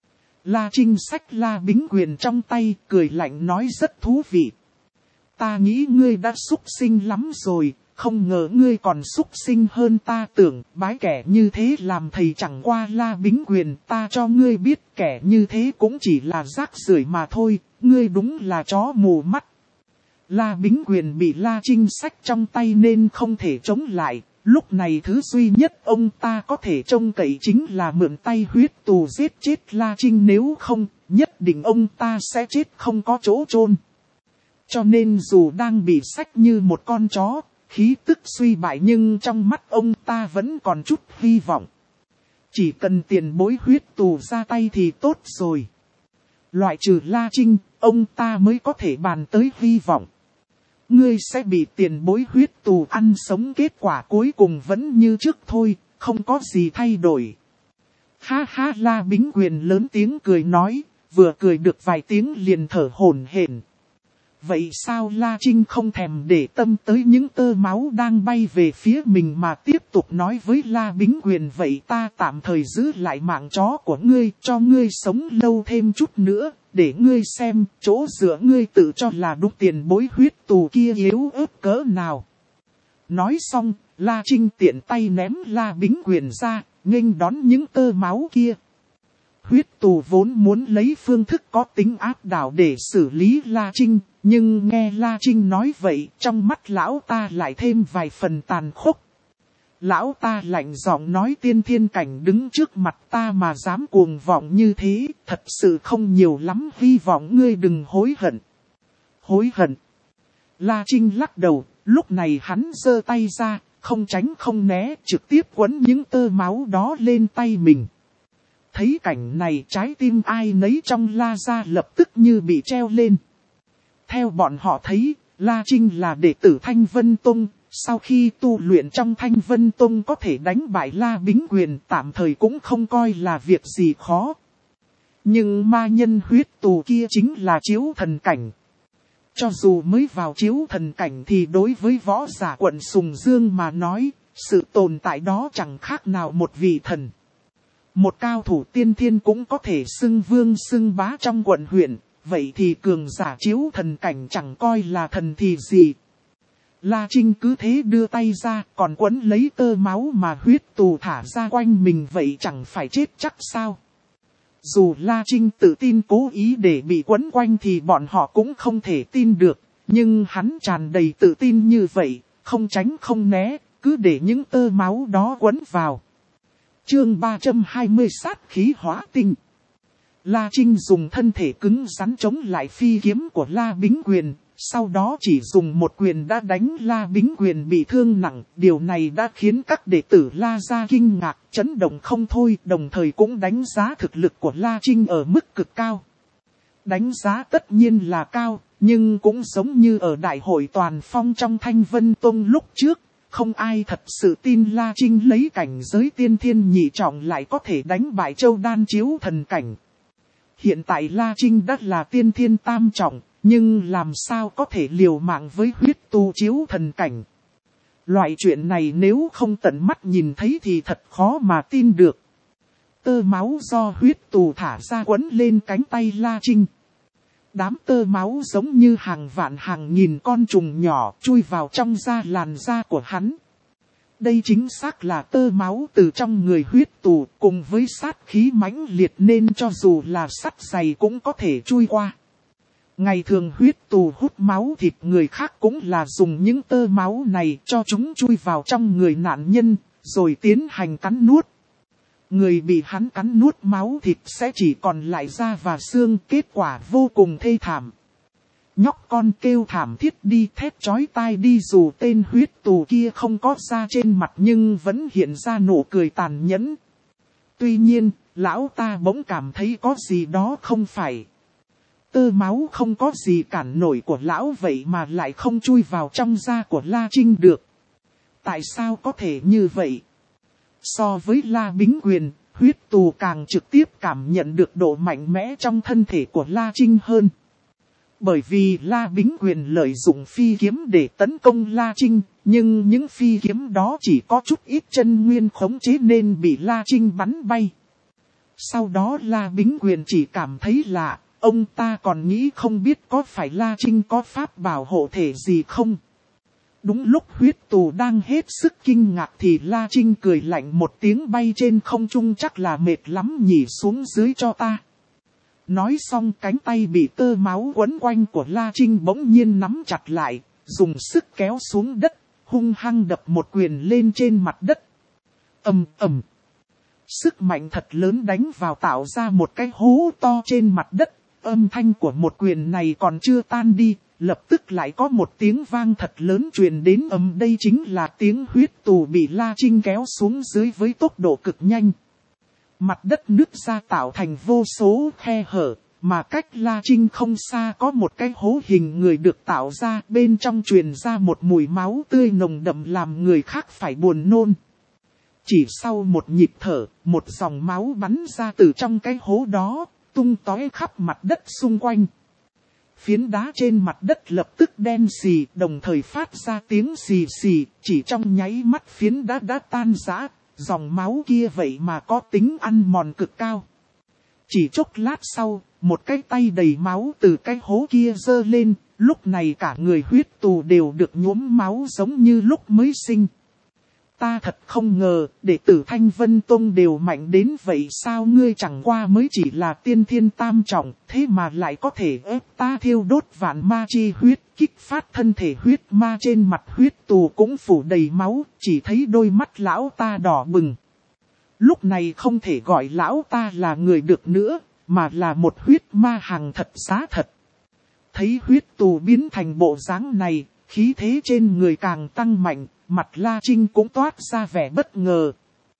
La Trinh xách La Bính Quyền trong tay, cười lạnh nói rất thú vị. Ta nghĩ ngươi đã xúc sinh lắm rồi, không ngờ ngươi còn xúc sinh hơn ta tưởng, bái kẻ như thế làm thầy chẳng qua. La Bính Quyền, ta cho ngươi biết kẻ như thế cũng chỉ là rác rưởi mà thôi, ngươi đúng là chó mù mắt. La Bính Quyền bị La Trinh xách trong tay nên không thể chống lại, lúc này thứ duy nhất ông ta có thể trông cậy chính là mượn tay huyết tù giết chết La Trinh, nếu không, nhất định ông ta sẽ chết không có chỗ chôn. Cho nên dù đang bị xách như một con chó, khí tức suy bại nhưng trong mắt ông ta vẫn còn chút hy vọng. Chỉ cần tiền bối huyết tù ra tay thì tốt rồi. Loại trừ La Trinh, ông ta mới có thể bàn tới hy vọng. Ngươi sẽ bị tiền bối huyết tù ăn sống, kết quả cuối cùng vẫn như trước thôi, không có gì thay đổi. Ha ha, La Bính Quyền lớn tiếng cười nói, vừa cười được vài tiếng liền thở hổn hển. Vậy sao La Trinh không thèm để tâm tới những tơ máu đang bay về phía mình mà tiếp tục nói với La Bính Quyền, vậy ta tạm thời giữ lại mạng chó của ngươi, cho ngươi sống lâu thêm chút nữa, để ngươi xem chỗ dựa ngươi tự cho là đúng tiền bối huyết tù kia yếu ớt cỡ nào. Nói xong, La Trinh tiện tay ném La Bính Quyền ra, nghênh đón những tơ máu kia. Huyết tù vốn muốn lấy phương thức có tính áp đảo để xử lý La Trinh, nhưng nghe La Trinh nói vậy, trong mắt lão ta lại thêm vài phần tàn khốc. Lão ta lạnh giọng nói tiên thiên cảnh đứng trước mặt ta mà dám cuồng vọng như thế, thật sự không nhiều lắm, hy vọng ngươi đừng hối hận. Hối hận. La Trinh lắc đầu, lúc này hắn giơ tay ra, không tránh không né, trực tiếp quấn những tơ máu đó lên tay mình. Thấy cảnh này trái tim ai nấy trong La gia lập tức như bị treo lên. Theo bọn họ thấy, La Trinh là đệ tử Thanh Vân Tông, sau khi tu luyện trong Thanh Vân Tông có thể đánh bại La Bính Quyền tạm thời cũng không coi là việc gì khó. Nhưng ma nhân huyết tù kia chính là chiếu thần cảnh. Cho dù mới vào chiếu thần cảnh thì đối với võ giả quận Sùng Dương mà nói, sự tồn tại đó chẳng khác nào một vị thần. Một cao thủ tiên thiên cũng có thể xưng vương xưng bá trong quận huyện, vậy thì cường giả chiếu thần cảnh chẳng coi là thần thì gì. La Trinh cứ thế đưa tay ra, còn quấn lấy tơ máu mà huyết tù thả ra quanh mình, vậy chẳng phải chết chắc sao. Dù La Trinh tự tin cố ý để bị quấn quanh thì bọn họ cũng không thể tin được, nhưng hắn tràn đầy tự tin như vậy, không tránh không né, cứ để những tơ máu đó quấn vào. Chương ba trăm hai mươi sát khí hóa tinh. La Trinh dùng thân thể cứng rắn chống lại phi kiếm của La Bính Quyền, sau đó chỉ dùng một quyền đã đánh La Bính Quyền bị thương nặng. Điều này đã khiến các đệ tử La gia kinh ngạc, chấn động không thôi, đồng thời cũng đánh giá thực lực của La Trinh ở mức cực cao. Đánh giá tất nhiên là cao, nhưng cũng giống như ở đại hội toàn phong trong Thanh Vân Tông lúc trước. Không ai thật sự tin La Trinh lấy cảnh giới tiên thiên nhị trọng lại có thể đánh bại Châu Đan chiếu thần cảnh. Hiện tại La Trinh đã là tiên thiên tam trọng, nhưng làm sao có thể liều mạng với huyết tu chiếu thần cảnh. Loại chuyện này nếu không tận mắt nhìn thấy thì thật khó mà tin được. Tơ máu do huyết tù thả ra quấn lên cánh tay La Trinh. Đám tơ máu giống như hàng vạn hàng nghìn con trùng nhỏ chui vào trong da làn da của hắn. Đây chính xác là tơ máu từ trong người huyết tù, cùng với sát khí mãnh liệt nên cho dù là sắt dày cũng có thể chui qua. Ngày thường huyết tù hút máu thịt người khác cũng là dùng những tơ máu này cho chúng chui vào trong người nạn nhân, rồi tiến hành cắn nuốt. Người bị hắn cắn nuốt máu thịt sẽ chỉ còn lại da và xương, kết quả vô cùng thê thảm. Nhóc con kêu thảm thiết đi, thét chói tai đi, dù tên huyết tù kia không có da trên mặt nhưng vẫn hiện ra nụ cười tàn nhẫn. Tuy nhiên, lão ta bỗng cảm thấy có gì đó không phải. Tơ máu không có gì cản nổi của lão vậy mà lại không chui vào trong da của La Trinh được. Tại sao có thể như vậy? So với La Bính Quyền, huyết tù càng trực tiếp cảm nhận được độ mạnh mẽ trong thân thể của La Trinh hơn. Bởi vì La Bính Quyền lợi dụng phi kiếm để tấn công La Trinh, nhưng những phi kiếm đó chỉ có chút ít chân nguyên khống chế nên bị La Trinh bắn bay. Sau đó La Bính Quyền chỉ cảm thấy lạ, ông ta còn nghĩ không biết có phải La Trinh có pháp bảo hộ thể gì không. Đúng lúc huyết tù đang hết sức kinh ngạc thì La Trinh cười lạnh một tiếng, bay trên không trung, chắc là mệt lắm nhỉ, xuống dưới cho ta. Nói xong cánh tay bị tơ máu quấn quanh của La Trinh bỗng nhiên nắm chặt lại, dùng sức kéo xuống đất, hung hăng đập một quyền lên trên mặt đất. Ầm ầm. Sức mạnh thật lớn đánh vào tạo ra một cái hố to trên mặt đất, âm thanh của một quyền này còn chưa tan đi. Lập tức lại có một tiếng vang thật lớn truyền đến, ầm, đây chính là tiếng huyết tù bị La Trinh kéo xuống dưới với tốc độ cực nhanh. Mặt đất nứt ra tạo thành vô số khe hở, mà cách La Trinh không xa có một cái hố hình người được tạo ra, bên trong truyền ra một mùi máu tươi nồng đậm làm người khác phải buồn nôn. Chỉ sau một nhịp thở, một dòng máu bắn ra từ trong cái hố đó, tung tóe khắp mặt đất xung quanh. Phiến đá trên mặt đất lập tức đen xì, đồng thời phát ra tiếng xì xì, chỉ trong nháy mắt phiến đá đã tan rã, dòng máu kia vậy mà có tính ăn mòn cực cao. Chỉ chốc lát sau, một cái tay đầy máu từ cái hố kia giơ lên, lúc này cả người huyết tù đều được nhuốm máu giống như lúc mới sinh. ta thật không ngờ, đệ tử Thanh Vân Tông đều mạnh đến vậy sao, ngươi chẳng qua mới chỉ là tiên thiên tam trọng, thế mà lại có thể ép ta thiêu đốt vạn ma chi huyết, kích phát thân thể huyết ma. Trên mặt huyết tù cũng phủ đầy máu, chỉ thấy đôi mắt lão ta đỏ bừng. Lúc này không thể gọi lão ta là người được nữa, mà là một huyết ma hàng thật giá thật. Thấy huyết tù biến thành bộ dáng này, khí thế trên người càng tăng mạnh, mặt La Trinh cũng toát ra vẻ bất ngờ.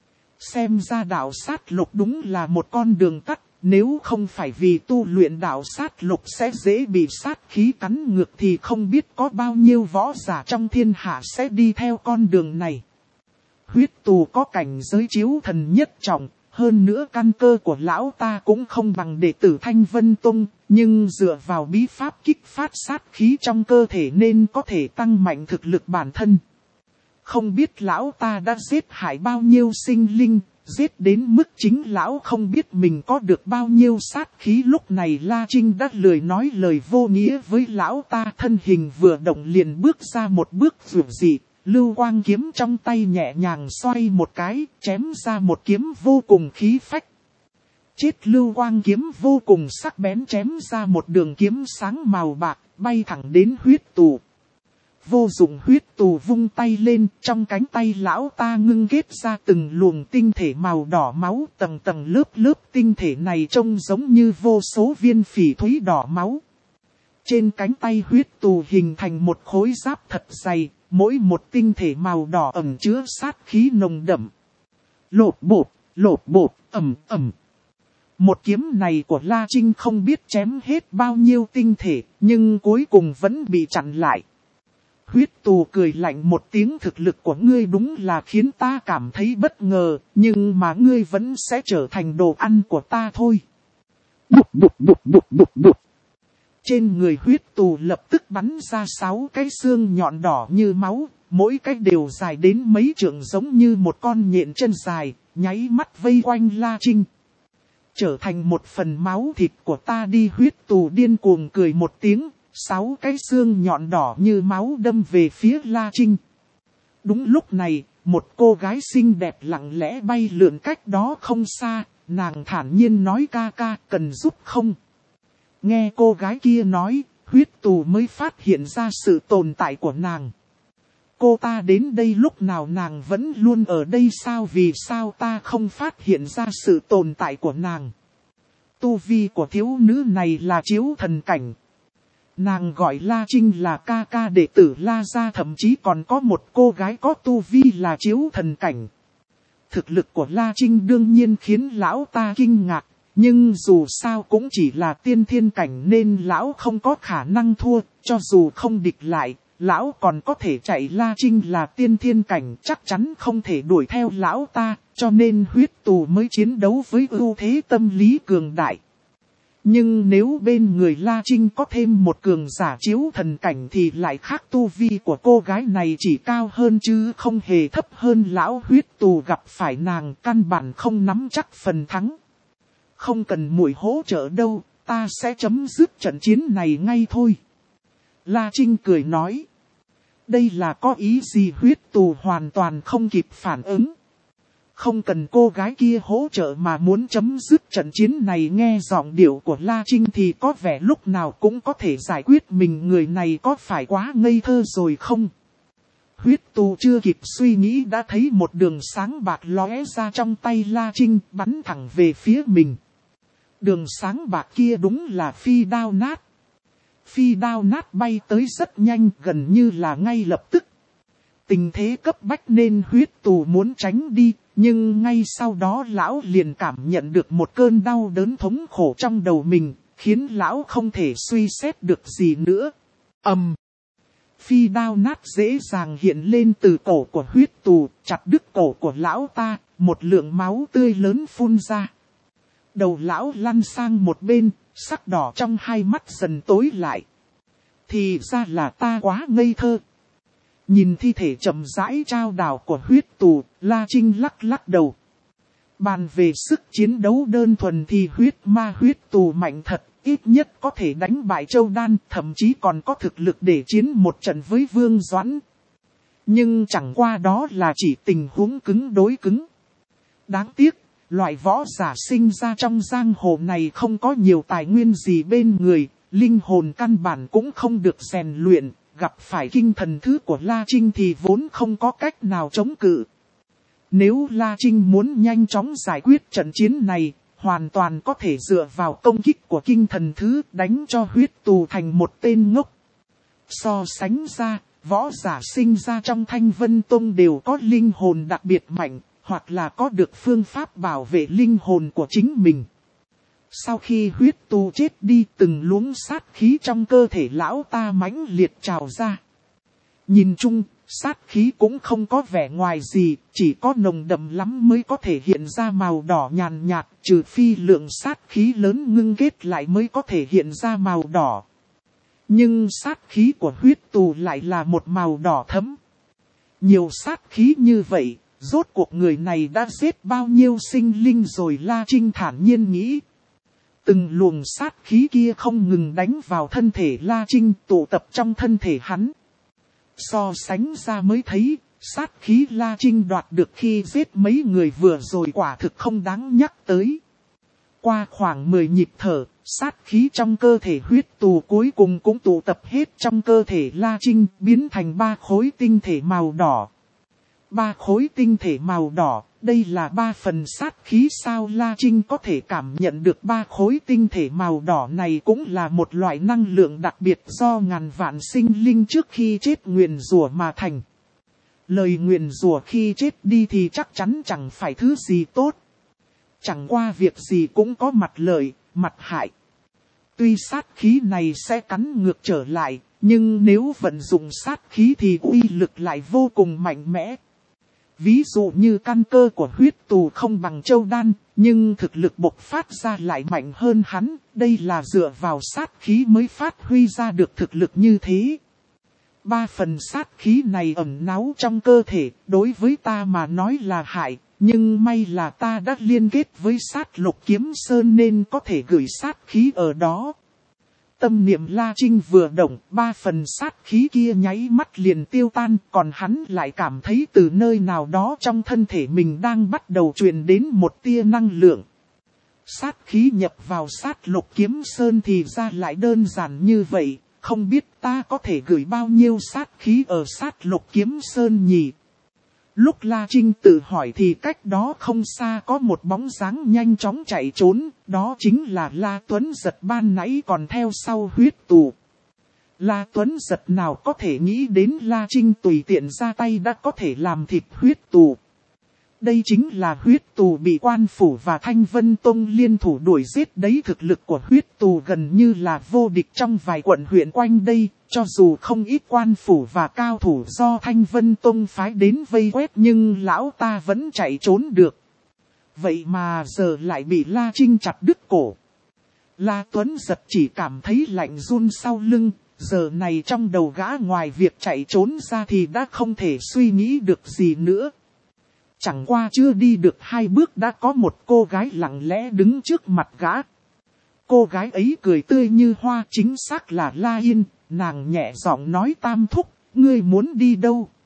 Xem ra đạo sát lục đúng là một con đường tắt, nếu không phải vì tu luyện đạo sát lục sẽ dễ bị sát khí cắn ngược thì không biết có bao nhiêu võ giả trong thiên hạ sẽ đi theo con đường này. Huyết tù có cảnh giới chiếu thần nhất trọng, hơn nữa căn cơ của lão ta cũng không bằng đệ tử Thanh Vân Tông, nhưng dựa vào bí pháp kích phát sát khí trong cơ thể nên có thể tăng mạnh thực lực bản thân. Không biết lão ta đã giết hại bao nhiêu sinh linh, giết đến mức chính lão không biết mình có được bao nhiêu sát khí. Lúc này La Trinh đã lười nói lời vô nghĩa với lão ta, thân hình vừa động liền bước ra một bước vượt dị. Lưu quang kiếm trong tay nhẹ nhàng xoay một cái, chém ra một kiếm vô cùng khí phách. Chết lưu quang kiếm vô cùng sắc bén chém ra một đường kiếm sáng màu bạc, bay thẳng đến huyết tù. Vô dụng, huyết tù vung tay lên, trong cánh tay lão ta ngưng kết ra từng luồng tinh thể màu đỏ máu, tầng tầng lớp lớp tinh thể này trông giống như vô số viên phỉ thúy đỏ máu. Trên cánh tay huyết tù hình thành một khối giáp thật dày, mỗi một tinh thể màu đỏ ẩn chứa sát khí nồng đậm. Lột bột, lột bột, ầm ầm. Một kiếm này của La Trinh không biết chém hết bao nhiêu tinh thể, nhưng cuối cùng vẫn bị chặn lại. Huyết tù cười lạnh một tiếng, thực lực của ngươi đúng là khiến ta cảm thấy bất ngờ, nhưng mà ngươi vẫn sẽ trở thành đồ ăn của ta thôi. Bụt bụt bụt bụt bụt bụt. Trên người huyết tù lập tức bắn ra sáu cái xương nhọn đỏ như máu, mỗi cái đều dài đến mấy trượng giống như một con nhện chân dài, nháy mắt vây quanh La Trinh. Trở thành một phần máu thịt của ta đi, huyết tù điên cuồng cười một tiếng, sáu cái xương nhọn đỏ như máu đâm về phía La Trinh. Đúng lúc này, một cô gái xinh đẹp lặng lẽ bay lượn cách đó không xa, nàng thản nhiên nói ca ca cần giúp không? Nghe cô gái kia nói, huyết tù mới phát hiện ra sự tồn tại của nàng. Cô ta đến đây lúc nào nàng vẫn luôn ở đây sao, vì sao ta không phát hiện ra sự tồn tại của nàng? Tu vi của thiếu nữ này là chiếu thần cảnh. Nàng gọi La Trinh là ca ca đệ tử La gia, thậm chí còn có một cô gái có tu vi là chiếu thần cảnh. Thực lực của La Trinh đương nhiên khiến lão ta kinh ngạc. Nhưng dù sao cũng chỉ là tiên thiên cảnh nên lão không có khả năng thua, cho dù không địch lại, lão còn có thể chạy. La Trinh là tiên thiên cảnh, chắc chắn không thể đuổi theo lão ta, cho nên huyết tù mới chiến đấu với ưu thế tâm lý cường đại. Nhưng nếu bên người La Trinh có thêm một cường giả chiếu thần cảnh thì lại khác, tu vi của cô gái này chỉ cao hơn chứ không hề thấp hơn lão. Huyết tù gặp phải nàng căn bản không nắm chắc phần thắng. Không cần muội hỗ trợ đâu, ta sẽ chấm dứt trận chiến này ngay thôi. La Trinh cười nói. Đây là có ý gì? Huyết tù hoàn toàn không kịp phản ứng. Không cần cô gái kia hỗ trợ mà muốn chấm dứt trận chiến này. Nghe giọng điệu của La Trinh thì có vẻ lúc nào cũng có thể giải quyết mình, người này có phải quá ngây thơ rồi không? Huyết tù chưa kịp suy nghĩ đã thấy một đường sáng bạc lóe ra trong tay La Trinh, bắn thẳng về phía mình. Đường sáng bạc kia đúng là phi đao nát. Phi đao nát bay tới rất nhanh, gần như là ngay lập tức. Tình thế cấp bách nên huyết tù muốn tránh đi, nhưng ngay sau đó lão liền cảm nhận được một cơn đau đớn thống khổ trong đầu mình, khiến lão không thể suy xét được gì nữa. Ầm! Phi đao nát dễ dàng hiện lên từ cổ của huyết tù, chặt đứt cổ của lão ta, một lượng máu tươi lớn phun ra. Đầu lão lăn sang một bên, sắc đỏ trong hai mắt dần tối lại. Thì ra là ta quá ngây thơ. Nhìn thi thể chậm rãi trao đảo của huyết tù, La Trinh lắc lắc đầu. Bàn về sức chiến đấu đơn thuần thì huyết ma huyết tù mạnh thật, ít nhất có thể đánh bại Châu Đan, thậm chí còn có thực lực để chiến một trận với Vương Doãn. Nhưng chẳng qua đó là chỉ tình huống cứng đối cứng. Đáng tiếc, loại võ giả sinh ra trong giang hồ này không có nhiều tài nguyên gì bên người, linh hồn căn bản cũng không được rèn luyện, gặp phải kinh thần thứ của La Trinh thì vốn không có cách nào chống cự. Nếu La Trinh muốn nhanh chóng giải quyết trận chiến này, hoàn toàn có thể dựa vào công kích của kinh thần thứ đánh cho huyết tù thành một tên ngốc. So sánh ra, võ giả sinh ra trong Thanh Vân Tông đều có linh hồn đặc biệt mạnh, hoặc là có được phương pháp bảo vệ linh hồn của chính mình. Sau khi huyết tù chết đi, từng luống sát khí trong cơ thể lão ta mãnh liệt trào ra. Nhìn chung, sát khí cũng không có vẻ ngoài gì, chỉ có nồng đậm lắm mới có thể hiện ra màu đỏ nhàn nhạt, trừ phi lượng sát khí lớn ngưng kết lại mới có thể hiện ra màu đỏ. Nhưng sát khí của huyết tù lại là một màu đỏ thẫm. Nhiều sát khí như vậy, rốt cuộc người này đã giết bao nhiêu sinh linh rồi, La Trinh thản nhiên nghĩ. Từng luồng sát khí kia không ngừng đánh vào thân thể La Trinh, tụ tập trong thân thể hắn. So sánh ra mới thấy, sát khí La Trinh đoạt được khi giết mấy người vừa rồi quả thực không đáng nhắc tới. Qua khoảng mười nhịp thở, sát khí trong cơ thể huyết tù cuối cùng cũng tụ tập hết trong cơ thể La Trinh, biến thành ba khối tinh thể màu đỏ. Ba khối tinh thể màu đỏ, đây là ba phần sát khí sao? La Trinh có thể cảm nhận được ba khối tinh thể màu đỏ này cũng là một loại năng lượng đặc biệt do ngàn vạn sinh linh trước khi chết nguyền rủa mà thành. Lời nguyền rủa khi chết đi thì chắc chắn chẳng phải thứ gì tốt. Chẳng qua việc gì cũng có mặt lợi, mặt hại. Tuy sát khí này sẽ cắn ngược trở lại, nhưng nếu vận dụng sát khí thì uy lực lại vô cùng mạnh mẽ. Ví dụ như căn cơ của huyết tù không bằng Châu Đan, nhưng thực lực bộc phát ra lại mạnh hơn hắn, đây là dựa vào sát khí mới phát huy ra được thực lực như thế. Ba phần sát khí này ẩn náu trong cơ thể, đối với ta mà nói là hại, nhưng may là ta đã liên kết với sát lục kiếm sơn nên có thể gửi sát khí ở đó. Tâm niệm La Trinh vừa động, ba phần sát khí kia nháy mắt liền tiêu tan, còn hắn lại cảm thấy từ nơi nào đó trong thân thể mình đang bắt đầu truyền đến một tia năng lượng. Sát khí nhập vào sát lục kiếm sơn thì ra lại đơn giản như vậy, không biết ta có thể gửi bao nhiêu sát khí ở sát lục kiếm sơn nhỉ? Lúc La Trinh tự hỏi thì cách đó không xa có một bóng dáng nhanh chóng chạy trốn, đó chính là La Tuấn Giật ban nãy còn theo sau huyết tù. La Tuấn Giật nào có thể nghĩ đến La Trinh tùy tiện ra tay đã có thể làm thịt huyết tù. Đây chính là huyết tù bị Quan Phủ và Thanh Vân Tông liên thủ đuổi giết đấy, thực lực của huyết tù gần như là vô địch trong vài quận huyện quanh đây, cho dù không ít Quan Phủ và cao thủ do Thanh Vân Tông phái đến vây quét nhưng lão ta vẫn chạy trốn được. Vậy mà giờ lại bị La Trinh chặt đứt cổ. La Tuấn Giật chỉ cảm thấy lạnh run sau lưng, giờ này trong đầu gã ngoài việc chạy trốn ra thì đã không thể suy nghĩ được gì nữa. Chẳng qua chưa đi được hai bước đã có một cô gái lặng lẽ đứng trước mặt gã. Cô gái ấy cười tươi như hoa, chính xác là La Yên, nàng nhẹ giọng nói: Tam thúc, ngươi muốn đi đâu?